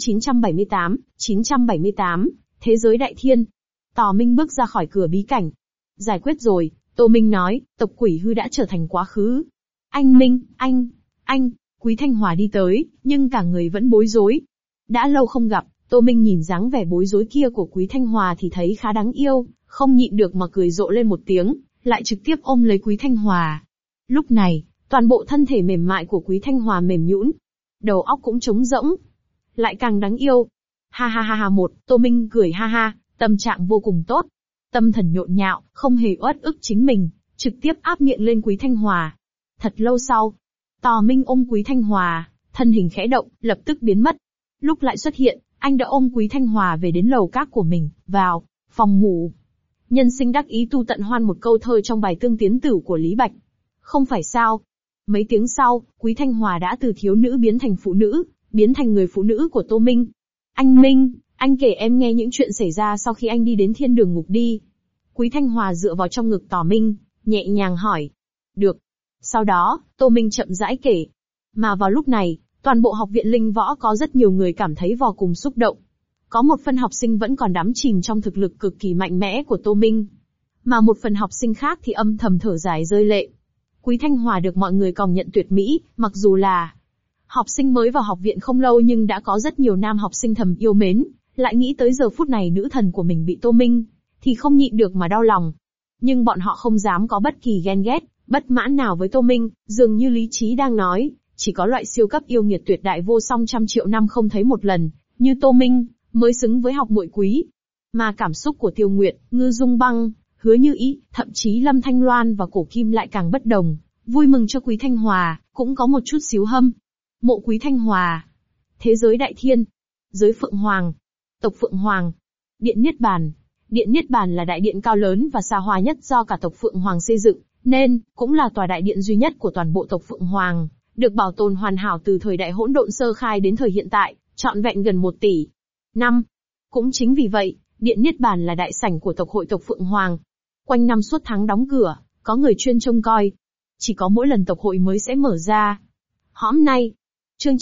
978, Thế giới đại thiên. Tỏ Minh bước ra khỏi cửa bí cảnh. Giải quyết rồi, Tô Minh nói, tộc quỷ hư đã trở thành quá khứ. Anh Minh, anh, Quý Thanh Hòa đi tới, nhưng cả người vẫn bối rối. Đã lâu không gặp, Tô Minh nhìn dáng vẻ bối rối kia của Quý Thanh Hòa thì thấy khá đáng yêu, không nhịn được mà cười rộ lên một tiếng, lại trực tiếp ôm lấy Quý Thanh Hòa. Lúc này, toàn bộ thân thể mềm mại của Quý Thanh Hòa mềm nhũn, đầu óc cũng trống rỗng, lại càng đáng yêu. Ha ha ha ha một, Tô Minh cười ha ha, tâm trạng vô cùng tốt. Tâm thần nhộn nhạo, không hề uất ức chính mình, trực tiếp áp miệng lên Quý Thanh Hòa. Thật lâu sau, Tỏ Minh ôm Quý Thanh Hòa, thân hình khẽ động, lập tức biến mất. Lúc lại xuất hiện, anh đã ôm Quý Thanh Hòa về đến lầu các của mình, vào phòng ngủ. Nhân sinh đắc ý tu tận hoan một câu thơ trong bài Tương Tiến Tử của Lý Bạch. Không phải sao? Mấy tiếng sau, Quý Thanh Hòa đã từ thiếu nữ biến thành phụ nữ, biến thành người phụ nữ của Tô Minh. Anh Minh, anh kể em nghe những chuyện xảy ra sau khi anh đi đến thiên đường ngục đi. Quý Thanh Hòa dựa vào trong ngực Tỏ Minh, nhẹ nhàng hỏi. Được. Sau đó, Tô Minh chậm rãi kể. Mà vào lúc này, toàn bộ học viện Linh Võ có rất nhiều người cảm thấy vô cùng xúc động. Có một phần học sinh vẫn còn đắm chìm trong thực lực cực kỳ mạnh mẽ của Tô Minh. Mà một phần học sinh khác thì âm thầm thở dài rơi lệ. Quý Thanh Hòa được mọi người công nhận tuyệt mỹ, mặc dù là học sinh mới vào học viện không lâu nhưng đã có rất nhiều nam học sinh thầm yêu mến, lại nghĩ tới giờ phút này nữ thần của mình bị Tô Minh, thì không nhịn được mà đau lòng. Nhưng bọn họ không dám có bất kỳ ghen ghét, bất mãn nào với Tô Minh, dường như lý trí đang nói, chỉ có loại siêu cấp yêu nghiệt tuyệt đại vô song trăm triệu năm không thấy một lần, như Tô Minh, mới xứng với học muội quý. Mà cảm xúc của Tiêu Nguyệt, Ngư Dung Băng, Hứa Như Ý, thậm chí Lâm Thanh Loan và Cổ Kim lại càng bất đồng, vui mừng cho Quý Thanh Hòa, cũng có một chút xíu hâm mộ Quý Thanh Hòa. Thế giới đại thiên, giới Phượng Hoàng, tộc Phượng Hoàng, Điện Niết Bàn. Điện Niết Bàn là đại điện cao lớn và xa hoa nhất do cả tộc Phượng Hoàng xây dựng, nên cũng là tòa đại điện duy nhất của toàn bộ tộc Phượng Hoàng, được bảo tồn hoàn hảo từ thời đại hỗn độn sơ khai đến thời hiện tại, trọn vẹn gần 1 tỷ năm. Cũng chính vì vậy, Điện Niết Bàn là đại sảnh của tộc hội tộc Phượng Hoàng. Quanh năm suốt tháng đóng cửa, có người chuyên trông coi. Chỉ có mỗi lần tộc hội mới sẽ mở ra. Hôm nay, chương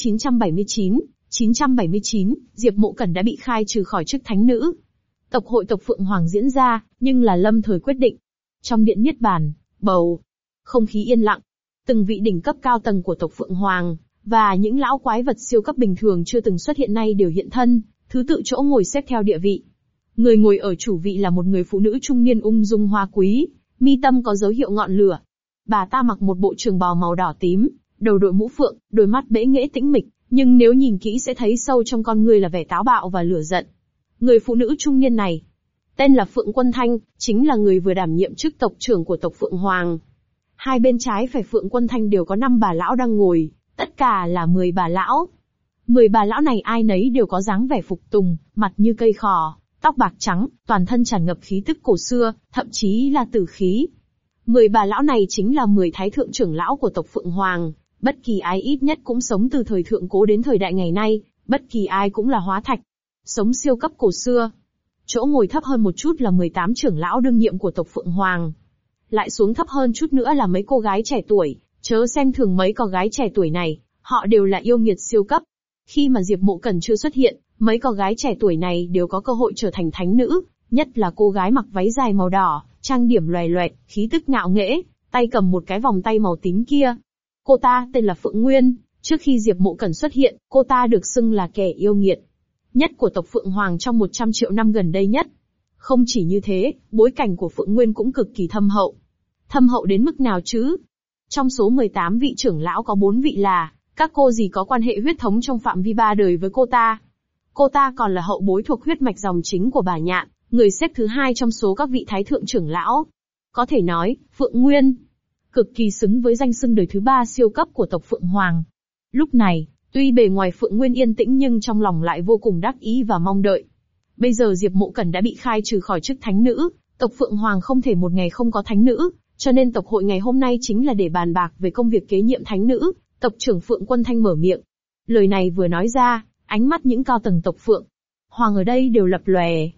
979, Diệp Mộ Cẩn đã bị khai trừ khỏi chức thánh nữ. Tộc hội tộc Phượng Hoàng diễn ra, nhưng là lâm thời quyết định. Trong điện Niết Bàn, bầu không khí yên lặng. Từng vị đỉnh cấp cao tầng của tộc Phượng Hoàng, và những lão quái vật siêu cấp bình thường chưa từng xuất hiện nay đều hiện thân, thứ tự chỗ ngồi xếp theo địa vị. Người ngồi ở chủ vị là một người phụ nữ trung niên ung dung hoa quý, mi tâm có dấu hiệu ngọn lửa. Bà ta mặc một bộ trường bào màu đỏ tím, đầu đội mũ phượng, đôi mắt bẽ nghễ tĩnh mịch, nhưng nếu nhìn kỹ sẽ thấy sâu trong con người là vẻ táo bạo và lửa giận. Người phụ nữ trung niên này, tên là Phượng Quân Thanh, chính là người vừa đảm nhiệm chức tộc trưởng của tộc Phượng Hoàng. Hai bên trái phải Phượng Quân Thanh đều có 5 bà lão đang ngồi, tất cả là 10 bà lão. 10 bà lão này ai nấy đều có dáng vẻ phục tùng, mặt như cây khỏ, tóc bạc trắng, toàn thân tràn ngập khí tức cổ xưa, thậm chí là tử khí. 10 bà lão này chính là 10 thái thượng trưởng lão của tộc Phượng Hoàng, bất kỳ ai ít nhất cũng sống từ thời thượng cố đến thời đại ngày nay, bất kỳ ai cũng là hóa thạch, sống siêu cấp cổ xưa. Chỗ ngồi thấp hơn một chút là 18 trưởng lão đương nhiệm của tộc Phượng Hoàng. Lại xuống thấp hơn chút nữa là mấy cô gái trẻ tuổi, chớ xem thường mấy cô gái trẻ tuổi này, họ đều là yêu nghiệt siêu cấp. Khi mà Diệp Mộ Cẩn chưa xuất hiện, mấy cô gái trẻ tuổi này đều có cơ hội trở thành thánh nữ, nhất là cô gái mặc váy dài màu đỏ, trang điểm loè loẹt, khí tức ngạo nghễ, tay cầm một cái vòng tay màu tím kia. Cô ta tên là Phượng Nguyên, trước khi Diệp Mộ Cẩn xuất hiện, cô ta được xưng là kẻ yêu nghiệt nhất của tộc Phượng Hoàng trong 100 triệu năm gần đây nhất. Không chỉ như thế, bối cảnh của Phượng Nguyên cũng cực kỳ thâm hậu. Thâm hậu đến mức nào chứ? Trong số 18 vị trưởng lão có 4 vị là các cô dì có quan hệ huyết thống trong phạm vi 3 đời với cô ta. Cô ta còn là hậu bối thuộc huyết mạch dòng chính của bà Nhạn, người xếp thứ 2 trong số các vị thái thượng trưởng lão. Có thể nói, Phượng Nguyên cực kỳ xứng với danh xưng đời thứ 3 siêu cấp của tộc Phượng Hoàng. Lúc này, tuy bề ngoài Phượng Nguyên yên tĩnh nhưng trong lòng lại vô cùng đắc ý và mong đợi. Bây giờ Diệp Mộ Cẩn đã bị khai trừ khỏi chức thánh nữ, tộc Phượng Hoàng không thể một ngày không có thánh nữ, cho nên tộc hội ngày hôm nay chính là để bàn bạc về công việc kế nhiệm thánh nữ. Tộc trưởng Phượng Quân Thanh mở miệng. Lời này vừa nói ra, ánh mắt những cao tầng tộc Phượng Hoàng ở đây đều lập lòe.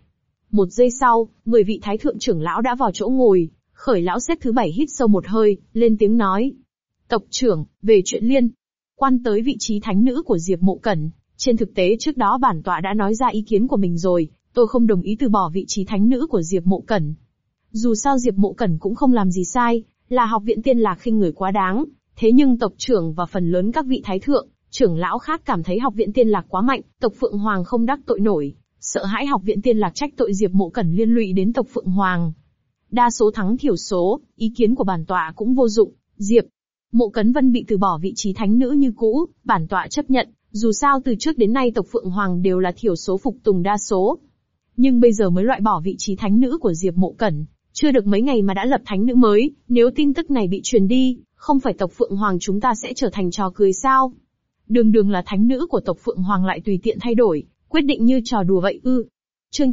Một giây sau, 10 vị thái thượng trưởng lão đã vào chỗ ngồi, Khởi lão xếp thứ 7 hít sâu một hơi, lên tiếng nói. Tộc trưởng, về chuyện liên quan tới vị trí thánh nữ của Diệp Mộ Cẩn, trên thực tế trước đó bản tọa đã nói ra ý kiến của mình rồi, tôi không đồng ý từ bỏ vị trí thánh nữ của Diệp Mộ Cẩn. Dù sao Diệp Mộ Cẩn cũng không làm gì sai, là học viện Tiên Lạc khinh người quá đáng, thế nhưng tộc trưởng và phần lớn các vị thái thượng, trưởng lão khác cảm thấy học viện Tiên Lạc quá mạnh, tộc Phượng Hoàng không đắc tội nổi, sợ hãi học viện Tiên Lạc trách tội Diệp Mộ Cẩn liên lụy đến tộc Phượng Hoàng. Đa số thắng thiểu số, ý kiến của bản tọa cũng vô dụng, Diệp Mộ Cẩn Vân bị từ bỏ vị trí thánh nữ như cũ, bản tọa chấp nhận, dù sao từ trước đến nay tộc Phượng Hoàng đều là thiểu số phục tùng đa số. Nhưng bây giờ mới loại bỏ vị trí thánh nữ của Diệp Mộ Cẩn, chưa được mấy ngày mà đã lập thánh nữ mới, nếu tin tức này bị truyền đi, không phải tộc Phượng Hoàng chúng ta sẽ trở thành trò cười sao? Đường đường là thánh nữ của tộc Phượng Hoàng lại tùy tiện thay đổi, quyết định như trò đùa vậy ư? Chương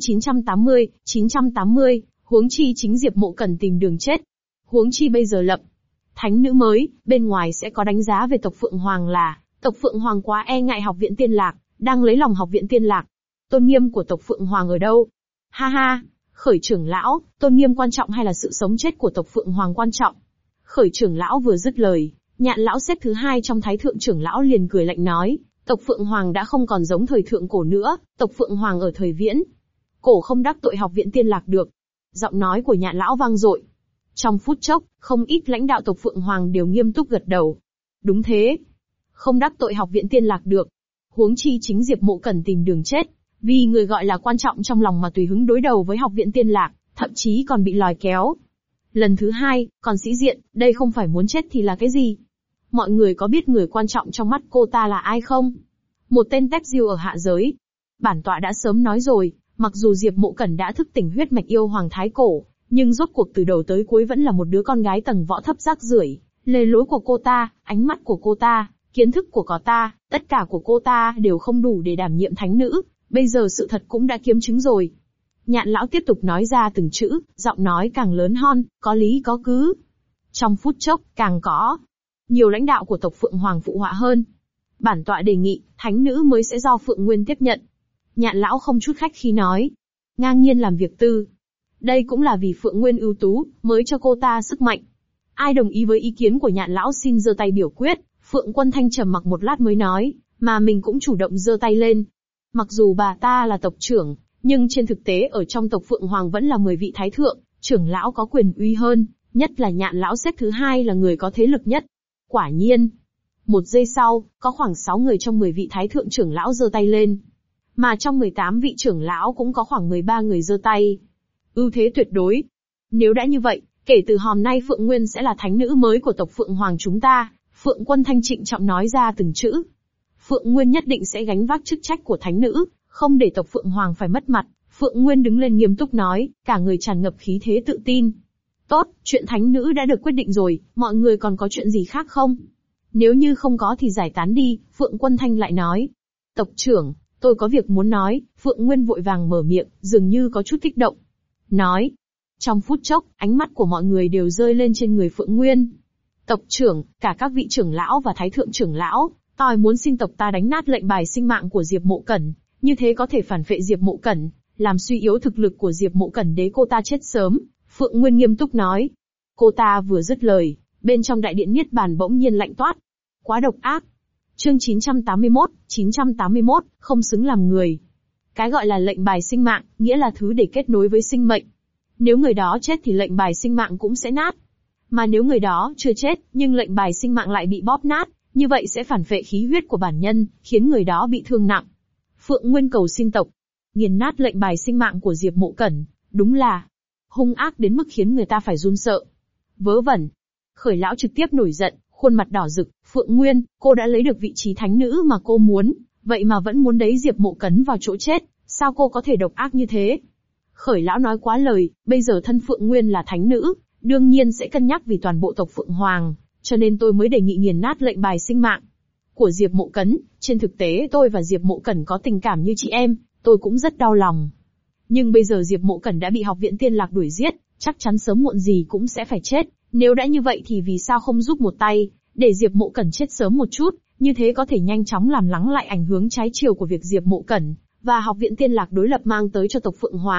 980, huống chi chính Diệp Mộ Cẩn tìm đường chết. Huống chi bây giờ lập thánh nữ mới, bên ngoài sẽ có đánh giá về tộc Phượng Hoàng là, tộc Phượng Hoàng quá e ngại học viện Tiên Lạc, đang lấy lòng học viện Tiên Lạc. Tôn nghiêm của tộc Phượng Hoàng ở đâu? Ha ha, Khởi trưởng lão, tôn nghiêm quan trọng hay là sự sống chết của tộc Phượng Hoàng quan trọng? Khởi trưởng lão vừa dứt lời, Nhạn lão xếp thứ 2 trong thái thượng trưởng lão liền cười lạnh nói, tộc Phượng Hoàng đã không còn giống thời thượng cổ nữa, tộc Phượng Hoàng ở thời viễn cổ không đắc tội học viện Tiên Lạc được. Giọng nói của Nhạn lão vang dội. Trong phút chốc, không ít lãnh đạo tộc Phượng Hoàng đều nghiêm túc gật đầu. Đúng thế, không đắc tội học viện Tiên Lạc được. Huống chi chính Diệp Mộ Cẩn tìm đường chết, vì người gọi là quan trọng trong lòng mà tùy hứng đối đầu với học viện Tiên Lạc, thậm chí còn bị lòi kéo. Lần thứ 2, còn sĩ diện, đây không phải muốn chết thì là cái gì? Mọi người có biết người quan trọng trong mắt cô ta là ai không? Một tên tép diêu ở hạ giới. Bản tọa đã sớm nói rồi, mặc dù Diệp Mộ Cẩn đã thức tỉnh huyết mạch yêu hoàng thái cổ, nhưng rốt cuộc từ đầu tới cuối vẫn là một đứa con gái tầng võ thấp rác rưởi. Lề lối của cô ta, ánh mắt của cô ta, kiến thức của cô ta, tất cả của cô ta đều không đủ để đảm nhiệm thánh nữ, bây giờ sự thật cũng đã kiếm chứng rồi. Nhạn lão tiếp tục nói ra từng chữ, giọng nói càng lớn hơn, có lý có cứ. Trong phút chốc, càng có nhiều lãnh đạo của tộc Phượng Hoàng phụ họa hơn. Bản tọa đề nghị, thánh nữ mới sẽ do Phượng Nguyên tiếp nhận. Nhạn lão không chút khách khí nói. Ngang nhiên làm việc tư. Đây cũng là vì Phượng Nguyên ưu tú, mới cho cô ta sức mạnh. Ai đồng ý với ý kiến của Nhạn lão xin giơ tay biểu quyết. Phượng Quân Thanh trầm mặc một lát mới nói, mà mình cũng chủ động giơ tay lên. Mặc dù bà ta là tộc trưởng, nhưng trên thực tế ở trong tộc Phượng Hoàng vẫn là 10 vị thái thượng, trưởng lão có quyền uy hơn, nhất là Nhạn lão xếp thứ 2 là người có thế lực nhất. Quả nhiên, một giây sau, có khoảng 6 người trong 10 vị thái thượng trưởng lão giơ tay lên. Mà trong 18 vị trưởng lão cũng có khoảng 13 người giơ tay. Ưu thế tuyệt đối. Nếu đã như vậy, kể từ hôm nay Phượng Nguyên sẽ là thánh nữ mới của tộc Phượng Hoàng chúng ta, Phượng Quân Thanh trịnh trọng nói ra từng chữ. Phượng Nguyên nhất định sẽ gánh vác chức trách của thánh nữ, không để tộc Phượng Hoàng phải mất mặt. Phượng Nguyên đứng lên nghiêm túc nói, cả người tràn ngập khí thế tự tin. Tốt, chuyện thánh nữ đã được quyết định rồi, mọi người còn có chuyện gì khác không? Nếu như không có thì giải tán đi, Phượng Quân Thanh lại nói. Tộc trưởng, tôi có việc muốn nói, Phượng Nguyên vội vàng mở miệng, dường như có chút kích động. Nói. Trong phút chốc, ánh mắt của mọi người đều rơi lên trên người Phượng Nguyên. Tộc trưởng, cả các vị trưởng lão và thái thượng trưởng lão, tôi muốn xin tộc ta đánh nát lệnh bài sinh mạng của Diệp Mộ Cẩn, như thế có thể phản phệ Diệp Mộ Cẩn, làm suy yếu thực lực của Diệp Mộ Cẩn để cô ta chết sớm. Phượng Nguyên nghiêm túc nói. Cô ta vừa dứt lời, bên trong đại điện Niết Bàn bỗng nhiên lạnh toát. Quá độc ác. Chương 981, không xứng làm người. Cái gọi là lệnh bài sinh mạng, nghĩa là thứ để kết nối với sinh mệnh. Nếu người đó chết thì lệnh bài sinh mạng cũng sẽ nát. Mà nếu người đó chưa chết, nhưng lệnh bài sinh mạng lại bị bóp nát, như vậy sẽ phản phệ khí huyết của bản nhân, khiến người đó bị thương nặng. Phượng Nguyên cầu xin tộc nghiền nát lệnh bài sinh mạng của Diệp Mộ Cẩn, đúng là hung ác đến mức khiến người ta phải run sợ. Vớ vẩn. Khởi lão trực tiếp nổi giận, khuôn mặt đỏ rực. Phượng Nguyên, cô đã lấy được vị trí thánh nữ mà cô muốn, vậy mà vẫn muốn đẩy Diệp Mộ Cẩn vào chỗ chết, sao cô có thể độc ác như thế? Khởi lão nói quá lời, bây giờ thân Phượng Nguyên là thánh nữ, đương nhiên sẽ cân nhắc vì toàn bộ tộc Phượng Hoàng, cho nên tôi mới đề nghị nghiền nát lệnh bài sinh mạng của Diệp Mộ Cẩn. Trên thực tế tôi và Diệp Mộ Cẩn có tình cảm như chị em, tôi cũng rất đau lòng. Nhưng bây giờ Diệp Mộ Cẩn đã bị học viện Tiên Lạc đuổi giết, chắc chắn sớm muộn gì cũng sẽ phải chết. Nếu đã như vậy thì vì sao không giúp một tay, để Diệp Mộ Cẩn chết sớm một chút, như thế có thể nhanh chóng làm lắng lại ảnh hưởng trái chiều của việc Diệp Mộ Cẩn và học viện Tiên Lạc đối lập mang tới cho tộc Phượng Hoàng.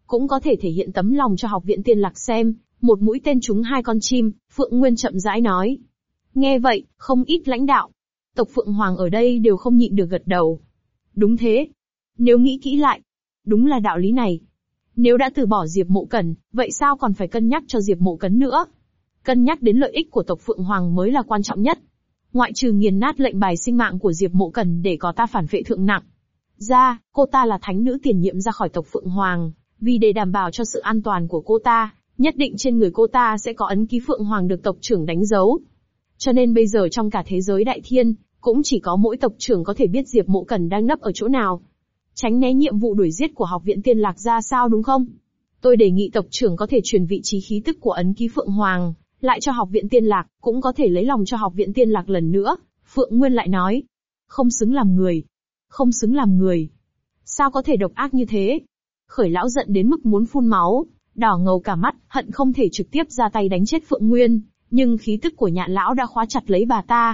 cũng có thể thể hiện tấm lòng cho học viện Tiên Lạc xem, một mũi tên trúng hai con chim, Phượng Nguyên chậm rãi nói. Nghe vậy, không ít lãnh đạo tộc Phượng Hoàng ở đây đều không nhịn được gật đầu. Đúng thế. Nếu nghĩ kỹ lại, đúng là đạo lý này. Nếu đã từ bỏ Diệp Mộ Cẩn, vậy sao còn phải cân nhắc cho Diệp Mộ Cẩn nữa? Cân nhắc đến lợi ích của tộc Phượng Hoàng mới là quan trọng nhất. Ngoại trừ nghiền nát lệnh bài sinh mạng của Diệp Mộ Cẩn để có ta phản vệ thượng nặng ra, cô ta là thánh nữ tiền nhiệm ra khỏi tộc Phượng Hoàng, vì để đảm bảo cho sự an toàn của cô ta, nhất định trên người cô ta sẽ có ấn ký Phượng Hoàng được tộc trưởng đánh dấu. Cho nên bây giờ trong cả thế giới Đại Thiên, cũng chỉ có mỗi tộc trưởng có thể biết Diệp Mộ Cẩn đang nấp ở chỗ nào. Tránh né nhiệm vụ đuổi giết của học viện Tiên Lạc ra sao đúng không? Tôi đề nghị tộc trưởng có thể truyền vị trí khí tức của ấn ký Phượng Hoàng lại cho học viện Tiên Lạc, cũng có thể lấy lòng cho học viện Tiên Lạc lần nữa. Phượng Nguyên lại nói, không xứng làm người. Không xứng làm người. Sao có thể độc ác như thế? Khởi lão giận đến mức muốn phun máu, đỏ ngầu cả mắt, hận không thể trực tiếp ra tay đánh chết Phượng Nguyên, nhưng khí tức của Nhạn lão đã khóa chặt lấy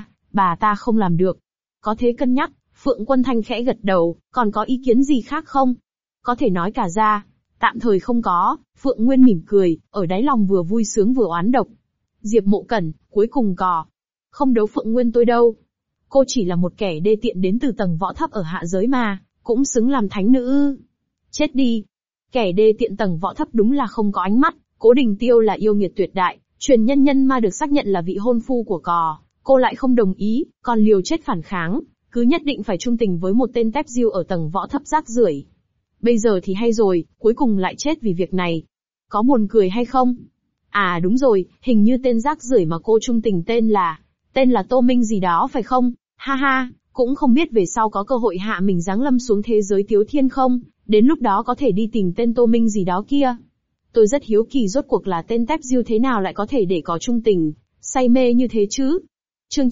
bà ta không làm được. Có thế cân nhắc, Phượng Quân Thanh khẽ gật đầu, còn có ý kiến gì khác không? Có thể nói cả ra. Tạm thời không có, Phượng Nguyên mỉm cười, ở đáy lòng vừa vui sướng vừa oán độc. Diệp Mộ Cẩn, cuối cùng cò. Không đấu Phượng Nguyên tôi đâu. Cô chỉ là một kẻ đê tiện đến từ tầng võ thấp ở hạ giới mà, cũng xứng làm thánh nữ ư. Chết đi. Kẻ đê tiện tầng võ thấp đúng là không có ánh mắt, Cố Đình Tiêu là yêu nghiệt tuyệt đại, truyền nhân nhân ma được xác nhận là vị hôn phu của cò, cô lại không đồng ý, còn liều chết phản kháng, cứ nhất định phải trung tình với một tên tép diêu ở tầng võ thấp rác rưởi. Bây giờ thì hay rồi, cuối cùng lại chết vì việc này. Có buồn cười hay không? À đúng rồi, hình như tên rác rưởi mà cô trung tình tên là Tô Minh gì đó phải không? Ha ha, cũng không biết về sau có cơ hội hạ mình giáng lâm xuống thế giới Tiếu Thiên không, đến lúc đó có thể đi tìm tên Tô Minh gì đó kia. Tôi rất hiếu kỳ rốt cuộc là tên tép diêu thế nào lại có thể để có trung tình, say mê như thế chứ. Chương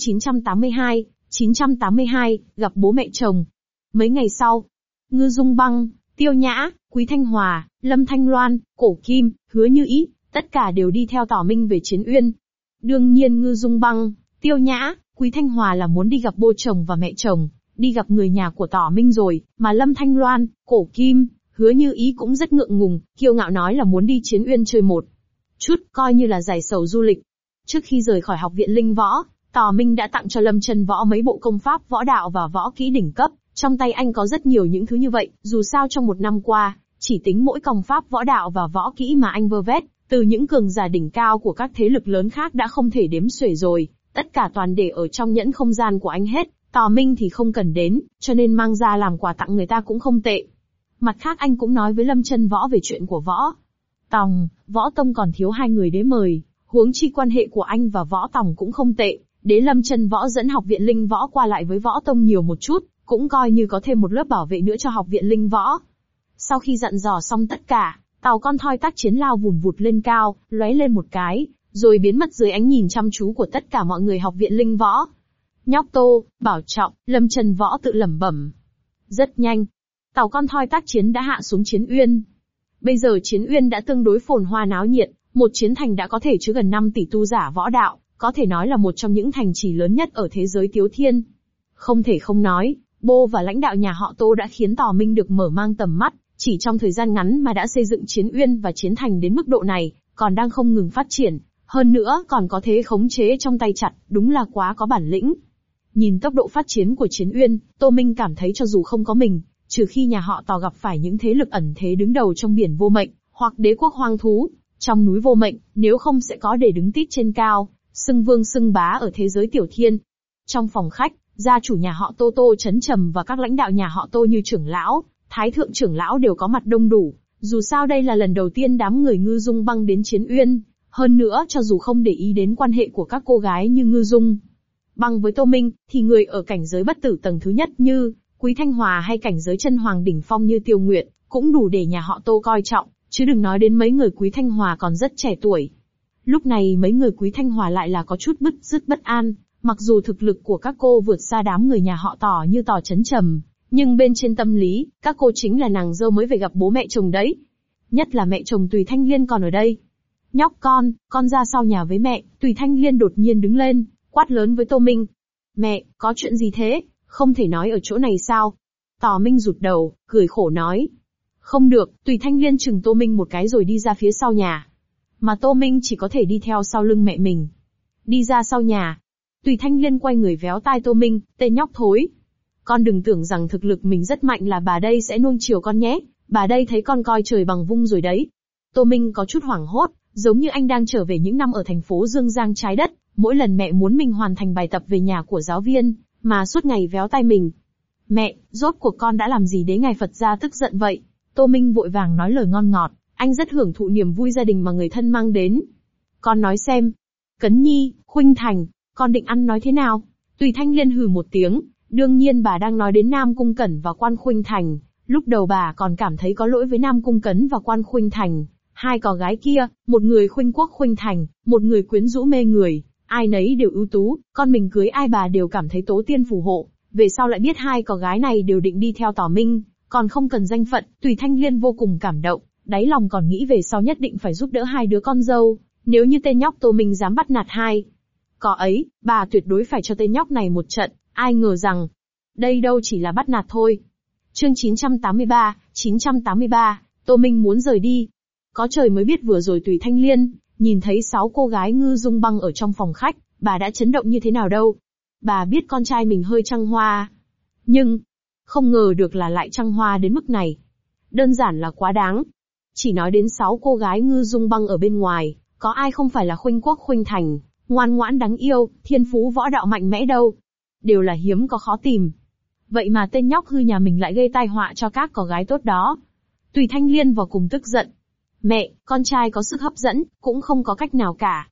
982, gặp bố mẹ chồng. Mấy ngày sau, Ngư Dung Băng, Tiêu Nhã, Quý Thanh Hòa, Lâm Thanh Loan, Cổ Kim, Hứa Như Ý, tất cả đều đi theo Tỏ Minh về Chiến Uyên. Đương nhiên Ngư Dung Băng, Tiêu Nhã, Quý Thanh Hòa là muốn đi gặp bố chồng và mẹ chồng, đi gặp người nhà của Tỏ Minh rồi, mà Lâm Thanh Loan, Cổ Kim, Hứa Như Ý cũng rất ngượng ngùng, kiêu ngạo nói là muốn đi Chiến Uyên chơi một chút, coi như là giải sầu du lịch. Trước khi rời khỏi học viện Linh Võ, Tỏ Minh đã tặng cho Lâm Chân Võ mấy bộ công pháp võ đạo và võ kỹ đỉnh cấp, trong tay anh có rất nhiều những thứ như vậy, dù sao trong một năm qua, chỉ tính mỗi công pháp võ đạo và võ kỹ mà anh vơ vét, từ những cường giả đỉnh cao của các thế lực lớn khác đã không thể đếm xuể rồi, tất cả toàn để ở trong nhẫn không gian của anh hết, Tỏ Minh thì không cần đến, cho nên mang ra làm quà tặng người ta cũng không tệ. Mặt khác anh cũng nói với Lâm Chân Võ về chuyện của Võ Tông còn thiếu 2 người đế mời, huống chi quan hệ của anh và Võ Tòng cũng không tệ, đế Lâm Chân Võ dẫn học viện Linh Võ qua lại với Võ Tông nhiều một chút, cũng coi như có thêm một lớp bảo vệ nữa cho học viện Linh Võ. Sau khi dặn dò xong tất cả, tàu con thoi tác chiến lao vùn vụt lên cao, lóe lên một cái, rồi biến mất dưới ánh nhìn chăm chú của tất cả mọi người học viện Linh Võ. Nhóc Tô, bảo trọng, Lâm Chân Võ tự lẩm bẩm. Rất nhanh, tàu con thoi tác chiến đã hạ xuống Chiến Uyên. Bây giờ Chiến Uyên đã tương đối phồn hoa náo nhiệt, một chiến thành đã có thể chứa gần 5 tỷ tu giả võ đạo, có thể nói là một trong những thành trì lớn nhất ở thế giới Tiếu Thiên. Không thể không nói, Bô và lãnh đạo nhà họ Tô đã khiến Tỏ Minh được mở mang tầm mắt, chỉ trong thời gian ngắn mà đã xây dựng Chiến Uyên và chiến thành đến mức độ này, còn đang không ngừng phát triển, hơn nữa còn có thế khống chế trong tay chặt, đúng là quá có bản lĩnh. Nhìn tốc độ phát triển của Chiến Uyên, Tô Minh cảm thấy cho dù không có mình, trừ khi nhà họ Tỏ gặp phải những thế lực ẩn thế đứng đầu trong biển vô mệnh, hoặc đế quốc hoang thú, trong núi vô mệnh, nếu không sẽ có để đứng tít trên cao, xưng vương xưng bá ở thế giới Tiểu Thiên. Trong phòng khách, gia chủ nhà họ Tô Tô Chấn Trầm và các lãnh đạo nhà họ Tô như trưởng lão, thái thượng trưởng lão đều có mặt đông đủ, dù sao đây là lần đầu tiên đám người Ngư Dung Băng đến Chiến Uyên, hơn nữa cho dù không để ý đến quan hệ của các cô gái như Ngư Dung Băng với Tô Minh, thì người ở cảnh giới bất tử tầng thứ nhất như Quý Thanh Hòa hay cảnh giới chân hoàng đỉnh phong như Tiêu Nguyệt, cũng đủ để nhà họ Tô coi trọng, chứ đừng nói đến mấy người Quý Thanh Hòa còn rất trẻ tuổi. Lúc này mấy người Quý Thanh Hòa lại là có chút bứt rứt bất an, mặc dù thực lực của các cô vượt xa đám người nhà họ Tỏ như Tỏ Chấn Trầm, nhưng bên trên tâm lý, các cô chính là nàng dâu mới về gặp bố mẹ chồng đấy. Nhất là mẹ chồng Tùy Thanh Liên còn ở đây. Nhóc con ra sau nhà với mẹ. Tùy Thanh Liên đột nhiên đứng lên, quát lớn với Tô Minh. Mẹ, có chuyện gì thế? Không thể nói ở chỗ này sao? Tỏ Minh rụt đầu, cười khổ nói. Không được, Tùy Thanh Liên chừng Tô Minh một cái rồi đi ra phía sau nhà. Mà Tô Minh chỉ có thể đi theo sau lưng mẹ mình. Đi ra sau nhà. Tùy Thanh Liên quay người véo tai Tô Minh, tên nhóc thối. Con đừng tưởng rằng thực lực mình rất mạnh là bà đây sẽ nuông chiều con nhé, bà đây thấy con coi trời bằng vung rồi đấy. Tô Minh có chút hoảng hốt, giống như anh đang trở về những năm ở thành phố Dương Giang trái đất, mỗi lần mẹ muốn mình hoàn thành bài tập về nhà của giáo viên, mà suốt ngày véo tai mình. Mẹ, rốt cuộc con đã làm gì đấy ngài Phật gia tức giận vậy? Tô Minh vội vàng nói lời ngon ngọt, anh rất hưởng thụ niềm vui gia đình mà người thân mang đến. Con nói xem. Cấn Nhi, Khuynh Thành, con định ăn nói thế nào? Tùy Thanh Liên hừ một tiếng, đương nhiên bà đang nói đến Nam Cung Cẩn và Quan Khuynh Thành. Lúc đầu bà còn cảm thấy có lỗi với Nam Cung Cấn và Quan Khuynh Thành. Hai cò gái kia, một người khuynh quốc khuynh thành, một người quyến rũ mê người, ai nấy đều ưu tú, con mình cưới ai bà đều cảm thấy tố tiên phù hộ. Về sau lại biết hai cò gái này đều định đi theo Tỏ Minh, còn không cần danh phận, Tùy Thanh Liên vô cùng cảm động, đáy lòng còn nghĩ về sau nhất định phải giúp đỡ hai đứa con dâu, nếu như tên nhóc Tô Minh dám bắt nạt hai cò ấy, bà tuyệt đối phải cho tên nhóc này một trận, ai ngờ rằng, đây đâu chỉ là bắt nạt thôi. Chương 983, Tô Minh muốn rời đi. Có trời mới biết vừa rồi Tùy Thanh Liên nhìn thấy 6 cô gái Ngư Dung Băng ở trong phòng khách, bà đã chấn động như thế nào đâu. Bà biết con trai mình hơi trăng hoa, nhưng không ngờ được là lại trăng hoa đến mức này. Đơn giản là quá đáng. Chỉ nói đến 6 cô gái Ngư Dung Băng ở bên ngoài, có ai không phải là khuynh quốc khuynh thành, ngoan ngoãn đáng yêu, thiên phú võ đạo mạnh mẽ đâu. Đều là hiếm có khó tìm. Vậy mà tên nhóc hư nhà mình lại gây tai họa cho các cò gái tốt đó. Tùy Thanh Liên vô cùng tức giận. Mẹ, con trai có sức hấp dẫn, cũng không có cách nào cả.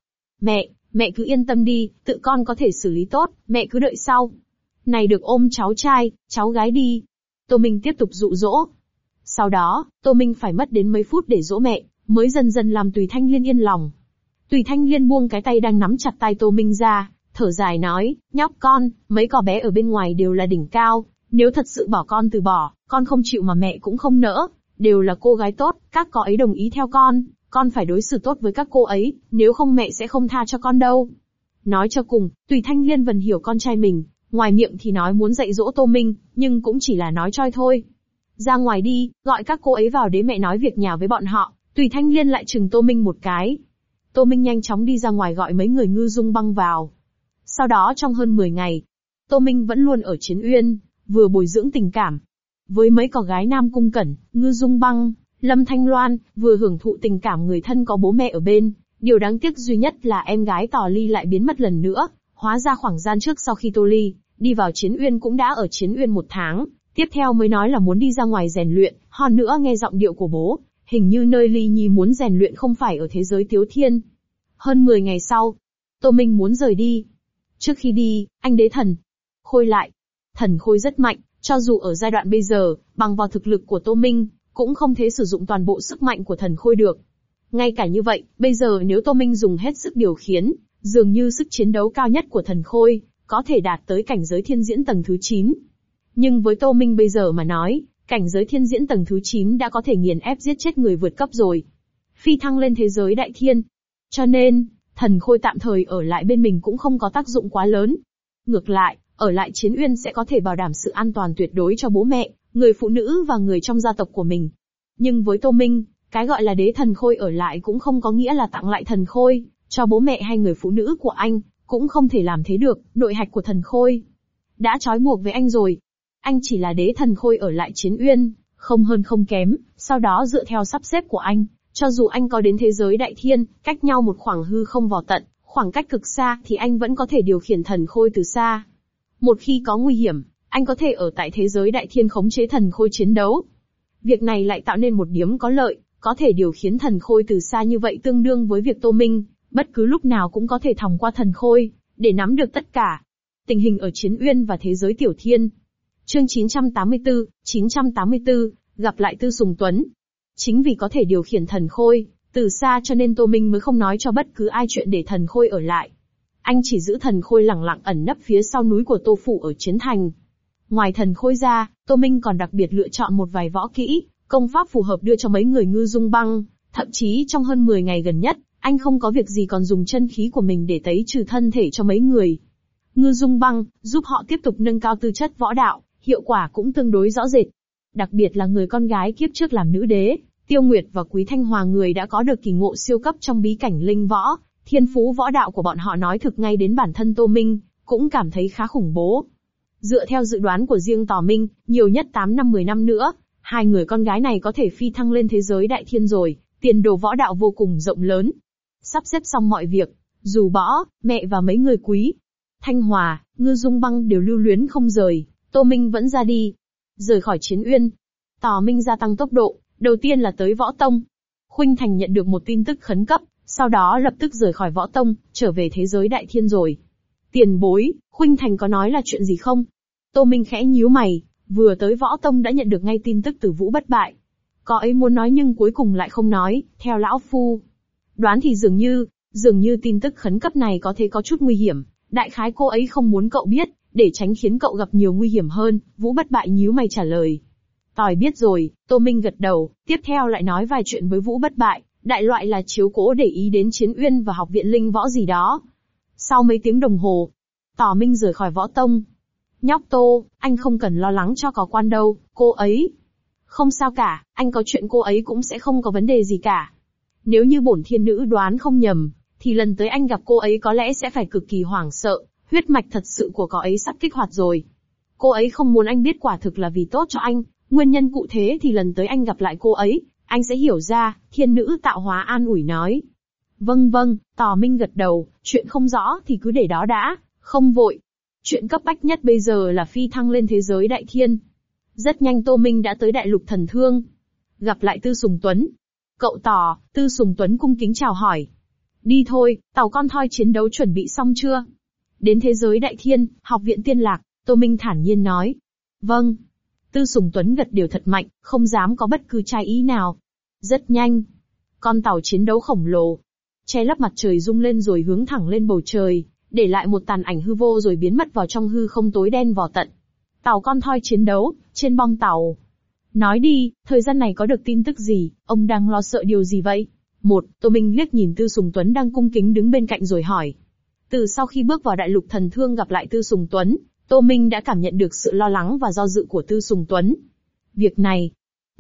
Mẹ cứ yên tâm đi, tự con có thể xử lý tốt, mẹ cứ đợi sau. Này được ôm cháu trai, cháu gái đi. Tô Minh tiếp tục dụ dỗ. Sau đó, Tô Minh phải mất đến mấy phút để dỗ mẹ, mới dần dần làm Tùy Thanh Liên yên lòng. Tùy Thanh Liên buông cái tay đang nắm chặt tay Tô Minh ra, thở dài nói, nhóc con, mấy cò bé ở bên ngoài đều là đỉnh cao, nếu thật sự bỏ con từ bỏ, con không chịu mà mẹ cũng không nỡ, đều là cô gái tốt, các cò ấy đồng ý theo con phải đối xử tốt với các cô ấy, nếu không mẹ sẽ không tha cho con đâu. Nói cho cùng, Tùy Thanh Liên vẫn hiểu con trai mình, ngoài miệng thì nói muốn dạy dỗ Tô Minh, nhưng cũng chỉ là nói choi thôi. Ra ngoài đi, gọi các cô ấy vào để mẹ nói việc nhà với bọn họ. Tùy Thanh Liên lại chừng Tô Minh một cái. Tô Minh nhanh chóng đi ra ngoài gọi mấy người Ngư Dung Băng vào. Sau đó trong hơn 10 ngày, Tô Minh vẫn luôn ở Chiến Uyên, vừa bồi dưỡng tình cảm với mấy cò gái Nam Cung Cẩn, Ngư Dung Băng, Lâm Thanh Loan, vừa hưởng thụ tình cảm người thân có bố mẹ ở bên. Điều đáng tiếc duy nhất là em gái Tỏ Ly lại biến mất lần nữa, hóa ra khoảng gian trước sau khi Tô Ly đi vào Chiến Uyên cũng đã ở Chiến Uyên 1 tháng, tiếp theo mới nói là muốn đi ra ngoài rèn luyện, hơn nữa nghe giọng điệu của bố, hình như nơi Ly Nhi muốn rèn luyện không phải ở thế giới Tiếu Thiên. Hơn 10 ngày sau, Tô Minh muốn rời đi. Trước khi đi, anh đế thần khôi lại. Thần khôi rất mạnh, cho dù ở giai đoạn bây giờ, bằng vào thực lực của Tô Minh, cũng không thể sử dụng toàn bộ sức mạnh của thần khôi được. Ngay cả như vậy, bây giờ nếu Tô Minh dùng hết sức điều khiển, dường như sức chiến đấu cao nhất của thần khôi, có thể đạt tới cảnh giới thiên diễn tầng thứ 9. Nhưng với Tô Minh bây giờ mà nói, cảnh giới thiên diễn tầng thứ 9 đã có thể nghiền ép giết chết người vượt cấp rồi. Phi thăng lên thế giới đại thiên. Cho nên, thần khôi tạm thời ở lại bên mình cũng không có tác dụng quá lớn. Ngược lại, ở lại Chiến Uyên sẽ có thể bảo đảm sự an toàn tuyệt đối cho bố mẹ, người phụ nữ và người trong gia tộc của mình. Nhưng với Tô Minh, cái gọi là đế thần khôi ở lại cũng không có nghĩa là tặng lại thần khôi cho bố mẹ hay người phụ nữ của anh, cũng không thể làm thế được, nội hạch của thần khôi đã trói buộc với anh rồi. Anh chỉ là đế thần khôi ở lại Chiến Uyên, không hơn không kém, sau đó dựa theo sắp xếp của anh, cho dù anh có đến thế giới đại thiên, cách nhau một khoảng hư không vò tận, khoảng cách cực xa thì anh vẫn có thể điều khiển thần khôi từ xa. Một khi có nguy hiểm, anh có thể ở tại thế giới đại thiên khống chế thần khôi chiến đấu. Việc này lại tạo nên một điểm có lợi, có thể điều khiển thần khôi từ xa như vậy tương đương với việc Tô Minh, bất cứ lúc nào cũng có thể thòng qua thần khôi, để nắm được tất cả. Tình hình ở Chiến Uyên và thế giới Tiểu Thiên. Chương 984, gặp lại Tư Sùng Tuấn. Chính vì có thể điều khiển thần khôi từ xa cho nên Tô Minh mới không nói cho bất cứ ai chuyện để thần khôi ở lại. Anh chỉ giữ thần khôi lẳng lặng ẩn nấp phía sau núi của Tô Phủ ở Chiến Thành. Ngoài thần khôi ra, Tô Minh còn đặc biệt lựa chọn một vài võ kỹ, công pháp phù hợp đưa cho mấy người Ngư Dung Băng. Thậm chí trong hơn 10 ngày gần nhất, anh không có việc gì còn dùng chân khí của mình để tẩy trừ thân thể cho mấy người Ngư Dung Băng, giúp họ tiếp tục nâng cao tư chất võ đạo, hiệu quả cũng tương đối rõ rệt. đặc biệt là người con gái kiếp trước làm nữ đế, Tiêu Nguyệt và Quý Thanh Hòa người đã có được kỳ ngộ siêu cấp trong bí cảnh linh võ, thiên phú võ đạo của bọn họ nói thực ngay đến bản thân Tô Minh, cũng cảm thấy khá khủng bố. Dựa theo dự đoán của riêng Tò Minh, nhiều nhất 8 năm 10 năm nữa, hai người con gái này có thể phi thăng lên thế giới đại thiên rồi, tiền đồ võ đạo vô cùng rộng lớn. Sắp xếp xong mọi việc, dù Bỏ, mẹ và mấy người Quý Thanh Hòa, Ngư Dung Băng đều lưu luyến không rời, Tô Minh vẫn ra đi. Rời khỏi Chiến Uyên, Tò Minh gia tăng tốc độ, đầu tiên là tới Võ Tông. Khuynh Thành nhận được một tin tức khẩn cấp, sau đó lập tức rời khỏi Võ Tông, trở về thế giới đại thiên rồi. Tiền bối, Khuynh Thành có nói là chuyện gì không? Tô Minh khẽ nhíu mày, vừa tới Võ Tông đã nhận được ngay tin tức từ Vũ Bất Bại. Có ấy muốn nói nhưng cuối cùng lại không nói, theo lão phu. Đoán thì dường như tin tức khẩn cấp này có thể có chút nguy hiểm, đại khái cô ấy không muốn cậu biết, để tránh khiến cậu gặp nhiều nguy hiểm hơn, Vũ Bất Bại nhíu mày trả lời. Tỏi biết rồi, Tô Minh gật đầu, tiếp theo lại nói vài chuyện với Vũ Bất Bại, đại loại là chiếu cố để ý đến Chiến Uyên và học viện linh võ gì đó. Sau mấy tiếng đồng hồ, Tò Minh rời khỏi Võ Tông. Nhóc Tô, anh không cần lo lắng cho có quan đâu, cô ấy. Không sao cả, anh có chuyện cô ấy cũng sẽ không có vấn đề gì cả. Nếu như bổn thiên nữ đoán không nhầm, thì lần tới anh gặp cô ấy có lẽ sẽ phải cực kỳ hoảng sợ, huyết mạch thật sự của cô ấy sắp kích hoạt rồi. Cô ấy không muốn anh biết quả thực là vì tốt cho anh, nguyên nhân cụ thể thì lần tới anh gặp lại cô ấy, anh sẽ hiểu ra, thiên nữ tạo hóa an ủi nói. Vâng, Tò Minh gật đầu, chuyện không rõ thì cứ để đó đã, không vội. Chuyện cấp bách nhất bây giờ là phi thăng lên thế giới đại thiên. Rất nhanh Tô Minh đã tới đại lục thần thương. Gặp lại Tư Sùng Tuấn. Cậu Tò, Tư Sùng Tuấn cung kính chào hỏi. Đi thôi, tàu con thoi chiến đấu chuẩn bị xong chưa? Đến thế giới đại thiên, học viện tiên lạc, Tô Minh thản nhiên nói. Vâng. Tư Sùng Tuấn gật điều thật mạnh, không dám có bất cứ trái ý nào. Rất nhanh. Con tàu chiến đấu khổng lồ, che lấp mặt trời rung lên rồi hướng thẳng lên bầu trời, để lại một tàn ảnh hư vô rồi biến mất vào trong hư không tối đen vò tận. Tàu con thoi chiến đấu, trên bong tàu. Nói đi, thời gian này có được tin tức gì, ông đang lo sợ điều gì vậy? Tô Minh liếc nhìn Tư Sùng Tuấn đang cung kính đứng bên cạnh rồi hỏi. Từ sau khi bước vào đại lục thần thương gặp lại Tư Sùng Tuấn, Tô Minh đã cảm nhận được sự lo lắng và do dự của Tư Sùng Tuấn. Việc này,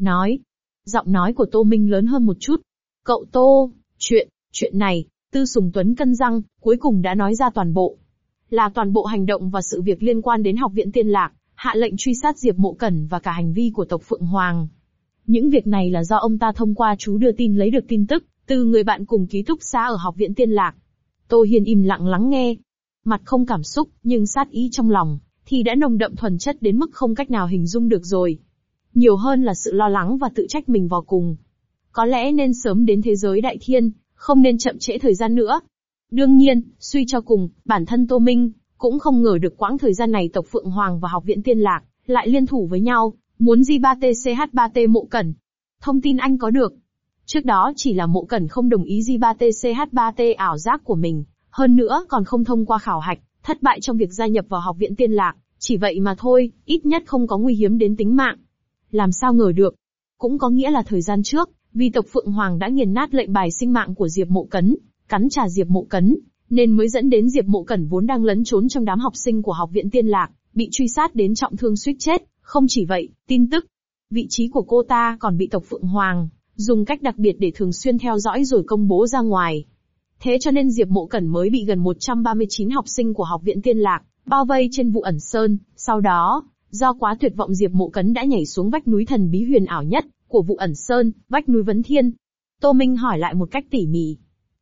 giọng nói của Tô Minh lớn hơn một chút. Cậu Tô, chuyện này, Tư Sùng Tuấn cân răng, cuối cùng đã nói ra toàn bộ. Là toàn bộ hành động và sự việc liên quan đến học viện tiên lạc, hạ lệnh truy sát Diệp Mộ Cẩn và cả hành vi của tộc Phượng Hoàng. Những việc này là do ông ta thông qua chú đưa tin lấy được tin tức, từ người bạn cùng ký túc xá ở học viện tiên lạc. Tô Hiên im lặng lắng nghe. Mặt không cảm xúc, nhưng sát ý trong lòng, thì đã nồng đậm thuần chất đến mức không cách nào hình dung được rồi. Nhiều hơn là sự lo lắng và tự trách mình vào cùng. Có lẽ nên sớm đến thế giới đại thiên, không nên chậm trễ thời gian nữa. Đương nhiên, suy cho cùng, bản thân Tô Minh cũng không ngờ được quãng thời gian này tộc Phượng Hoàng và học viện tiên lạc lại liên thủ với nhau, muốn J3TCH3T Mộ Cẩn. Thông tin anh có được. Trước đó chỉ là Mộ Cẩn không đồng ý J3TCH3T ảo giác của mình, hơn nữa còn không thông qua khảo hạch, thất bại trong việc gia nhập vào học viện tiên lạc, chỉ vậy mà thôi, ít nhất không có nguy hiểm đến tính mạng. Làm sao ngờ được? Cũng có nghĩa là thời gian trước, vì tộc Phượng Hoàng đã nghiền nát lệnh bài sinh mạng của Diệp Mộ Cẩn, cắn trả Diệp Mộ Cẩn, nên mới dẫn đến Diệp Mộ Cẩn vốn đang lẫn trốn trong đám học sinh của học viện tiên lạc, bị truy sát đến trọng thương suýt chết. Không chỉ vậy, tin tức, vị trí của cô ta còn bị tộc Phượng Hoàng dùng cách đặc biệt để thường xuyên theo dõi rồi công bố ra ngoài. Thế cho nên Diệp Mộ Cẩn mới bị gần 139 học sinh của học viện tiên lạc bao vây trên Vụ Ẩn Sơn. Sau đó, do quá tuyệt vọng Diệp Mộ Cẩn đã nhảy xuống vách núi thần bí huyền ảo nhất của Vụ Ẩn Sơn, vách núi Vấn Thiên. Tô Minh hỏi lại một cách tỉ mỉ.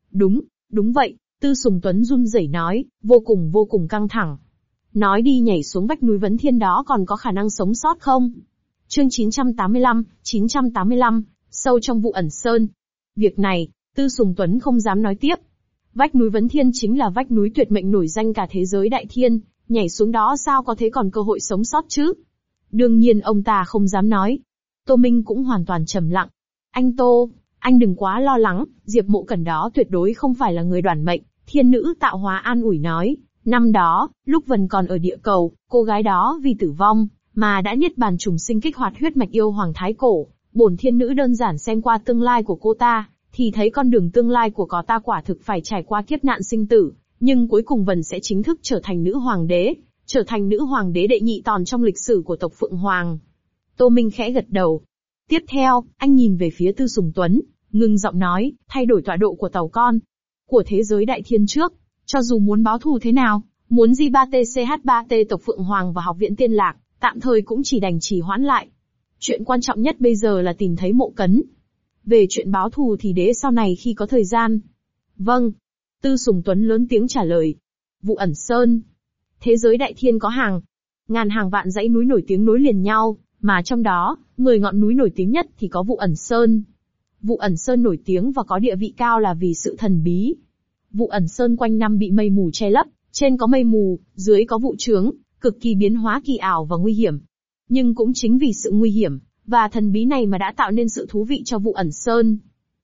Đúng vậy, Tư Sùng Tuấn run rẩy nói, vô cùng căng thẳng. Nói đi, nhảy xuống vách núi Vấn Thiên đó còn có khả năng sống sót không? Chương 985, sâu trong Vụ Ẩn Sơn. Việc này, Tư Sùng Tuấn không dám nói tiếp. Vách núi Vấn Thiên chính là vách núi tuyệt mệnh nổi danh cả thế giới đại thiên, nhảy xuống đó sao có thế còn cơ hội sống sót chứ? Đương nhiên ông ta không dám nói. Tô Minh cũng hoàn toàn trầm lặng. Anh Tô, anh đừng quá lo lắng, Diệp Mộ Cẩn đó tuyệt đối không phải là người đoản mệnh, thiên nữ tạo hóa an ủi nói. Năm đó, lúc Vân còn ở địa cầu, cô gái đó vì tử vong, mà đã niết bàn trùng sinh kích hoạt huyết mạch yêu hoàng thái cổ. Bổn thiên nữ đơn giản xem qua tương lai của cô ta, thì thấy con đường tương lai của cô ta quả thực phải trải qua kiếp nạn sinh tử, nhưng cuối cùng Vân sẽ chính thức trở thành nữ hoàng đế đệ nhị tòn trong lịch sử của tộc Phượng Hoàng. Tô Minh khẽ gật đầu. Tiếp theo, anh nhìn về phía Tư Sùng Tuấn, ngưng giọng nói, thay đổi tọa độ của tàu con. Của thế giới đại thiên trước, cho dù muốn báo thù thế nào, muốn J3TCH3T tộc Phượng Hoàng và Học viện Tiên Lạc, tạm thời cũng chỉ đành trì hoãn lại. Chuyện quan trọng nhất bây giờ là tìm thấy Mộ Cấn. Về chuyện báo thù thì để sau này khi có thời gian. Vâng. Tư Sùng Tuấn lớn tiếng trả lời. Vụ Ẩn Sơn. Thế giới đại thiên có ngàn hàng vạn dãy núi nổi tiếng nối liền nhau, mà trong đó, 10 ngọn núi nổi tiếng nhất thì có Vụ Ẩn Sơn. Vụ Ẩn Sơn nổi tiếng và có địa vị cao là vì sự thần bí. Vụ Ẩn Sơn quanh năm bị mây mù che lấp, trên có mây mù, dưới có vụ chướng, cực kỳ biến hóa kỳ ảo và nguy hiểm. Nhưng cũng chính vì sự nguy hiểm và thần bí này mà đã tạo nên sự thú vị cho Vụ Ẩn Sơn.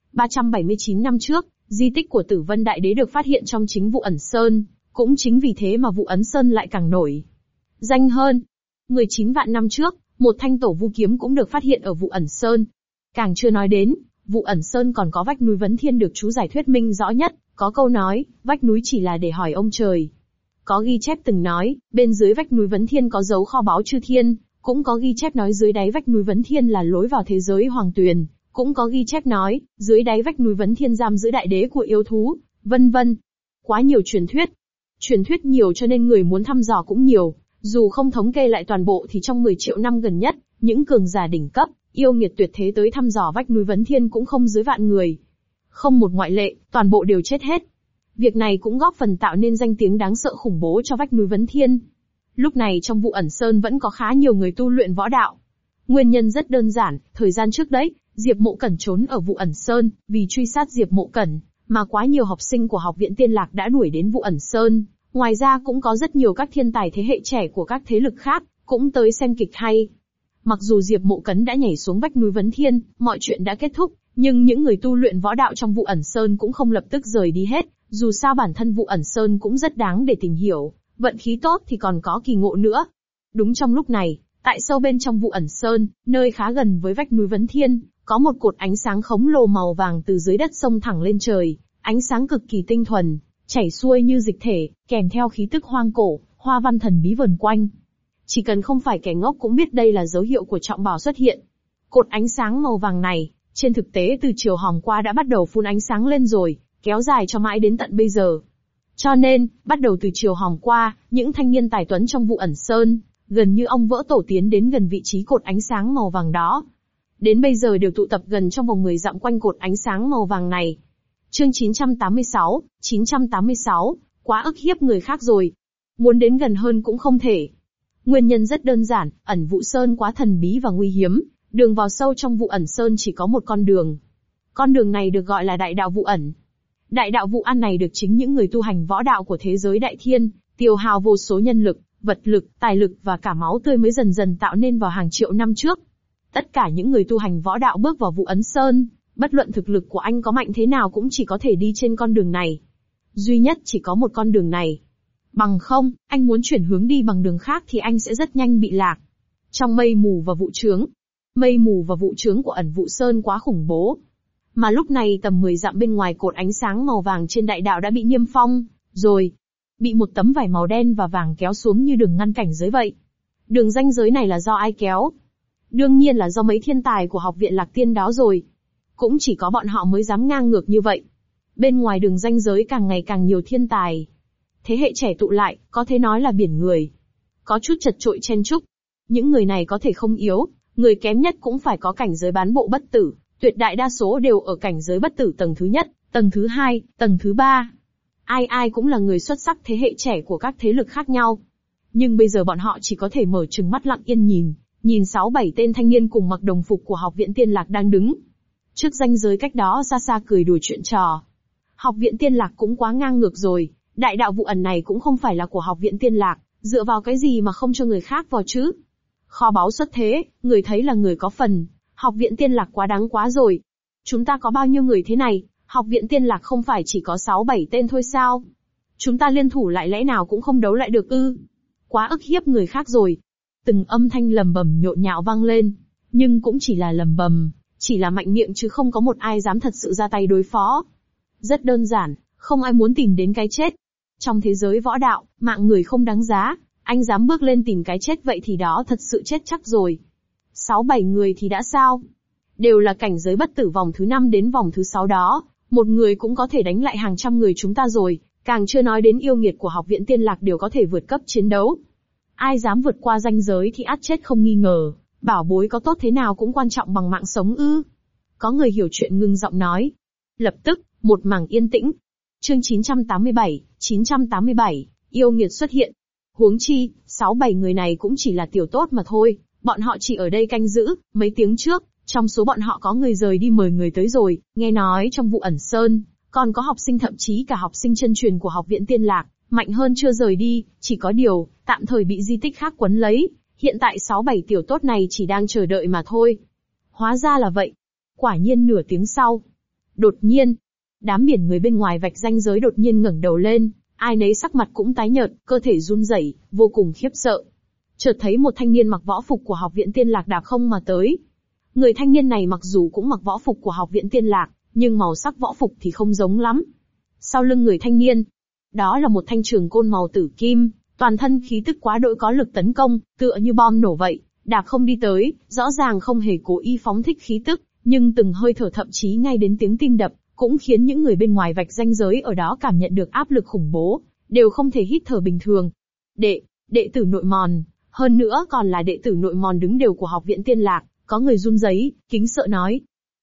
379 năm trước, di tích của Tử Vân Đại Đế được phát hiện trong chính Vụ Ẩn Sơn, cũng chính vì thế mà Vụ Ẩn Sơn lại càng nổi danh hơn. 19 vạn năm trước, một thanh tổ vu kiếm cũng được phát hiện ở Vụ Ẩn Sơn. Càng chưa nói đến, Vụ Ẩn Sơn còn có vách núi Vấn Thiên được chú giải thuyết minh rõ nhất, có câu nói, vách núi chỉ là để hỏi ông trời. Có ghi chép từng nói, bên dưới vách núi Vấn Thiên có dấu kho báu chư thiên, cũng có ghi chép nói dưới đáy vách núi Vấn Thiên là lối vào thế giới Hoàng Tuyền, cũng có ghi chép nói, dưới đáy vách núi Vấn Thiên giam giữ đại đế của yêu thú, vân vân. Quá nhiều truyền thuyết. Truyền thuyết nhiều cho nên người muốn thăm dò cũng nhiều, dù không thống kê lại toàn bộ thì trong 10 triệu năm gần nhất, những cường giả đỉnh cấp, yêu nghiệt tuyệt thế tới thăm dò vách núi Vấn Thiên cũng không dưới vạn người. Không một ngoại lệ, toàn bộ đều chết hết. Việc này cũng góp phần tạo nên danh tiếng đáng sợ khủng bố cho vách núi Vấn Thiên. Lúc này trong Vụ Ẩn Sơn vẫn có khá nhiều người tu luyện võ đạo. Nguyên nhân rất đơn giản, thời gian trước đấy, Diệp Mộ Cẩn trốn ở Vụ Ẩn Sơn, vì truy sát Diệp Mộ Cẩn, mà quá nhiều học sinh của Học viện Tiên Lạc đã đuổi đến Vụ Ẩn Sơn. Ngoài ra cũng có rất nhiều các thiên tài thế hệ trẻ của các thế lực khác, cũng tới xem kịch hay. Mặc dù Diệp Mộ Cẩn đã nhảy xuống vách núi Vấn Thiên, mọi chuyện đã kết thúc, nhưng những người tu luyện võ đạo trong Vụ Ẩn Sơn cũng không lập tức rời đi hết, dù sao bản thân Vụ Ẩn Sơn cũng rất đáng để tìm hiểu, vận khí tốt thì còn có kỳ ngộ nữa. Đúng trong lúc này, tại sâu bên trong Vụ Ẩn Sơn, nơi khá gần với vách núi Vấn Thiên, có một cột ánh sáng khổng lồ màu vàng từ dưới đất xông thẳng lên trời, ánh sáng cực kỳ tinh thuần, chảy xuôi như dịch thể, kèm theo khí tức hoang cổ, hoa văn thần bí vần quanh. Chỉ cần không phải kẻ ngốc cũng biết đây là dấu hiệu của trọng bảo xuất hiện. Cột ánh sáng màu vàng này, trên thực tế từ chiều hòm qua đã bắt đầu phun ánh sáng lên rồi, kéo dài cho mãi đến tận bây giờ. Cho nên, bắt đầu từ chiều hòm qua, những thanh niên tài tuấn trong Vụ Ẩn Sơn, gần như ong vỡ tổ tiến đến gần vị trí cột ánh sáng màu vàng đó. Đến bây giờ đều tụ tập gần trong vòng 10 dặm quanh cột ánh sáng màu vàng này. Chương 986, quá ức hiếp người khác rồi. Muốn đến gần hơn cũng không thể. Nguyên nhân rất đơn giản, Ẩn Vụ Sơn quá thần bí và nguy hiếm, đường vào sâu trong Vụ Ẩn Sơn chỉ có một con đường. Con đường này được gọi là Đại đạo Vụ Ẩn. Đại đạo Vụ Ẩn này được chính những người tu hành võ đạo của thế giới đại thiên, tiêu hao vô số nhân lực, vật lực, tài lực và cả máu tươi mới dần dần tạo nên vào hàng triệu năm trước. Tất cả những người tu hành võ đạo bước vào Vụ Ẩn Sơn, bất luận thực lực của anh có mạnh thế nào cũng chỉ có thể đi trên con đường này. Duy nhất chỉ có một con đường này. Bằng không, anh muốn chuyển hướng đi bằng đường khác thì anh sẽ rất nhanh bị lạc. Trong mây mù và vụ chướng. Mây mù và vụ chướng của Ẩn Vụ Sơn quá khủng bố. Mà lúc này tầm 10 dặm bên ngoài cột ánh sáng màu vàng trên đại đạo đã bị niêm phong, rồi. Bị một tấm vải màu đen và vàng kéo xuống như đường ngăn cảnh giới vậy. Đường ranh giới này là do ai kéo? Đương nhiên là do mấy thiên tài của Học viện Lạc Tiên đó rồi. Cũng chỉ có bọn họ mới dám ngang ngược như vậy. Bên ngoài đường ranh giới càng ngày càng nhiều thiên tài. Thế hệ trẻ tụ lại, có thể nói là biển người. Có chút chật chội chen chúc. Những người này có thể không yếu, người kém nhất cũng phải có cảnh giới bán bộ bất tử, tuyệt đại đa số đều ở cảnh giới bất tử tầng thứ nhất, tầng thứ hai, tầng thứ ba. Ai ai cũng là người xuất sắc thế hệ trẻ của các thế lực khác nhau. Nhưng bây giờ bọn họ chỉ có thể mở trừng mắt lặng yên nhìn 6-7 tên thanh niên cùng mặc đồng phục của Học viện Tiên Lạc đang đứng. Trước ranh giới cách đó xa xa cười đùa chuyện trò. Học viện Tiên Lạc cũng quá ngang ngược rồi, đại đạo Vụ Ẩn này cũng không phải là của Học viện Tiên Lạc, dựa vào cái gì mà không cho người khác vào chứ? Kho báu xuất thế, người thấy là người có phần, Học viện Tiên Lạc quá đáng quá rồi. Chúng ta có bao nhiêu người thế này, Học viện Tiên Lạc không phải chỉ có 6-7 tên thôi sao? Chúng ta liên thủ lại lẽ nào cũng không đấu lại được ư? Quá ức hiếp người khác rồi. Từng âm thanh lầm bầm nhộn nhạo vang lên, nhưng cũng chỉ là lầm bầm, chỉ là mạnh miệng chứ không có một ai dám thật sự ra tay đối phó. Rất đơn giản, không ai muốn tìm đến cái chết. Trong thế giới võ đạo, mạng người không đáng giá, anh dám bước lên tìm cái chết vậy thì đó thật sự chết chắc rồi. 6-7 người thì đã sao? Đều là cảnh giới bất tử vòng thứ 5 đến vòng thứ 6 đó, một người cũng có thể đánh lại hàng trăm người chúng ta rồi, càng chưa nói đến yêu nghiệt của học viện Tiên Lạc đều có thể vượt cấp chiến đấu. Ai dám vượt qua ranh giới thì ắt chết không nghi ngờ, bảo bối có tốt thế nào cũng quan trọng bằng mạng sống ư. Có người hiểu chuyện ngưng giọng nói. Lập tức, một mảng yên tĩnh. Chương 987, yêu nghiệt xuất hiện. Huống chi, 6-7 người này cũng chỉ là tiểu tốt mà thôi, bọn họ chỉ ở đây canh giữ, mấy tiếng trước, trong số bọn họ có người rời đi mời người tới rồi, nghe nói trong vụ ẩn sơn, còn có học sinh thậm chí cả học sinh chân truyền của học viện Tiên Lạc, mạnh hơn chưa rời đi, chỉ có điều, tạm thời bị di tích khác quấn lấy, hiện tại 6-7 tiểu tốt này chỉ đang chờ đợi mà thôi. Hóa ra là vậy. Quả nhiên nửa tiếng sau. Đột nhiên, đám biển người bên ngoài vạch ranh giới đột nhiên ngẩng đầu lên, ai nấy sắc mặt cũng tái nhợt, cơ thể run rẩy, vô cùng khiếp sợ. Chợt thấy một thanh niên mặc võ phục của học viện Tiên Lạc đạp không mà tới. Người thanh niên này mặc dù cũng mặc võ phục của học viện Tiên Lạc, nhưng màu sắc võ phục thì không giống lắm. Sau lưng người thanh niên, đó là một thanh trường côn màu tử kim, toàn thân khí tức quá đỗi có lực tấn công, tựa như bom nổ vậy, đạp không đi tới, rõ ràng không hề cố ý phóng thích khí tức, nhưng từng hơi thở thậm chí ngay đến tiếng tim đập, cũng khiến những người bên ngoài vạch ranh giới ở đó cảm nhận được áp lực khủng bố, đều không thể hít thở bình thường. Đệ tử nội mòn, hơn nữa còn là đệ tử nội mòn đứng đều của học viện Tiên Lạc, có người run rẩy, kính sợ nói.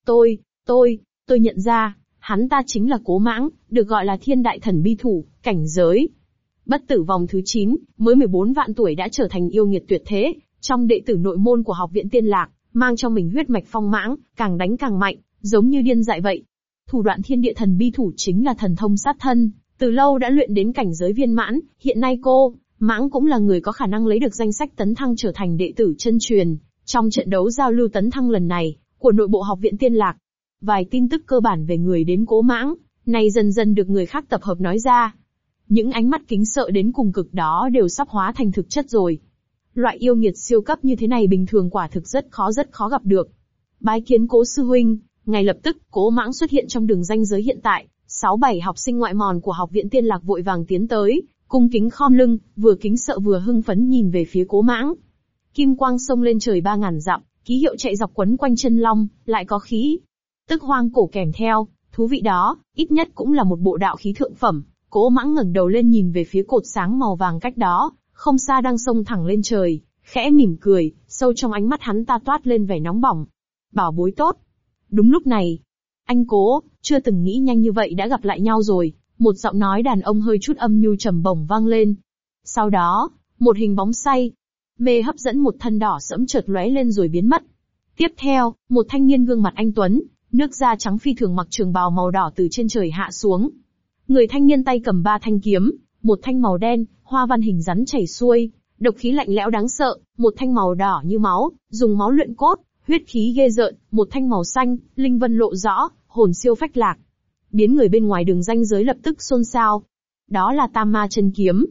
Tôi nhận ra, hắn ta chính là Cố Mãng, được gọi là thiên đại thần bi thủ, cảnh giới bất tử vòng thứ 9, mới 14 vạn tuổi đã trở thành yêu nghiệt tuyệt thế, trong đệ tử nội môn của học viện Tiên Lạc, mang trong mình huyết mạch phong mãng, càng đánh càng mạnh, giống như điên dại vậy. Thủ đoạn thiên địa thần bi thủ chính là thần thông sát thân, từ lâu đã luyện đến cảnh giới viên mãn, hiện nay cô, Mãng cũng là người có khả năng lấy được danh sách tấn thăng trở thành đệ tử chân truyền, trong trận đấu giao lưu tấn thăng lần này, của nội bộ học viện Tiên Lạc. Vài tin tức cơ bản về người đến Cố Mãng, này dần dần được người khác tập hợp nói ra. Những ánh mắt kính sợ đến cùng cực đó đều sắp hóa thành thực chất rồi. Loại yêu nghiệt siêu cấp như thế này bình thường quả thực rất khó gặp được. Bái kiến Cố sư huynh, ngay lập tức, Cố Mãng xuất hiện trong đường ranh giới hiện tại, 6-7 học sinh ngoại mòn của học viện Tiên Lạc vội vàng tiến tới, cung kính khom lưng, vừa kính sợ vừa hưng phấn nhìn về phía Cố Mãng. Kim quang sông lên trời 3000 dặm, ký hiệu chạy dọc quấn quanh chân long, lại có khí tức hoang cổ kèm theo, thú vị đó, ít nhất cũng là một bộ đạo khí thượng phẩm. Cố Mãng ngẩng đầu lên nhìn về phía cột sáng màu vàng cách đó, không xa đang xông thẳng lên trời, khẽ mỉm cười, sâu trong ánh mắt hắn ta toát lên vẻ nóng bỏng. Bảo bối tốt. Đúng lúc này, anh Cố, chưa từng nghĩ nhanh như vậy đã gặp lại nhau rồi, một giọng nói đàn ông hơi chút âm nhu trầm bổng vang lên. Sau đó, một hình bóng say, mê hấp dẫn một thân đỏ sẫm chợt lóe lên rồi biến mất. Tiếp theo, một thanh niên gương mặt anh tuấn, nước da trắng phi thường mặc trường bào màu đỏ từ trên trời hạ xuống. Người thanh niên tay cầm 3 thanh kiếm, một thanh màu đen, hoa văn hình rắn chảy xuôi, độc khí lạnh lẽo đáng sợ, một thanh màu đỏ như máu, dùng máu luyện cốt, huyết khí ghê rợn, một thanh màu xanh, linh vân lộ rõ, hồn siêu phách lạc. Biến người bên ngoài đường ranh giới lập tức xôn xao. Đó là Tam Ma Chân Kiếm,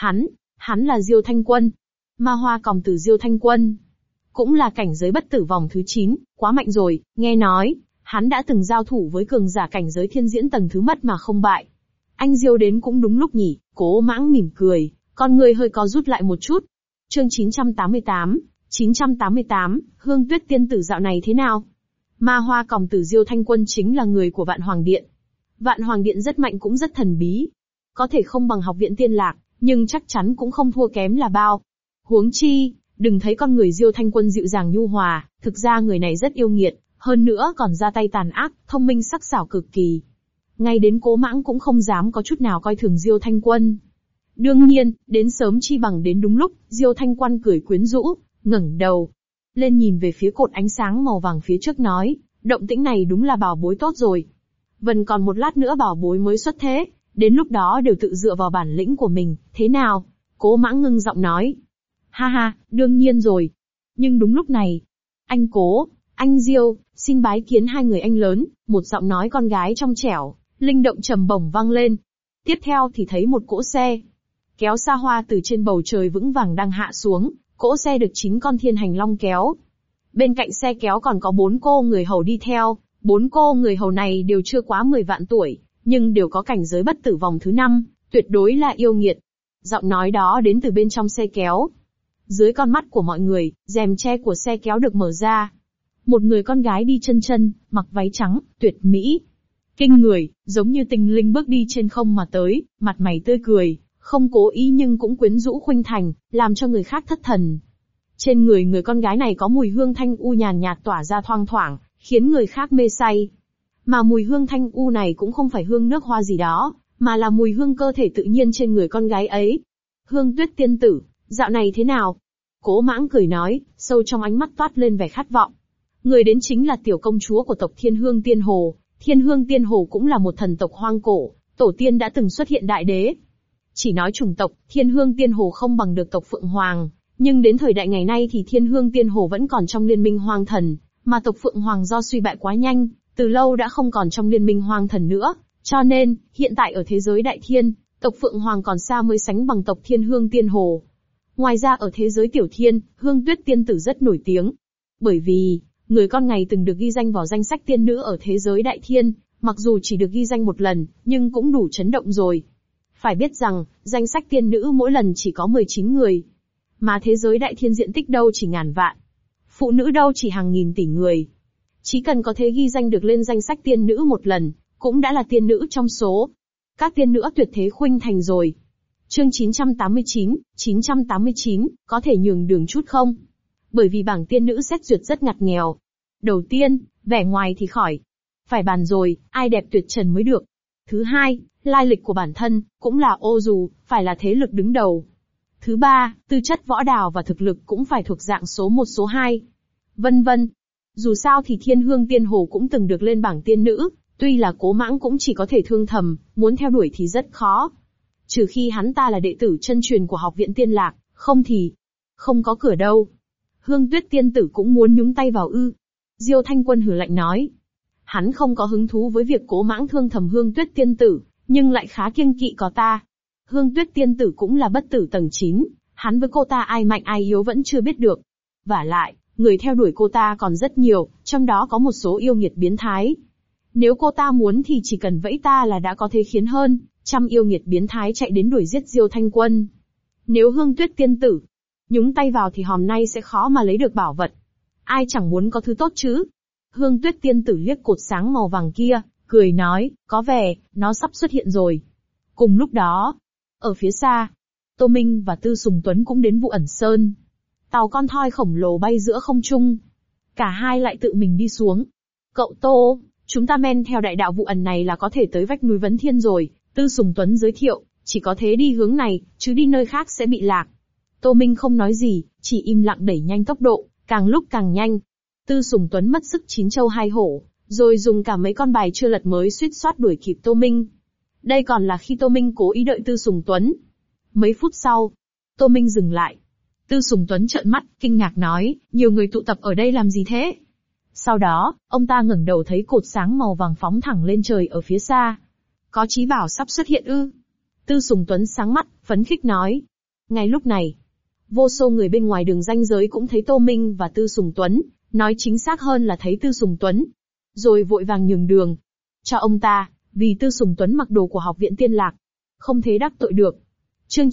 hắn là Diêu Thanh Quân. Ma Hoa Còng Tử Diêu Thanh Quân. Cũng là cảnh giới bất tử vòng thứ 9, quá mạnh rồi, nghe nói, hắn đã từng giao thủ với cường giả cảnh giới thiên diễn tầng thứ mất mà không bại. Anh Diêu đến cũng đúng lúc nhỉ, Cố Mãng mỉm cười, con người hơi co rút lại một chút. Chương 988, Hương Tuyết tiên tử dạo này thế nào? Ma Hoa Còng Tử Diêu Thanh Quân chính là người của Vạn Hoàng Điện. Vạn Hoàng Điện rất mạnh cũng rất thần bí. Có thể không bằng học viện Tiên Lạc, nhưng chắc chắn cũng không thua kém là bao. Huống chi, đừng thấy con người Diêu Thanh Quân dịu dàng nhu hòa, thực ra người này rất yêu nghiệt, hơn nữa còn ra tay tàn ác, thông minh sắc sảo cực kỳ. Ngay đến Cố Mãng cũng không dám có chút nào coi thường Diêu Thanh Quân. Đương nhiên, đến sớm chi bằng đến đúng lúc, Diêu Thanh Quân cười quyến rũ, ngẩng đầu lên nhìn về phía cột ánh sáng màu vàng phía trước nói, động tĩnh này đúng là bảo bối tốt rồi. Vẫn còn một lát nữa bảo bối mới xuất thế, đến lúc đó đều tự dựa vào bản lĩnh của mình, thế nào? Cố Mãng ngưng giọng nói. Ha ha, đương nhiên rồi. Nhưng đúng lúc này, anh Cố, anh Diêu, xin bái kiến hai người anh lớn, một giọng nói con gái trong trẻo, linh động trầm bổng vang lên. Tiếp theo thì thấy một cỗ xe kéo xa hoa từ trên bầu trời vững vàng đang hạ xuống, cỗ xe được 9 con thiên hành long kéo. Bên cạnh xe kéo còn có 4 cô người hầu đi theo, 4 cô người hầu này đều chưa quá 10 vạn tuổi, nhưng đều có cảnh giới bất tử vòng thứ 5, tuyệt đối là yêu nghiệt. Giọng nói đó đến từ bên trong xe kéo. Dưới con mắt của mọi người, rèm che của xe kéo được mở ra. Một người con gái đi chân chân, mặc váy trắng, tuyệt mỹ. Kinh người, giống như tinh linh bước đi trên không mà tới, mặt mày tươi cười, không cố ý nhưng cũng quyến rũ khuynh thành, làm cho người khác thất thần. Trên người người con gái này có mùi hương thanh u nhàn nhạt tỏa ra thoang thoảng, khiến người khác mê say. Mà mùi hương thanh u này cũng không phải hương nước hoa gì đó, mà là mùi hương cơ thể tự nhiên trên người con gái ấy. Hương Tuyết tiên tử, dạo này thế nào? Cố Mãng cười nói, sâu trong ánh mắt toát lên vẻ khát vọng. Người đến chính là tiểu công chúa của tộc Thiên Hương Tiên Hồ. Thiên Hương Tiên Hồ cũng là một thần tộc hoang cổ, tổ tiên đã từng xuất hiện đại đế. Chỉ nói chủng tộc, Thiên Hương Tiên Hồ không bằng được tộc Phượng Hoàng, nhưng đến thời đại ngày nay thì Thiên Hương Tiên Hồ vẫn còn trong liên minh hoang thần, mà tộc Phượng Hoàng do suy bại quá nhanh, từ lâu đã không còn trong liên minh hoang thần nữa, cho nên, hiện tại ở thế giới đại thiên, tộc Phượng Hoàng còn xa mới sánh bằng tộc Thiên Hương Tiên Hồ. Ngoài ra ở thế giới tiểu thiên, Hương Tuyết tiên tử rất nổi tiếng. Bởi vì, người con này từng được ghi danh vào danh sách tiên nữ ở thế giới đại thiên, mặc dù chỉ được ghi danh một lần, nhưng cũng đủ chấn động rồi. Phải biết rằng, danh sách tiên nữ mỗi lần chỉ có 19 người. Mà thế giới đại thiên diện tích đâu chỉ ngàn vạn. Phụ nữ đâu chỉ hàng nghìn tỷ người. Chỉ cần có thể ghi danh được lên danh sách tiên nữ một lần, cũng đã là tiên nữ trong số. Các tiên nữ tuyệt thế khuynh thành rồi. Chương 989, có thể nhường đường chút không? Bởi vì bảng tiên nữ xét duyệt rất ngặt nghèo. Đầu tiên, vẻ ngoài thì khỏi. Phải bàn rồi, ai đẹp tuyệt trần mới được. Thứ hai, lai lịch của bản thân, cũng là ô dù, phải là thế lực đứng đầu. Thứ ba, tư chất võ đào và thực lực cũng phải thuộc dạng số 1 số 2. Vân vân. Dù sao thì Thiên Hương Tiên Hồ cũng từng được lên bảng tiên nữ, tuy là Cố Mãng cũng chỉ có thể thương thầm, muốn theo đuổi thì rất khó. Trừ khi hắn ta là đệ tử chân truyền của học viện Tiên Lạc, không thì không có cửa đâu. Hương Tuyết tiên tử cũng muốn nhúng tay vào ư? Diêu Thanh Quân hừ lạnh nói. Hắn không có hứng thú với việc Cố Mãng thương thầm Hương Tuyết tiên tử, nhưng lại khá kiêng kỵ có ta. Hương Tuyết tiên tử cũng là bất tử tầng 9, hắn với cô ta ai mạnh ai yếu vẫn chưa biết được. Vả lại, người theo đuổi cô ta còn rất nhiều, trong đó có một số yêu nghiệt biến thái. Nếu cô ta muốn thì chỉ cần vẫy ta là đã có thể khiến hơn trăm yêu nghiệt biến thái chạy đến đuổi giết Diêu Thanh Quân. Nếu Hương Tuyết tiên tử nhúng tay vào thì hôm nay sẽ khó mà lấy được bảo vật. Ai chẳng muốn có thứ tốt chứ? Hương Tuyết tiên tử liếc cột sáng màu vàng kia, cười nói, có vẻ, nó sắp xuất hiện rồi. Cùng lúc đó, ở phía xa, Tô Minh và Tư Sùng Tuấn cũng đến Vụ Ẩn Sơn. Tàu con thoi khổng lồ bay giữa không trung. Cả hai lại tự mình đi xuống. Cậu Tô, chúng ta men theo đại đạo Vụ Ẩn này là có thể tới vách núi Vấn Thiên rồi, Tư Sùng Tuấn giới thiệu, chỉ có thế đi hướng này, chứ đi nơi khác sẽ bị lạc. Tô Minh không nói gì, chỉ im lặng đẩy nhanh tốc độ, càng lúc càng nhanh. Tư Sùng Tuấn mất sức 9 châu 2 hổ, rồi dùng cả mấy con bài chưa lật mới suýt soát đuổi kịp Tô Minh. Đây còn là khi Tô Minh cố ý đợi Tư Sùng Tuấn. Mấy phút sau, Tô Minh dừng lại. Tư Sùng Tuấn trợn mắt, kinh ngạc nói, nhiều người tụ tập ở đây làm gì thế? Sau đó, ông ta ngẩng đầu thấy cột sáng màu vàng phóng thẳng lên trời ở phía xa. Có chí bảo sắp xuất hiện ư? Tư Sùng Tuấn sáng mắt, phấn khích nói. Ngay lúc này, vô số người bên ngoài đường ranh giới cũng thấy Tô Minh và Tư Sùng Tuấn, nói chính xác hơn là thấy Tư Sùng Tuấn. Rồi vội vàng nhường đường cho ông ta, vì Tư Sùng Tuấn mặc đồ của học viện Tiên Lạc. Không thế đắc tội được. Chương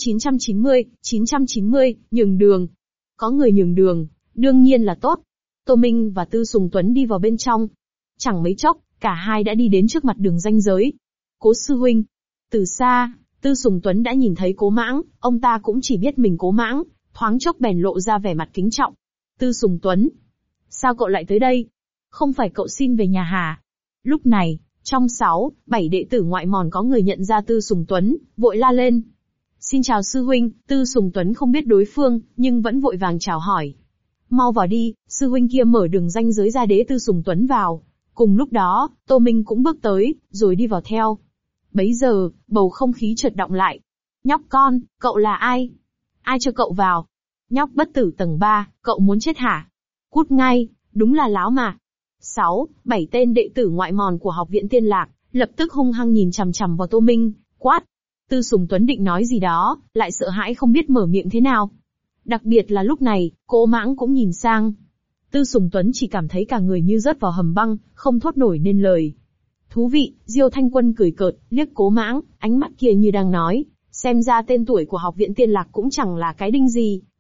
990, nhường đường. Có người nhường đường, đương nhiên là tốt. Tô Minh và Tư Sùng Tuấn đi vào bên trong. Chẳng mấy chốc, cả hai đã đi đến trước mặt đường ranh giới. Cố sư huynh. Từ xa, Tư Sùng Tuấn đã nhìn thấy Cố Mãng, ông ta cũng chỉ biết mình Cố Mãng, thoáng chốc bèn lộ ra vẻ mặt kính trọng. Tư Sùng Tuấn. Sao cậu lại tới đây? Không phải cậu xin về nhà hả? Lúc này, trong 6, 7 đệ tử ngoại mòn có người nhận ra Tư Sùng Tuấn, vội la lên. Xin chào sư huynh, Tư Sùng Tuấn không biết đối phương, nhưng vẫn vội vàng chào hỏi. Mau vào đi, sư huynh kia mở đường ranh giới ra đế Tư Sùng Tuấn vào. Cùng lúc đó, Tô Minh cũng bước tới, rồi đi vào theo. Bấy giờ, bầu không khí chợt động lại. Nhóc con, cậu là ai? Ai cho cậu vào? Nhóc bất tử tầng 3, cậu muốn chết hả? Cút ngay, đúng là láo mà. 6, 7 tên đệ tử ngoại mòn của học viện Tiên Lạc, lập tức hung hăng nhìn chằm chằm vào Tô Minh, quát. Tư Sùng Tuấn định nói gì đó, lại sợ hãi không biết mở miệng thế nào. Đặc biệt là lúc này, Cố Mãng cũng nhìn sang. Tư Sùng Tuấn chỉ cảm thấy cả người như rớt vào hầm băng, không thốt nổi nên lời. Thú vị, Diêu Thanh Quân cười cợt, liếc Cố Mãng, ánh mắt kia như đang nói, xem ra tên tuổi của học viện Tiên Lạc cũng chẳng là cái đinh gì,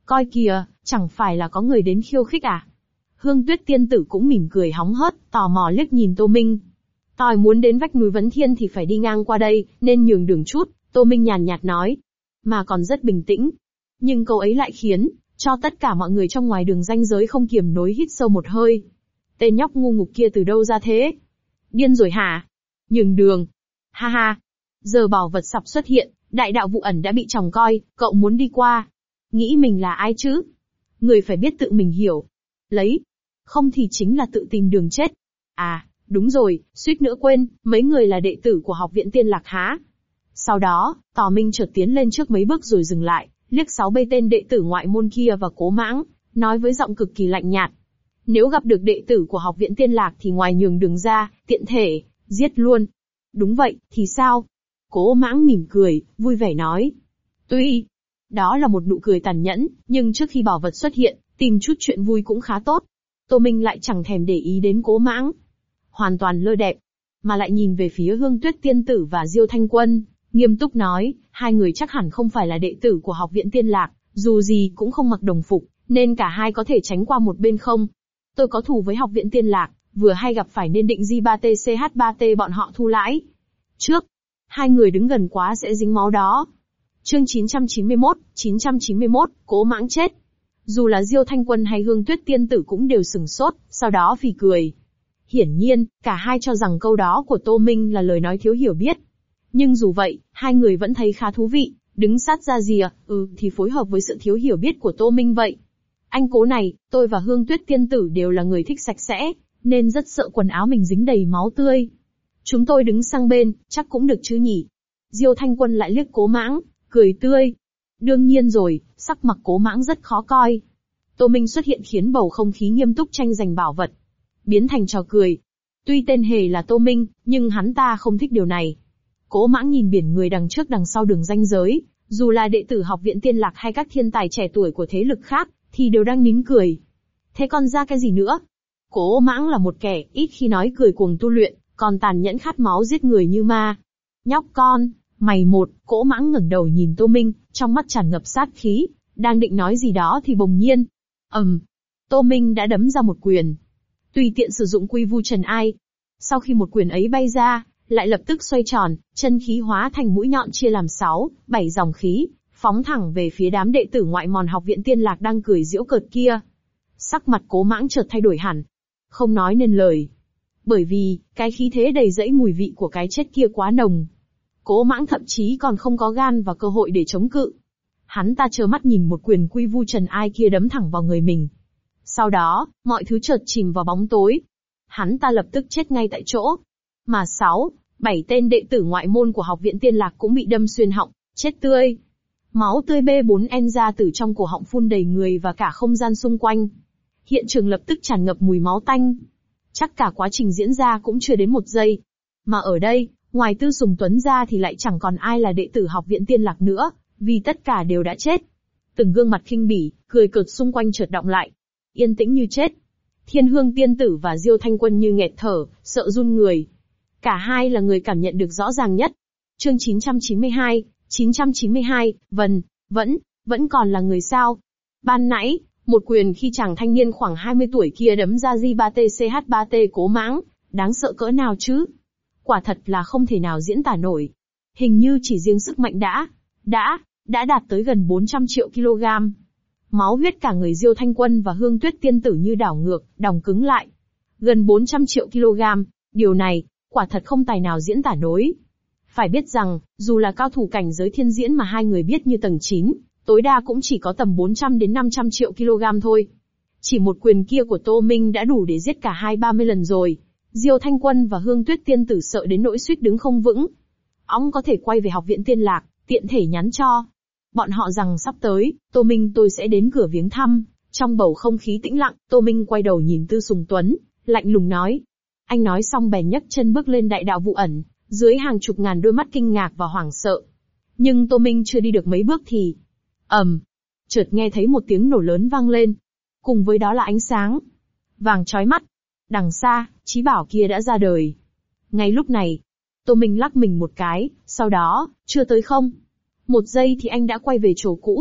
Coi kìa, chẳng phải là có người đến khiêu khích à? Hương Tuyết tiên tử cũng mỉm cười hóng hớt, tò mò liếc nhìn Tô Minh. Tỏi muốn đến vách núi Vấn Thiên thì phải đi ngang qua đây, nên nhường đường chút, Tô Minh nhàn nhạt nói. Mà còn rất bình tĩnh. Nhưng câu ấy lại khiến cho tất cả mọi người trong ngoài đường ranh giới không kiềm nổi hít sâu một hơi. Tên nhóc ngu ngục kia từ đâu ra thế? Điên rồi hả? Nhường đường. Ha ha. Giờ bảo vật sắp xuất hiện, đại đạo vụ ẩn đã bị chòng coi, cậu muốn đi qua. Nghĩ mình là ai chứ? Người phải biết tự mình hiểu. Lấy. Không thì chính là tự tìm đường chết. À, đúng rồi, suýt nữa quên, mấy người là đệ tử của học viện Tiên Lạc há. Sau đó, Tò Minh chợt tiến lên trước mấy bước rồi dừng lại, liếc 6-7 tên đệ tử ngoại môn kia và Cố Mãng, nói với giọng cực kỳ lạnh nhạt. Nếu gặp được đệ tử của học viện Tiên Lạc thì ngoài nhường đường ra, tiện thể, giết luôn. Đúng vậy, thì sao? Cố Mãng mỉm cười, vui vẻ nói. Tuy, đó là một nụ cười tàn nhẫn, nhưng trước khi bảo vật xuất hiện, tìm chút chuyện vui cũng khá tốt. Tô Minh lại chẳng thèm để ý đến Cố Mãng. Hoàn toàn lơ đẹp, mà lại nhìn về phía Hương Tuyết tiên tử và Diêu Thanh Quân, nghiêm túc nói, hai người chắc hẳn không phải là đệ tử của học viện Tiên Lạc, dù gì cũng không mặc đồng phục, nên cả hai có thể tránh qua một bên không. Tôi có thù với học viện Tiên Lạc, vừa hay gặp phải nên định J3TCH3T bọn họ thu lãi. Trước, hai người đứng gần quá sẽ dính máu đó. Chương 991, Cố Mãng chết. Dù là Diêu Thanh Quân hay Hương Tuyết tiên tử cũng đều sửng sốt, sau đó phì cười. Hiển nhiên, cả hai cho rằng câu đó của Tô Minh là lời nói thiếu hiểu biết. Nhưng dù vậy, hai người vẫn thấy khá thú vị, đứng sát ra rìa, thì phối hợp với sự thiếu hiểu biết của Tô Minh vậy. Anh Cố này, tôi và Hương Tuyết tiên tử đều là người thích sạch sẽ, nên rất sợ quần áo mình dính đầy máu tươi. Chúng tôi đứng sang bên, chắc cũng được chứ nhỉ? Diêu Thanh Quân lại liếc Cố Mãng, cười tươi. Đương nhiên rồi, sắc mặt Cố Mãng rất khó coi. Tô Minh xuất hiện khiến bầu không khí nghiêm túc tranh giành bảo vật biến thành trò cười. Tuy tên hề là Tô Minh, nhưng hắn ta không thích điều này. Cố Mãng nhìn biển người đằng trước đằng sau đường ranh giới, dù là đệ tử học viện Tiên Lạc hay các thiên tài trẻ tuổi của thế lực khác, thì đều đang nín cười. Thế còn ra cái gì nữa? Cố Mãng là một kẻ ít khi nói cười cuồng tu luyện, còn tàn nhẫn khát máu giết người như ma. Nhóc con, mày một, Cố Mãng ngẩng đầu nhìn Tô Minh, trong mắt tràn ngập sát khí, đang định nói gì đó thì bỗng nhiên. Tô Minh đã đấm ra một quyền. Tùy tiện sử dụng quy vu trần ai. Sau khi một quyền ấy bay ra, lại lập tức xoay tròn, chân khí hóa thành mũi nhọn chia làm 6-7 dòng khí, phóng thẳng về phía đám đệ tử ngoại môn học viện Tiên Lạc đang cười giễu cợt kia. Sắc mặt Cố Mãng chợt thay đổi hẳn, không nói nên lời. Bởi vì, cái khí thế đầy dẫy mùi vị của cái chết kia quá nồng. Cố Mãng thậm chí còn không có gan và cơ hội để chống cự. Hắn ta trơ mắt nhìn một quyền quy vu trần ai kia đấm thẳng vào người mình. Sau đó, mọi thứ chợt chìm vào bóng tối. Hắn ta lập tức chết ngay tại chỗ. Mà 6-7 tên đệ tử ngoại môn của học viện Tiên Lạc cũng bị đâm xuyên họng, chết tươi. Máu tươi B4N ra từ trong cổ họng phun đầy người và cả không gian xung quanh. Hiện trường lập tức tràn ngập mùi máu tanh. Chắc cả quá trình diễn ra cũng chưa đến 1 giây. Mà ở đây, ngoài Tư Sùng Tuấn ra thì lại chẳng còn ai là đệ tử học viện Tiên Lạc nữa, vì tất cả đều đã chết. Từng gương mặt khinh bỉ, cười cợt xung quanh chợt động lại. Yên tĩnh như chết. Thiên Hương tiên tử và Diêu Thanh Quân như nghẹt thở, sợ run người. Cả hai là người cảm nhận được rõ ràng nhất. Chương 992, vẫn còn là người sao? Ban nãy, một quyền khi chàng thanh niên khoảng 20 tuổi kia đấm ra J3TCH3T Cố Mãng, đáng sợ cỡ nào chứ? Quả thật là không thể nào diễn tả nổi. Hình như chỉ riêng sức mạnh đã đạt tới gần 400 triệu kg. Máu huyết cả người Diêu Thanh Quân và Hương Tuyết tiên tử như đảo ngược, đòng cứng lại. Gần 400 triệu kg, điều này, quả thật không tài nào diễn tả nổi. Phải biết rằng, dù là cao thủ cảnh giới thiên diễn mà hai người biết như tầng 9, tối đa cũng chỉ có tầm 400 đến 500 triệu kg thôi. Chỉ một quyền kia của Tô Minh đã đủ để giết cả 20-30 lần rồi. Diêu Thanh Quân và Hương Tuyết tiên tử sợ đến nỗi suýt đứng không vững. Ông có thể quay về học viện Tiên Lạc, tiện thể nhắn cho bọn họ rằng sắp tới, Tô Minh tôi sẽ đến cửa viếng thăm. Trong bầu không khí tĩnh lặng, Tô Minh quay đầu nhìn Tư Sùng Tuấn, lạnh lùng nói. Anh nói xong bèn nhấc chân bước lên đại đạo vụ ẩn, dưới hàng chục ngàn đôi mắt kinh ngạc và hoảng sợ. Nhưng Tô Minh chưa đi được mấy bước thì, chợt nghe thấy một tiếng nổ lớn vang lên. Cùng với đó là ánh sáng vàng chói mắt. Đằng xa, Chí Bảo kia đã ra đời. Ngay lúc này, Tô Minh lắc mình một cái, sau đó, chưa tới không. 1 giây thì anh đã quay về chỗ cũ.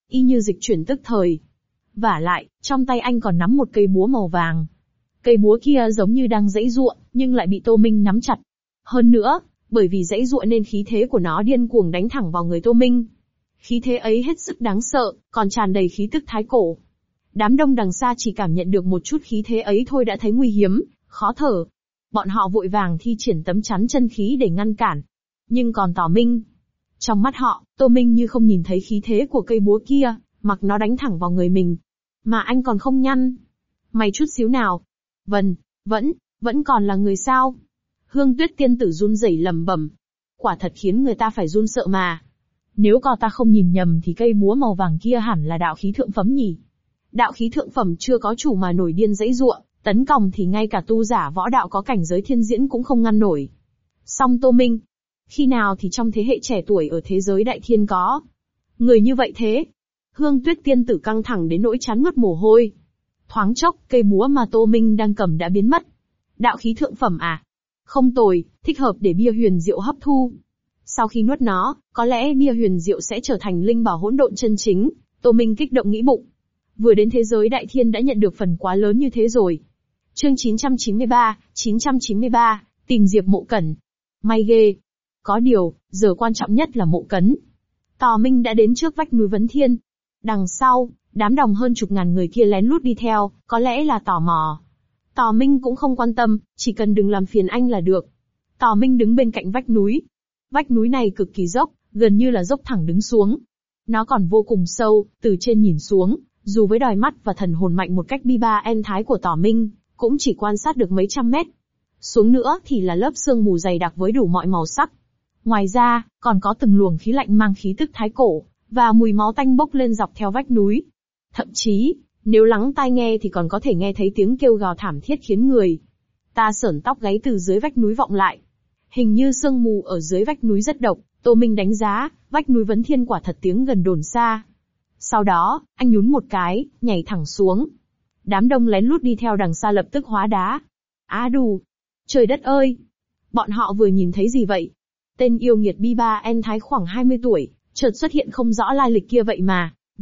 y như dịch chuyển tức thời. Vả lại, trong tay anh còn nắm một cây búa màu vàng. Cây búa kia giống như đang giãy giụa, nhưng lại bị Tô Minh nắm chặt. Hơn nữa, bởi vì giãy giụa nên khí thế của nó điên cuồng đánh thẳng vào người Tô Minh. Khí thế ấy hết sức đáng sợ, còn tràn đầy khí tức thái cổ. Đám đông đằng xa chỉ cảm nhận được một chút khí thế ấy thôi đã thấy nguy hiểm, khó thở. Bọn họ vội vàng thi triển tấm chắn chân khí để ngăn cản. Nhưng còn Tỏ Minh, trong mắt họ, Tô Minh như không nhìn thấy khí thế của cây búa kia, mặc nó đánh thẳng vào người mình. Mà anh còn không nhăn mày chút xíu nào. Vẫn còn là người sao? Hương Tuyết tiên tử run rẩy lẩm bẩm. Quả thật khiến người ta phải run sợ mà. Nếu ta không nhìn nhầm thì cây búa màu vàng kia hẳn là đạo khí thượng phẩm nhỉ. Đạo khí thượng phẩm chưa có chủ mà nổi điên giãy giụa, tấn công thì ngay cả tu giả võ đạo có cảnh giới thiên diễn cũng không ngăn nổi. Song Tô Minh, khi nào thì trong thế hệ trẻ tuổi ở thế giới đại thiên có người như vậy thế? Hương Tuyết tiên tử căng thẳng đến nỗi trán mướt mồ hôi. Thoáng chốc, cây búa mà Tô Minh đang cầm đã biến mất. Đạo khí thượng phẩm à? Không tồi, thích hợp để bia huyền diệu hấp thu. Sau khi nuốt nó, có lẽ bia huyền diệu sẽ trở thành linh bảo hỗn độn chân chính. Tô Minh kích động nghĩ bụng. Vừa đến thế giới đại thiên đã nhận được phần quá lớn như thế rồi. Chương 993, tìm Diệp Mộ Cẩn. May ghê. Có điều, giờ quan trọng nhất là Mộ Cẩn. Tò Minh đã đến trước vách núi Vấn Thiên. Đằng sau, đám đồng hơn chục ngàn người kia lén lút đi theo, có lẽ là tò mò. Tò Minh cũng không quan tâm, chỉ cần đừng làm phiền anh là được. Tò Minh đứng bên cạnh vách núi. Vách núi này cực kỳ dốc, gần như là dốc thẳng đứng xuống. Nó còn vô cùng sâu, từ trên nhìn xuống, dù với đòi mắt và thần hồn mạnh một cách bi ba en thái của Tò Minh, cũng chỉ quan sát được mấy trăm mét. Xuống nữa thì là lớp sương mù dày đặc với đủ mọi màu sắc. Ngoài ra, còn có từng luồng khí lạnh mang khí tức thái cổ, và mùi máu tanh bốc lên dọc theo vách núi. Thậm chí, nếu lắng tai nghe thì còn có thể nghe thấy tiếng kêu gào thảm thiết khiến người ta sởn tóc gáy từ dưới vách núi vọng lại. Hình như sương mù ở dưới vách núi rất độc, Tô Minh đánh giá, vách núi Vấn Thiên quả thật tiếng gần đồn xa. Sau đó, anh nhún một cái, nhảy thẳng xuống. Đám đông lén lút đi theo đằng xa lập tức hóa đá. Á đù! Trời đất ơi! Bọn họ vừa nhìn thấy gì vậy? Tên yêu nghiệt bi ba en thái khoảng 20 tuổi, chợt xuất hiện không rõ lai lịch kia vậy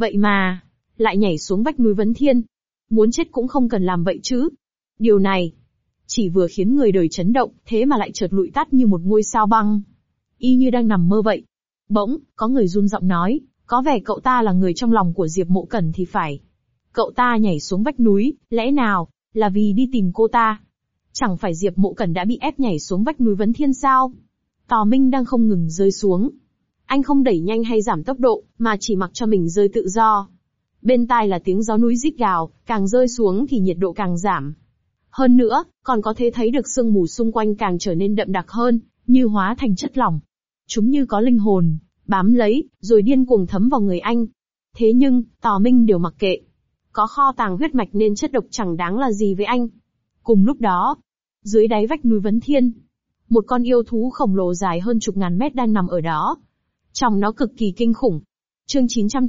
mà, lại nhảy xuống vách núi Vấn Thiên. Muốn chết cũng không cần làm vậy chứ. Điều này, chỉ vừa khiến người đời chấn động, thế mà lại chợt lụi tắt như một ngôi sao băng. Y như đang nằm mơ vậy. Bỗng, có người run giọng nói, có vẻ cậu ta là người trong lòng của Diệp Mộ Cẩn thì phải. Cậu ta nhảy xuống vách núi, lẽ nào, là vì đi tìm cô ta? Chẳng phải Diệp Mộ Cẩn đã bị ép nhảy xuống vách núi Vấn Thiên sao? Tò Minh đang không ngừng rơi xuống. Anh không đẩy nhanh hay giảm tốc độ, mà chỉ mặc cho mình rơi tự do. Bên tai là tiếng gió núi rít gào, càng rơi xuống thì nhiệt độ càng giảm. Hơn nữa, còn có thể thấy được sương mù xung quanh càng trở nên đậm đặc hơn, như hóa thành chất lỏng. Chúng như có linh hồn, bám lấy, rồi điên cuồng thấm vào người anh. Thế nhưng, Tò Minh đều mặc kệ. Có kho tàng huyết mạch nên chất độc chẳng đáng là gì với anh. Cùng lúc đó, dưới đáy vách núi Vấn Thiên, một con yêu thú khổng lồ dài hơn chục ngàn mét đang nằm ở đó. Trông nó cực kỳ kinh khủng. Chương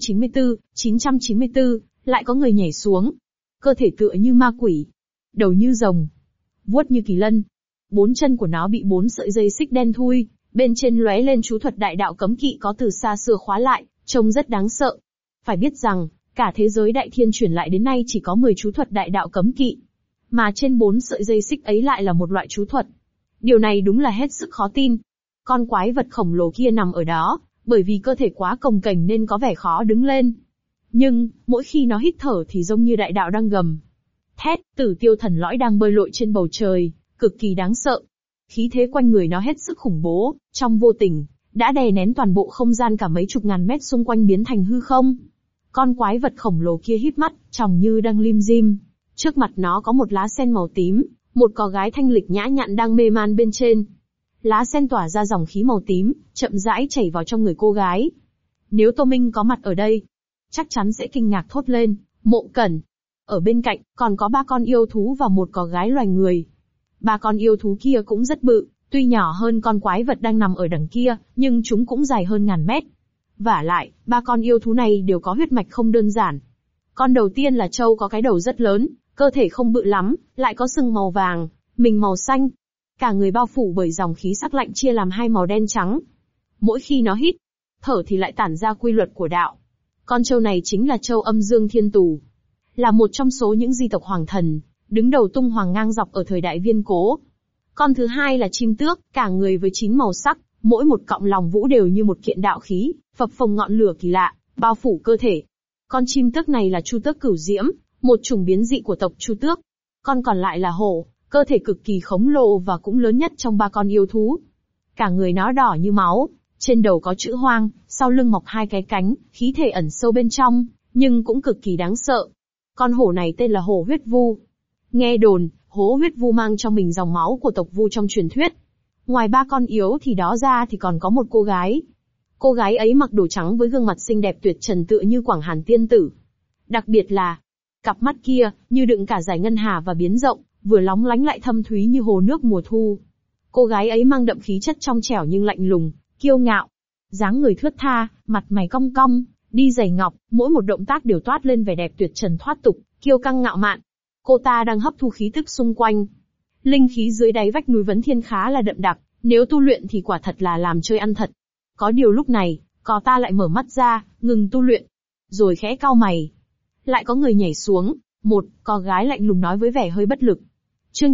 994, lại có người nhảy xuống. Cơ thể tựa như ma quỷ, đầu như rồng, vuốt như kỳ lân. 4 chân của nó bị 4 sợi dây xích đen thui, bên trên lóe lên chú thuật đại đạo cấm kỵ có từ xa xưa khóa lại, trông rất đáng sợ. Phải biết rằng, cả thế giới đại thiên truyền lại đến nay chỉ có 10 chú thuật đại đạo cấm kỵ, mà trên 4 sợi dây xích ấy lại là một loại chú thuật. Điều này đúng là hết sức khó tin. Con quái vật khổng lồ kia nằm ở đó, bởi vì cơ thể quá cồng kềnh nên có vẻ khó đứng lên. Nhưng, mỗi khi nó hít thở thì giống như đại đạo đang gầm thét, Tử Tiêu thần lõi đang bơi lội trên bầu trời, cực kỳ đáng sợ. Khí thế quanh người nó hết sức khủng bố, trong vô tình, đã đè nén toàn bộ không gian cả mấy chục ngàn mét xung quanh biến thành hư không. Con quái vật khổng lồ kia híp mắt, tròng như đang lim dim. Trước mặt nó có một lá sen màu tím, một cò gái thanh lịch nhã nhặn đang mê man bên trên. Lá sen tỏa ra dòng khí màu tím, chậm rãi chảy vào trong người cô gái. Nếu Tô Minh có mặt ở đây, chắc chắn sẽ kinh ngạc thốt lên, Mộ Cẩn. Ở bên cạnh, còn có 3 con yêu thú và một cò gái loài người. 3 con yêu thú kia cũng rất bự, tuy nhỏ hơn con quái vật đang nằm ở đằng kia, nhưng chúng cũng dài hơn ngàn mét. Vả lại, 3 con yêu thú này đều có huyết mạch không đơn giản. Con đầu tiên là trâu có cái đầu rất lớn, cơ thể không bự lắm, lại có sừng màu vàng, mình màu xanh. Cả người bao phủ bởi dòng khí sắc lạnh chia làm 2 màu đen trắng. Mỗi khi nó hít, thở thì lại tản ra quy luật của đạo. Con trâu này chính là trâu Âm Dương Thiên Tù, là một trong số những di tộc hoàng thần, đứng đầu tung hoàng ngang dọc ở thời đại Viên Cố. Con thứ hai là chim tước, cả người với 9 màu sắc, mỗi một cọng lòng vũ đều như một kiện đạo khí, phập phồng ngọn lửa kỳ lạ, bao phủ cơ thể. Con chim tước này là Chu Tước Cửu Diễm, một chủng biến dị của tộc Chu Tước. Con còn lại là hổ, cơ thể cực kỳ khổng lồ và cũng lớn nhất trong 3 con yêu thú. Cả người nó đỏ như máu, trên đầu có chữ hoang, sau lưng mọc 2 cái cánh, khí thể ẩn sâu bên trong, nhưng cũng cực kỳ đáng sợ. Con hổ này tên là hổ huyết vu. Nghe đồn, hổ huyết vu mang trong mình dòng máu của tộc Vu trong truyền thuyết. Ngoài 3 con yếu thì đó ra thì còn có một cô gái. Cô gái ấy mặc đồ trắng với gương mặt xinh đẹp tuyệt trần tựa như Quảng Hàn tiên tử. Đặc biệt là, cặp mắt kia, như đựng cả dải ngân hà và biến rộng, vừa lóng lánh lại thâm thúy như hồ nước mùa thu. Cô gái ấy mang đậm khí chất trong trẻo nhưng lạnh lùng, kiêu ngạo. Dáng người thướt tha, mặt mày cong cong, đi giày ngọc, mỗi một động tác đều toát lên vẻ đẹp tuyệt trần thoát tục, kiêu căng ngạo mạn. Cô ta đang hấp thu khí tức xung quanh. Linh khí dưới đáy vách núi Vấn Thiên khá là đậm đặc, nếu tu luyện thì quả thật là làm chơi ăn thật. Có điều lúc này, cò ta lại mở mắt ra, ngừng tu luyện. Rồi khẽ cau mày. Lại có người nhảy xuống, một cò gái lạnh lùng nói với vẻ hơi bất lực. Chương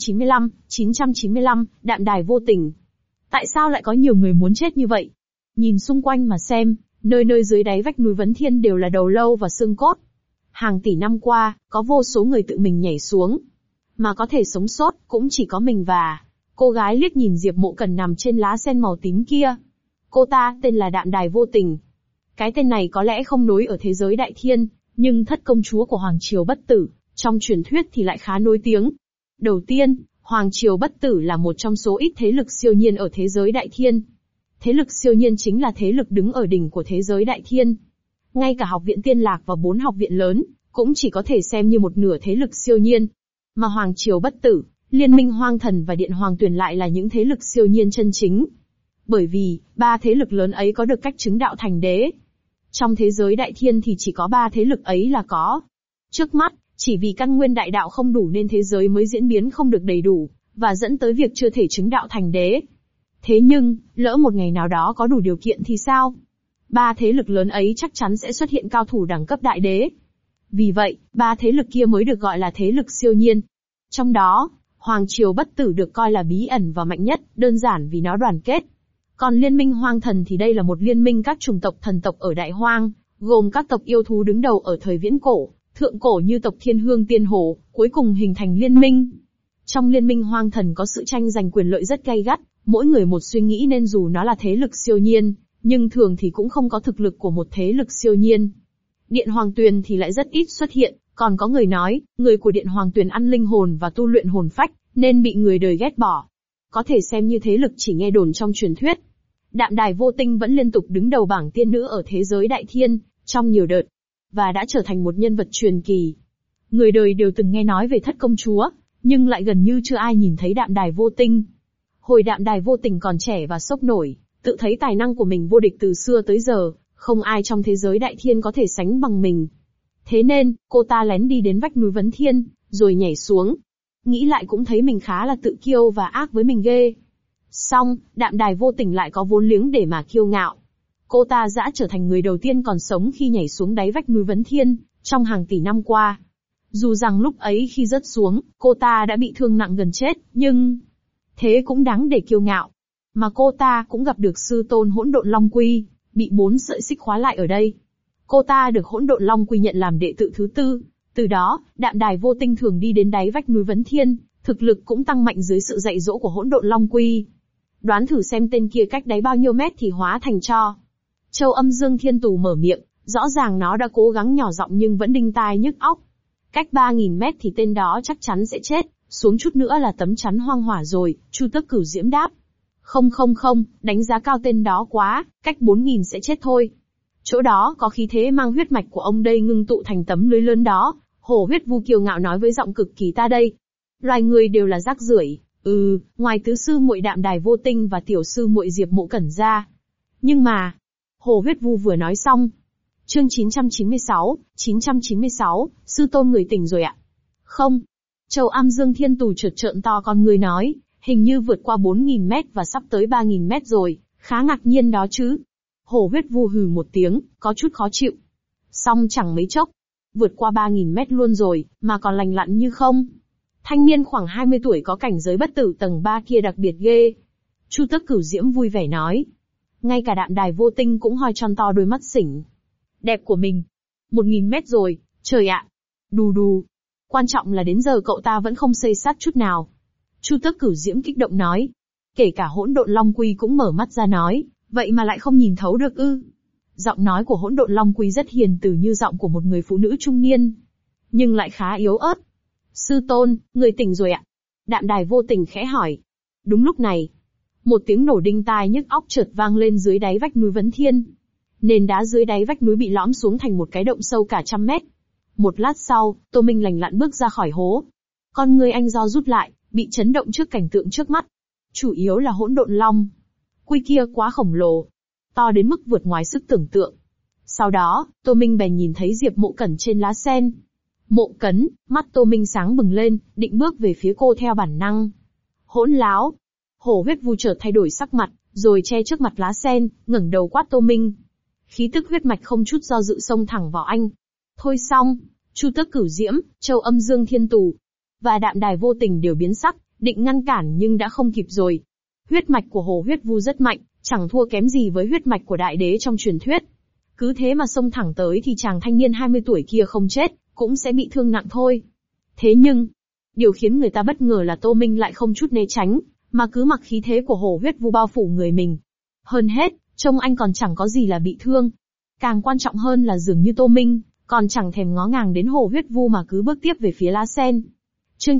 995, Đạm Đài vô tình. Tại sao lại có nhiều người muốn chết như vậy? Nhìn xung quanh mà xem, nơi nơi dưới đáy vách núi Vấn Thiên đều là đầu lâu và xương cốt. Hàng tỷ năm qua, có vô số người tự mình nhảy xuống. Mà có thể sống sót, cũng chỉ có mình và... Cô gái liếc nhìn Diệp Mộ Cẩn nằm trên lá sen màu tím kia. Cô ta tên là Đạm Đài vô tình. Cái tên này có lẽ không nối ở thế giới đại thiên, nhưng thất công chúa của Hoàng Triều Bất Tử, trong truyền thuyết thì lại khá nổi tiếng. Đầu tiên, Hoàng Triều Bất Tử là một trong số ít thế lực siêu nhiên ở thế giới đại thiên. Thế lực siêu nhiên chính là thế lực đứng ở đỉnh của thế giới đại thiên. Ngay cả học viện Tiên Lạc và 4 học viện lớn, cũng chỉ có thể xem như một nửa thế lực siêu nhiên. Mà Hoàng Triều Bất Tử, Liên minh Hoang Thần và Điện Hoàng Tuyền lại là những thế lực siêu nhiên chân chính. Bởi vì, 3 thế lực lớn ấy có được cách chứng đạo thành đế. Trong thế giới đại thiên thì chỉ có 3 thế lực ấy là có. Trước mắt, chỉ vì căn nguyên đại đạo không đủ nên thế giới mới diễn biến không được đầy đủ, và dẫn tới việc chưa thể chứng đạo thành đế. Thế nhưng, lỡ một ngày nào đó có đủ điều kiện thì sao? 3 thế lực lớn ấy chắc chắn sẽ xuất hiện cao thủ đẳng cấp đại đế. Vì vậy, 3 thế lực kia mới được gọi là thế lực siêu nhiên. Trong đó, Hoàng Triều Bất Tử được coi là bí ẩn và mạnh nhất, đơn giản vì nó đoàn kết. Còn Liên minh Hoang Thần thì đây là một liên minh các chủng tộc thần tộc ở Đại Hoang, gồm các tộc yêu thú đứng đầu ở thời viễn cổ, thượng cổ như tộc Thiên Hương Tiên Hổ, cuối cùng hình thành liên minh. Trong Liên minh Hoang Thần có sự tranh giành quyền lợi rất gay gắt, mỗi người một suy nghĩ nên dù nó là thế lực siêu nhiên, nhưng thường thì cũng không có thực lực của một thế lực siêu nhiên. Điện Hoàng Tuyền thì lại rất ít xuất hiện, còn có người nói, người của Điện Hoàng Tuyền ăn linh hồn và tu luyện hồn phách, nên bị người đời ghét bỏ. Có thể xem như thế lực chỉ nghe đồn trong truyền thuyết. Đạm Đài vô tình vẫn liên tục đứng đầu bảng tiên nữ ở thế giới đại thiên, trong nhiều đợt, và đã trở thành một nhân vật truyền kỳ. Người đời đều từng nghe nói về thất công chúa, nhưng lại gần như chưa ai nhìn thấy Đạm Đài vô tình. Hồi Đạm Đài vô tình còn trẻ và sốc nổi, tự thấy tài năng của mình vô địch từ xưa tới giờ, không ai trong thế giới đại thiên có thể sánh bằng mình. Thế nên, cô ta lén đi đến vách núi Vấn Thiên, rồi nhảy xuống. Nghĩ lại cũng thấy mình khá là tự kiêu và ác với mình ghê. Song, Đạm Đài vô tình lại có vốn liếng để mà kiêu ngạo. Cô ta đã trở thành người đầu tiên còn sống khi nhảy xuống đáy vách núi Vấn Thiên, trong hàng tỷ năm qua. Dù rằng lúc ấy khi rớt xuống, cô ta đã bị thương nặng gần chết, nhưng... thế cũng đáng để kiêu ngạo. Mà cô ta cũng gặp được sư tôn Hỗn Độn Long Quy, bị 4 sợi xích khóa lại ở đây. Cô ta được Hỗn Độn Long Quy nhận làm đệ tử thứ 4. Từ đó, Đạm Đài vô tình thường đi đến đáy vách núi Vấn Thiên, thực lực cũng tăng mạnh dưới sự dạy dỗ của Hỗn Độn Long Quy. Đoán thử xem tên kia cách đáy bao nhiêu mét thì hóa thành tro. Châu Âm Dương Thiên Tù mở miệng, rõ ràng nó đã cố gắng nhỏ giọng nhưng vẫn đinh tai nhức óc. Cách 3.000 mét thì tên đó chắc chắn sẽ chết, xuống chút nữa là tấm chắn hoang hỏa rồi, Chu Tước Cửu Diễm đáp. Không, đánh giá cao tên đó quá, cách 4.000 sẽ chết thôi. Chỗ đó có khí thế mang huyết mạch của ông đây ngưng tụ thành tấm lưới lớn đó, hổ huyết vu kiêu ngạo nói với giọng cực kỳ ta đây. Loài người đều là rác rưởi, ngoài tứ sư muội Đạm Đài vô tình và tiểu sư muội Diệp Mộ Cẩn ra. Nhưng mà, hổ huyết vu vừa nói xong. Chương 996, sư tôn người tỉnh rồi ạ. Không. Châu Am Dương Thiên Tù chợt trợn to con người nói, hình như vượt qua 4.000 mét và sắp tới 3.000 mét rồi, khá ngạc nhiên đó chứ. Hổ huyết vu hừ một tiếng, có chút khó chịu. Xong chẳng mấy chốc, vượt qua 3.000 mét luôn rồi, mà còn lành lặn như không. Thanh niên khoảng 20 tuổi có cảnh giới bất tử tầng 3 kia đặc biệt ghê. Chu Tước Cửu Diễm vui vẻ nói. Ngay cả Đạm Đài Vô Tinh cũng hoi tròn to đôi mắt xỉnh. Đẹp của mình. 1.000 mét rồi, trời ạ. Đù đù. Quan trọng là đến giờ cậu ta vẫn không xây sát chút nào. Chu Tước Cửu Diễm kích động nói. Kể cả Hỗn Độn Long Quy cũng mở mắt ra nói, vậy mà lại không nhìn thấu được ư? Giọng nói của Hỗn Độn Long Quy rất hiền từ như giọng của một người phụ nữ trung niên, nhưng lại khá yếu ớt. Sư tôn, người tỉnh rồi ạ? Đạm Đài Vô Tình khẽ hỏi. Đúng lúc này, một tiếng nổ đinh tai nhức óc chợt vang lên dưới đáy vách núi Vấn Thiên. Nền đá dưới đáy vách núi bị lõm xuống thành một cái động sâu cả 100 mét. Một lát sau, Tô Minh lành lặn bước ra khỏi hố. Con người anh do rút lại, bị chấn động trước cảnh tượng trước mắt. Chủ yếu là Hỗn Độn Long Quy kia quá khổng lồ, to đến mức vượt ngoài sức tưởng tượng. Sau đó, Tô Minh bèn nhìn thấy Diệp Mộ Cẩn trên lá sen. Mộ Cẩn, mắt Tô Minh sáng bừng lên, định bước về phía cô theo bản năng. Hỗn láo! Hổ Huyết Vu chợt thay đổi sắc mặt, rồi che trước mặt lá sen, ngẩng đầu quát Tô Minh. Khí tức huyết mạch không chút do dự xông thẳng vào anh. Thôi xong, Chu Tước Cửu Diễm, Châu Âm Dương Thiên Tù và Đạm Đài Vô Tình đều biến sắc, định ngăn cản nhưng đã không kịp rồi. Huyết mạch của Hổ Huyết Vu rất mạnh, chẳng thua kém gì với huyết mạch của đại đế trong truyền thuyết. Cứ thế mà xông thẳng tới thì chàng thanh niên 20 tuổi kia không chết, cũng sẽ bị thương nặng thôi. Thế nhưng, điều khiến người ta bất ngờ là Tô Minh lại không chút né tránh, mà cứ mặc khí thế của Hổ Huyết Vu bao phủ người mình. Hơn hết, trông anh còn chẳng có gì là bị thương. Càng quan trọng hơn là dường như Tô Minh còn chẳng thèm ngó ngàng đến Hổ Huyết Vu mà cứ bước tiếp về phía lá sen. Chương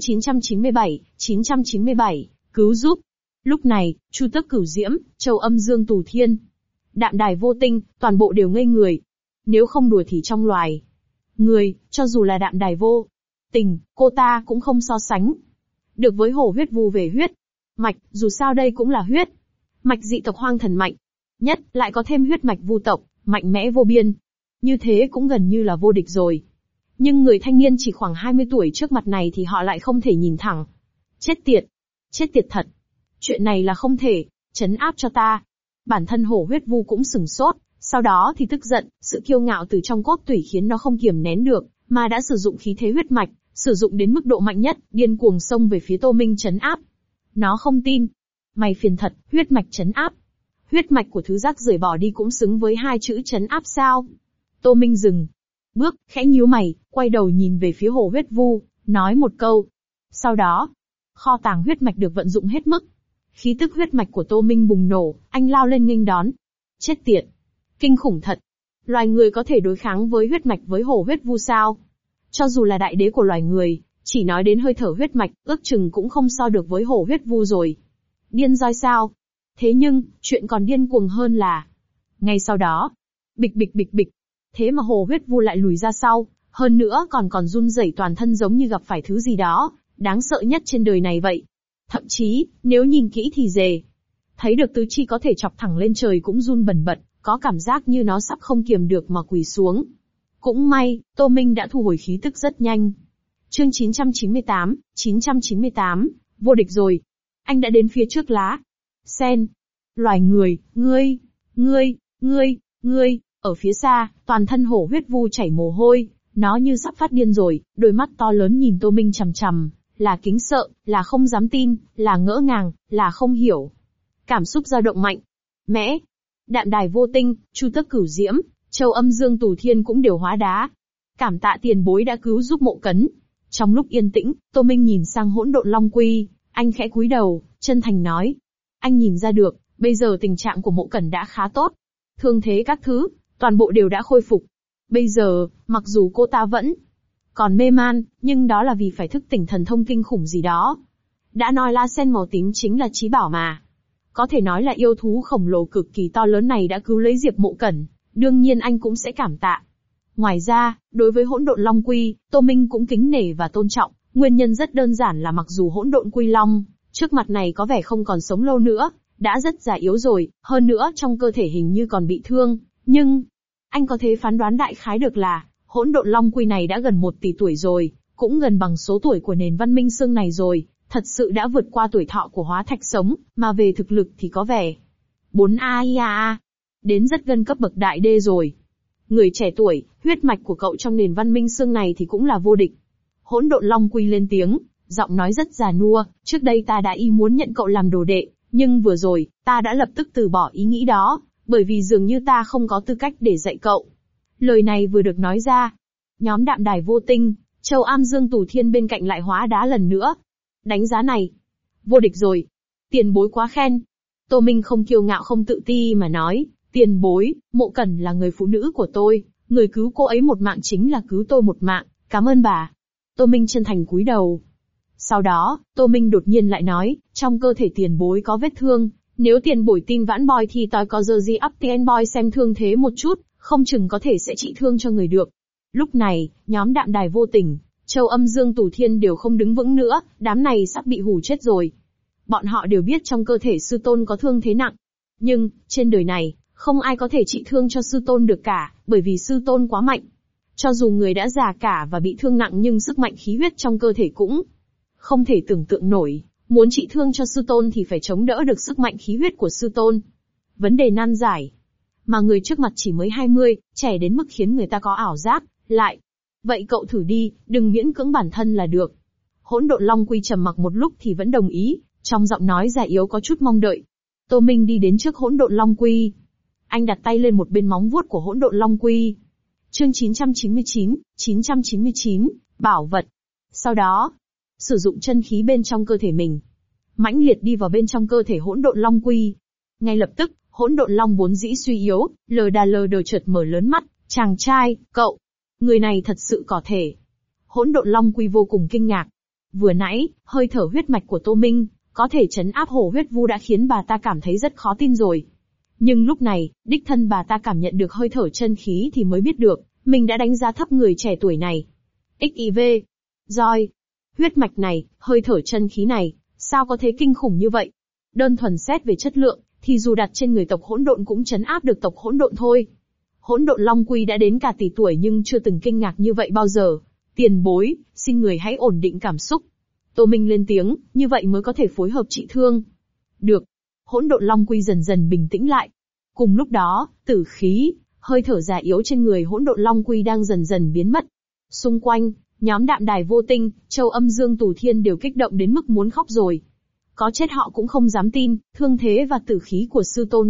997, cứu giúp. Lúc này, Chu Tước Cửu Diễm, Châu Âm Dương Tù Thiên, Đạm Đài Vô Tinh, toàn bộ đều ngây người. Nếu không đùa thì trong loài người, cho dù là Đạm Đài Vô Tình, cô ta cũng không so sánh được với Hổ Huyết Vu về huyết mạch, dù sao đây cũng là huyết mạch dị tộc hoang thần mạnh nhất, lại có thêm huyết mạch vu tộc, mạnh mẽ vô biên. Như thế cũng gần như là vô địch rồi. Nhưng người thanh niên chỉ khoảng 20 tuổi trước mặt này thì họ lại không thể nhìn thẳng. Chết tiệt thật. Chuyện này là không thể, trấn áp cho ta. Bản thân Hổ Huyết Vu cũng sửng sốt, sau đó thì tức giận, sự kiêu ngạo từ trong cốt tủy khiến nó không kiềm nén được, mà đã sử dụng khí thế huyết mạch, sử dụng đến mức độ mạnh nhất, điên cuồng xông về phía Tô Minh trấn áp. Nó không tin. Mày phiền thật, huyết mạch trấn áp. Huyết mạch của thứ rác rưởi bỏ đi cũng xứng với hai chữ trấn áp sao? Tô Minh dừng bước, khẽ nhíu mày, quay đầu nhìn về phía Hổ Huyết Vu, nói một câu. Sau đó, kho tàng huyết mạch được vận dụng hết mức. Khí tức huyết mạch của Tô Minh bùng nổ, anh lao lên nghênh đón. Chết tiệt! Kinh khủng thật! Loài người có thể đối kháng với huyết mạch với Hổ Huyết Vu sao? Cho dù là đại đế của loài người, chỉ nói đến hơi thở huyết mạch, ước chừng cũng không so được với Hổ Huyết Vu rồi. Điên roi sao? Thế nhưng, chuyện còn điên cuồng hơn là... Ngay sau đó, bịch bịch bịch bịch, thế mà Hổ Huyết Vu lại lùi ra sau, hơn nữa còn run rẩy toàn thân giống như gặp phải thứ gì đó, đáng sợ nhất trên đời này vậy. Thậm chí, nếu nhìn kỹ thì dề, thấy được tứ chi có thể chọc thẳng lên trời cũng run bần bật, có cảm giác như nó sắp không kiềm được mà quỳ xuống. Cũng may, Tô Minh đã thu hồi khí tức rất nhanh. Chương 998, vô địch rồi. Anh đã đến phía trước lá sen. Loài người, ngươi, ở phía xa, toàn thân Hổ Huyết Vu chảy mồ hôi, nó như sắp phát điên rồi, đôi mắt to lớn nhìn Tô Minh chằm chằm, là kính sợ, là không dám tin, là ngỡ ngàng, là không hiểu. Cảm xúc dao động mạnh. Mẽ, Đạm Đài Vô Tinh, Chu Tước Cửu Diễm, Châu Âm Dương Tù Thiên cũng đều hóa đá. Cảm tạ tiền bối đã cứu giúp Mộ Cẩn. Trong lúc yên tĩnh, Tô Minh nhìn sang Hỗn Độn Long Quy, anh khẽ cúi đầu, chân thành nói. Anh nhìn ra được, bây giờ tình trạng của Mộ Cẩn đã khá tốt. Thương thế các thứ, toàn bộ đều đã khôi phục. Bây giờ, mặc dù cô ta vẫn còn mê man, nhưng đó là vì phải thức tỉnh thần thông kinh khủng gì đó. Đã nói lá sen màu tím chính là chí bảo mà. Có thể nói là yêu thú khổng lồ cực kỳ to lớn này đã cứu lấy Diệp Mộ Cẩn, đương nhiên anh cũng sẽ cảm tạ. Ngoài ra, đối với Hỗn Độn Long Quy, Tô Minh cũng kính nể và tôn trọng, nguyên nhân rất đơn giản là mặc dù Hỗn Độn Quy Long, trước mặt này có vẻ không còn sống lâu nữa, đã rất già yếu rồi, hơn nữa trong cơ thể hình như còn bị thương, nhưng anh có thể phán đoán đại khái được là, Hỗn Độn Long Quy này đã gần 1 tỷ tuổi rồi, cũng gần bằng số tuổi của nền văn minh xương này rồi, thật sự đã vượt qua tuổi thọ của hóa thạch sống, mà về thực lực thì có vẻ 4 AIA, đến rất gần cấp bậc đại đê rồi. Người trẻ tuổi, huyết mạch của cậu trong nền văn minh xương này thì cũng là vô địch. Hỗn độn Long Quy lên tiếng, giọng nói rất già nua, trước đây ta đã ý muốn nhận cậu làm đồ đệ, nhưng vừa rồi, ta đã lập tức từ bỏ ý nghĩ đó, bởi vì dường như ta không có tư cách để dạy cậu. Lời này vừa được nói ra, nhóm Đạm Đài Vô Tinh, Châu Am Dương Tù Thiên bên cạnh lại hóa đá lần nữa. Đánh giá này, vô địch rồi. Tiền bối quá khen. Tô Minh không kiêu ngạo không tự ti mà nói, tiền bối, Mộ Cẩn là người phụ nữ của tôi, người cứu cô ấy một mạng chính là cứu tôi một mạng, cảm ơn bà. Tô Minh chân thành cúi đầu. Sau đó, Tô Minh đột nhiên lại nói, trong cơ thể tiền bối có vết thương, nếu tiền bối tin vãn boy thì tôi có giờ gì up tiền boy xem thương thế một chút, không chừng có thể sẽ trị thương cho người được. Lúc này, nhóm Đạm Đài Vô Tình, Châu Âm Dương Tù Thiên đều không đứng vững nữa, đám này sắp bị hù chết rồi. Bọn họ đều biết trong cơ thể sư tôn có thương thế nặng. Nhưng, trên đời này, không ai có thể trị thương cho sư tôn được cả, bởi vì sư tôn quá mạnh. Cho dù người đã già cả và bị thương nặng nhưng sức mạnh khí huyết trong cơ thể cũng không thể tưởng tượng nổi. Muốn trị thương cho sư tôn thì phải chống đỡ được sức mạnh khí huyết của sư tôn. Vấn đề nan giải. Mà người trước mặt chỉ mới 20, trẻ đến mức khiến người ta có ảo giác, lại. Vậy cậu thử đi, đừng miễn cưỡng bản thân là được. Hỗn độn Long Quy trầm mặc một lúc thì vẫn đồng ý, trong giọng nói già yếu có chút mong đợi. Tô Minh đi đến trước hỗn độn Long Quy. Anh đặt tay lên một bên móng vuốt của hỗn độn Long Quy. Chương 999, bảo vật. Sau đó, sử dụng chân khí bên trong cơ thể mình, mãnh liệt đi vào bên trong cơ thể hỗn độn Long Quy. Ngay lập tức, hỗn độn Long vốn dĩ suy yếu, lờ đờ chợt mở lớn mắt, chàng trai, cậu, người này thật sự có thể. Hỗn độn Long Quy vô cùng kinh ngạc. Vừa nãy, hơi thở huyết mạch của Tô Minh, có thể trấn áp hổ huyết vu đã khiến bà ta cảm thấy rất khó tin rồi. Nhưng lúc này, đích thân bà ta cảm nhận được hơi thở chân khí thì mới biết được, mình đã đánh giá thấp người trẻ tuổi này. XIV, roi, huyết mạch này, hơi thở chân khí này, sao có thể kinh khủng như vậy? Đơn thuần xét về chất lượng, thì dù đặt trên người tộc hỗn độn cũng trấn áp được tộc hỗn độn thôi. Hỗn độn Long Quy đã đến cả tỷ tuổi nhưng chưa từng kinh ngạc như vậy bao giờ. Tiền bối, xin người hãy ổn định cảm xúc. Tô Minh lên tiếng, như vậy mới có thể phối hợp trị thương. Được. Hỗn độn Long Quy dần dần bình tĩnh lại. Cùng lúc đó, tử khí, hơi thở già yếu trên người hỗn độn Long Quy đang dần dần biến mất. Xung quanh, nhóm Đạm Đài Vô Tinh, Châu Âm Dương Tù Thiên đều kích động đến mức muốn khóc rồi. Có chết họ cũng không dám tin, thương thế và tử khí của sư tôn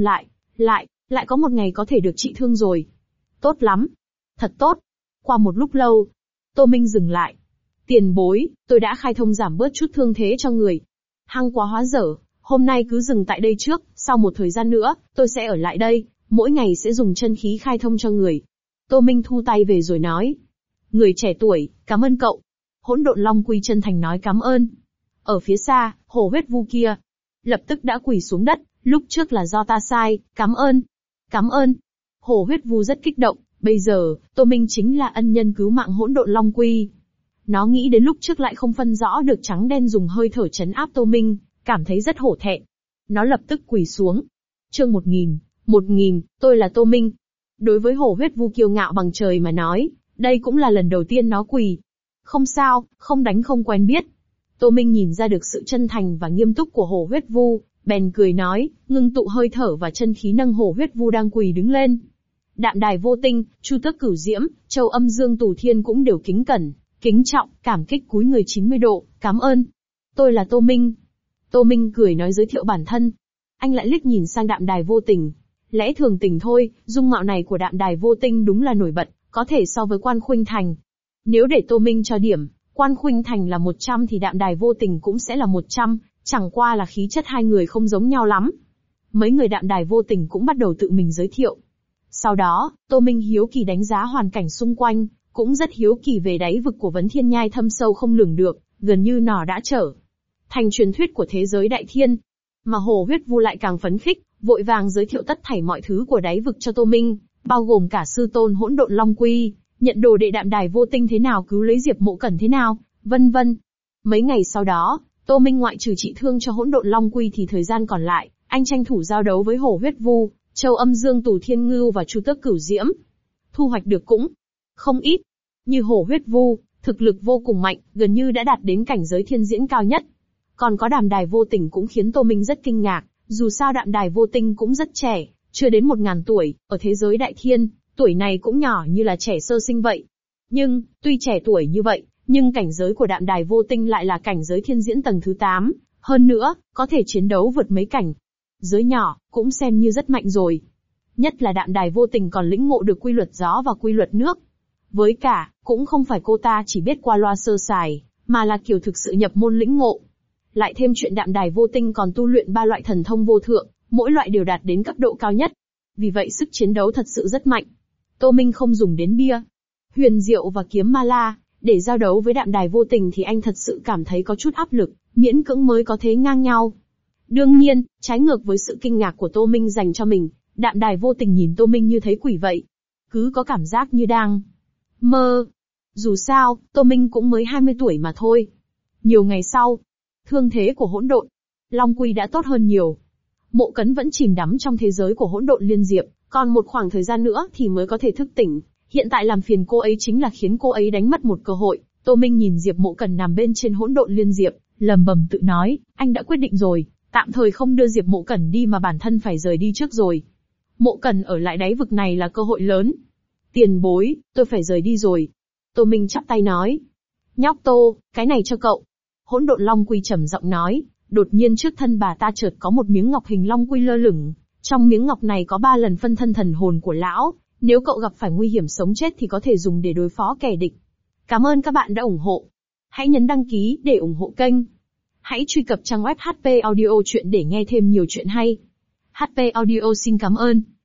lại có một ngày có thể được trị thương rồi. Tốt lắm. Thật tốt. Qua một lúc lâu, Tô Minh dừng lại. Tiền bối, tôi đã khai thông giảm bớt chút thương thế cho người. Hăng quá hóa dở, hôm nay cứ dừng tại đây trước, sau một thời gian nữa, tôi sẽ ở lại đây, mỗi ngày sẽ dùng chân khí khai thông cho người. Tô Minh thu tay về rồi nói. Người trẻ tuổi, cảm ơn cậu. Hỗn độn Long Quy chân thành nói cảm ơn. Ở phía xa, hổ huyết vu kia lập tức đã quỳ xuống đất, lúc trước là do ta sai, cảm ơn. Cảm ơn. Hổ huyết vu rất kích động, bây giờ, Tô Minh chính là ân nhân cứu mạng hỗn độn Long Quy. Nó nghĩ đến lúc trước lại không phân rõ được trắng đen dùng hơi thở trấn áp Tô Minh, cảm thấy rất hổ thẹn. Nó lập tức quỳ xuống. Chương 1000, tôi là Tô Minh. Đối với hổ huyết vu kiêu ngạo bằng trời mà nói, đây cũng là lần đầu tiên nó quỳ. Không sao, không đánh không quen biết. Tô Minh nhìn ra được sự chân thành và nghiêm túc của hổ huyết vu, bèn cười nói, ngưng tụ hơi thở và chân khí nâng hổ huyết vu đang quỳ đứng lên. Đạm Đài Vô Tinh, Chu Tước Cửu Diễm, Châu Âm Dương Tù Thiên cũng đều kính cẩn, kính trọng, cảm kích cúi người 90 độ, cảm ơn. Tôi là Tô Minh. Tô Minh cười nói giới thiệu bản thân. Anh lại liếc nhìn sang Đạm Đài Vô Tình. Lẽ thường tình thôi, dung mạo này của Đạm Đài Vô Tinh đúng là nổi bật, có thể so với Quan Khuynh Thành. Nếu để Tô Minh cho điểm, Quan Khuynh Thành là 100 thì Đạm Đài Vô Tình cũng sẽ là 100, chẳng qua là khí chất hai người không giống nhau lắm. Mấy người Đạm Đài Vô Tình cũng bắt đầu tự mình giới thiệu. Sau đó, Tô Minh hiếu kỳ đánh giá hoàn cảnh xung quanh, cũng rất hiếu kỳ về đáy vực của Vấn Thiên Nhai thâm sâu không lường được, gần như nó đã trở thành truyền thuyết của thế giới đại thiên. Mà Hồ Huyết Vu lại càng phấn khích, vội vàng giới thiệu tất thảy mọi thứ của đáy vực cho Tô Minh, bao gồm cả sư tôn hỗn độn Long Quy, nhận đồ đệ Đạm Đài Vô Tinh thế nào, cứu lấy Diệp Mộ Cẩn thế nào, vân vân. Mấy ngày sau đó, Tô Minh ngoại trừ trị thương cho hỗn độn Long Quy thì thời gian còn lại, anh tranh thủ giao đấu với Hồ Huyết Vu, Châu Âm Dương Tù Thiên Ngưu và Chu Tước Cửu Diễm. Thu hoạch được cũng không ít. Như Hồ Huyết Vu, thực lực vô cùng mạnh, gần như đã đạt đến cảnh giới thiên diễn cao nhất. Còn có Đạm Đài Vô Tình cũng khiến Tô Minh rất kinh ngạc, dù sao Đạm Đài Vô Tinh cũng rất trẻ, chưa đến 1000 tuổi, ở thế giới đại thiên, Tuổi này cũng nhỏ như là trẻ sơ sinh vậy. Nhưng, tuy trẻ tuổi như vậy, nhưng cảnh giới của Đạm Đài Vô Tinh lại là cảnh giới thiên diễn tầng thứ 8, hơn nữa, có thể chiến đấu vượt mấy cảnh. Giới nhỏ, cũng xem như rất mạnh rồi. Nhất là Đạm Đài Vô Tình còn lĩnh ngộ được quy luật gió và quy luật nước. Với cả, cũng không phải cô ta chỉ biết qua loa sơ sài, mà là kiểu thực sự nhập môn lĩnh ngộ. Lại thêm chuyện Đạm Đài Vô Tinh còn tu luyện 3 loại thần thông vô thượng, mỗi loại đều đạt đến cấp độ cao nhất. Vì vậy sức chiến đấu thật sự rất mạnh. Tô Minh không dùng đến bia, huyền diệu và kiếm ma la, để giao đấu với Đạm Đài Vô Tình thì anh thật sự cảm thấy có chút áp lực, miễn cưỡng mới có thế ngang nhau. Đương nhiên, trái ngược với sự kinh ngạc của Tô Minh dành cho mình, Đạm Đài Vô Tình nhìn Tô Minh như thấy quỷ vậy. Cứ có cảm giác như đang mơ. Dù sao, Tô Minh cũng mới 20 tuổi mà thôi. Nhiều ngày sau, thương thế của hỗn độn Long Quy đã tốt hơn nhiều. Mộ Cấn vẫn chìm đắm trong thế giới của hỗn độn liên diệp, còn một khoảng thời gian nữa thì mới có thể thức tỉnh. Hiện tại làm phiền cô ấy chính là khiến cô ấy đánh mất một cơ hội. Tô Minh nhìn Diệp Mộ Cẩn nằm bên trên hỗn độn liên diệp, lầm bầm tự nói, anh đã quyết định rồi, tạm thời không đưa Diệp Mộ Cẩn đi mà bản thân phải rời đi trước rồi. Mộ Cẩn ở lại đáy vực này là cơ hội lớn. Tiền bối, tôi phải rời đi rồi. Tô Minh chắp tay nói. Nhóc Tô, cái này cho cậu. Hỗn độn Long Quy trầm giọng nói, đột nhiên trước thân bà ta chợt có một miếng ngọc hình Long Quy lơ lửng. Trong miếng ngọc này có 3 lần phân thân thần hồn của lão, nếu cậu gặp phải nguy hiểm sống chết thì có thể dùng để đối phó kẻ địch. Cảm ơn các bạn đã ủng hộ. Hãy nhấn đăng ký để ủng hộ kênh. Hãy truy cập trang web HP Audio Chuyện để nghe thêm nhiều chuyện hay. HP Audio xin cảm ơn.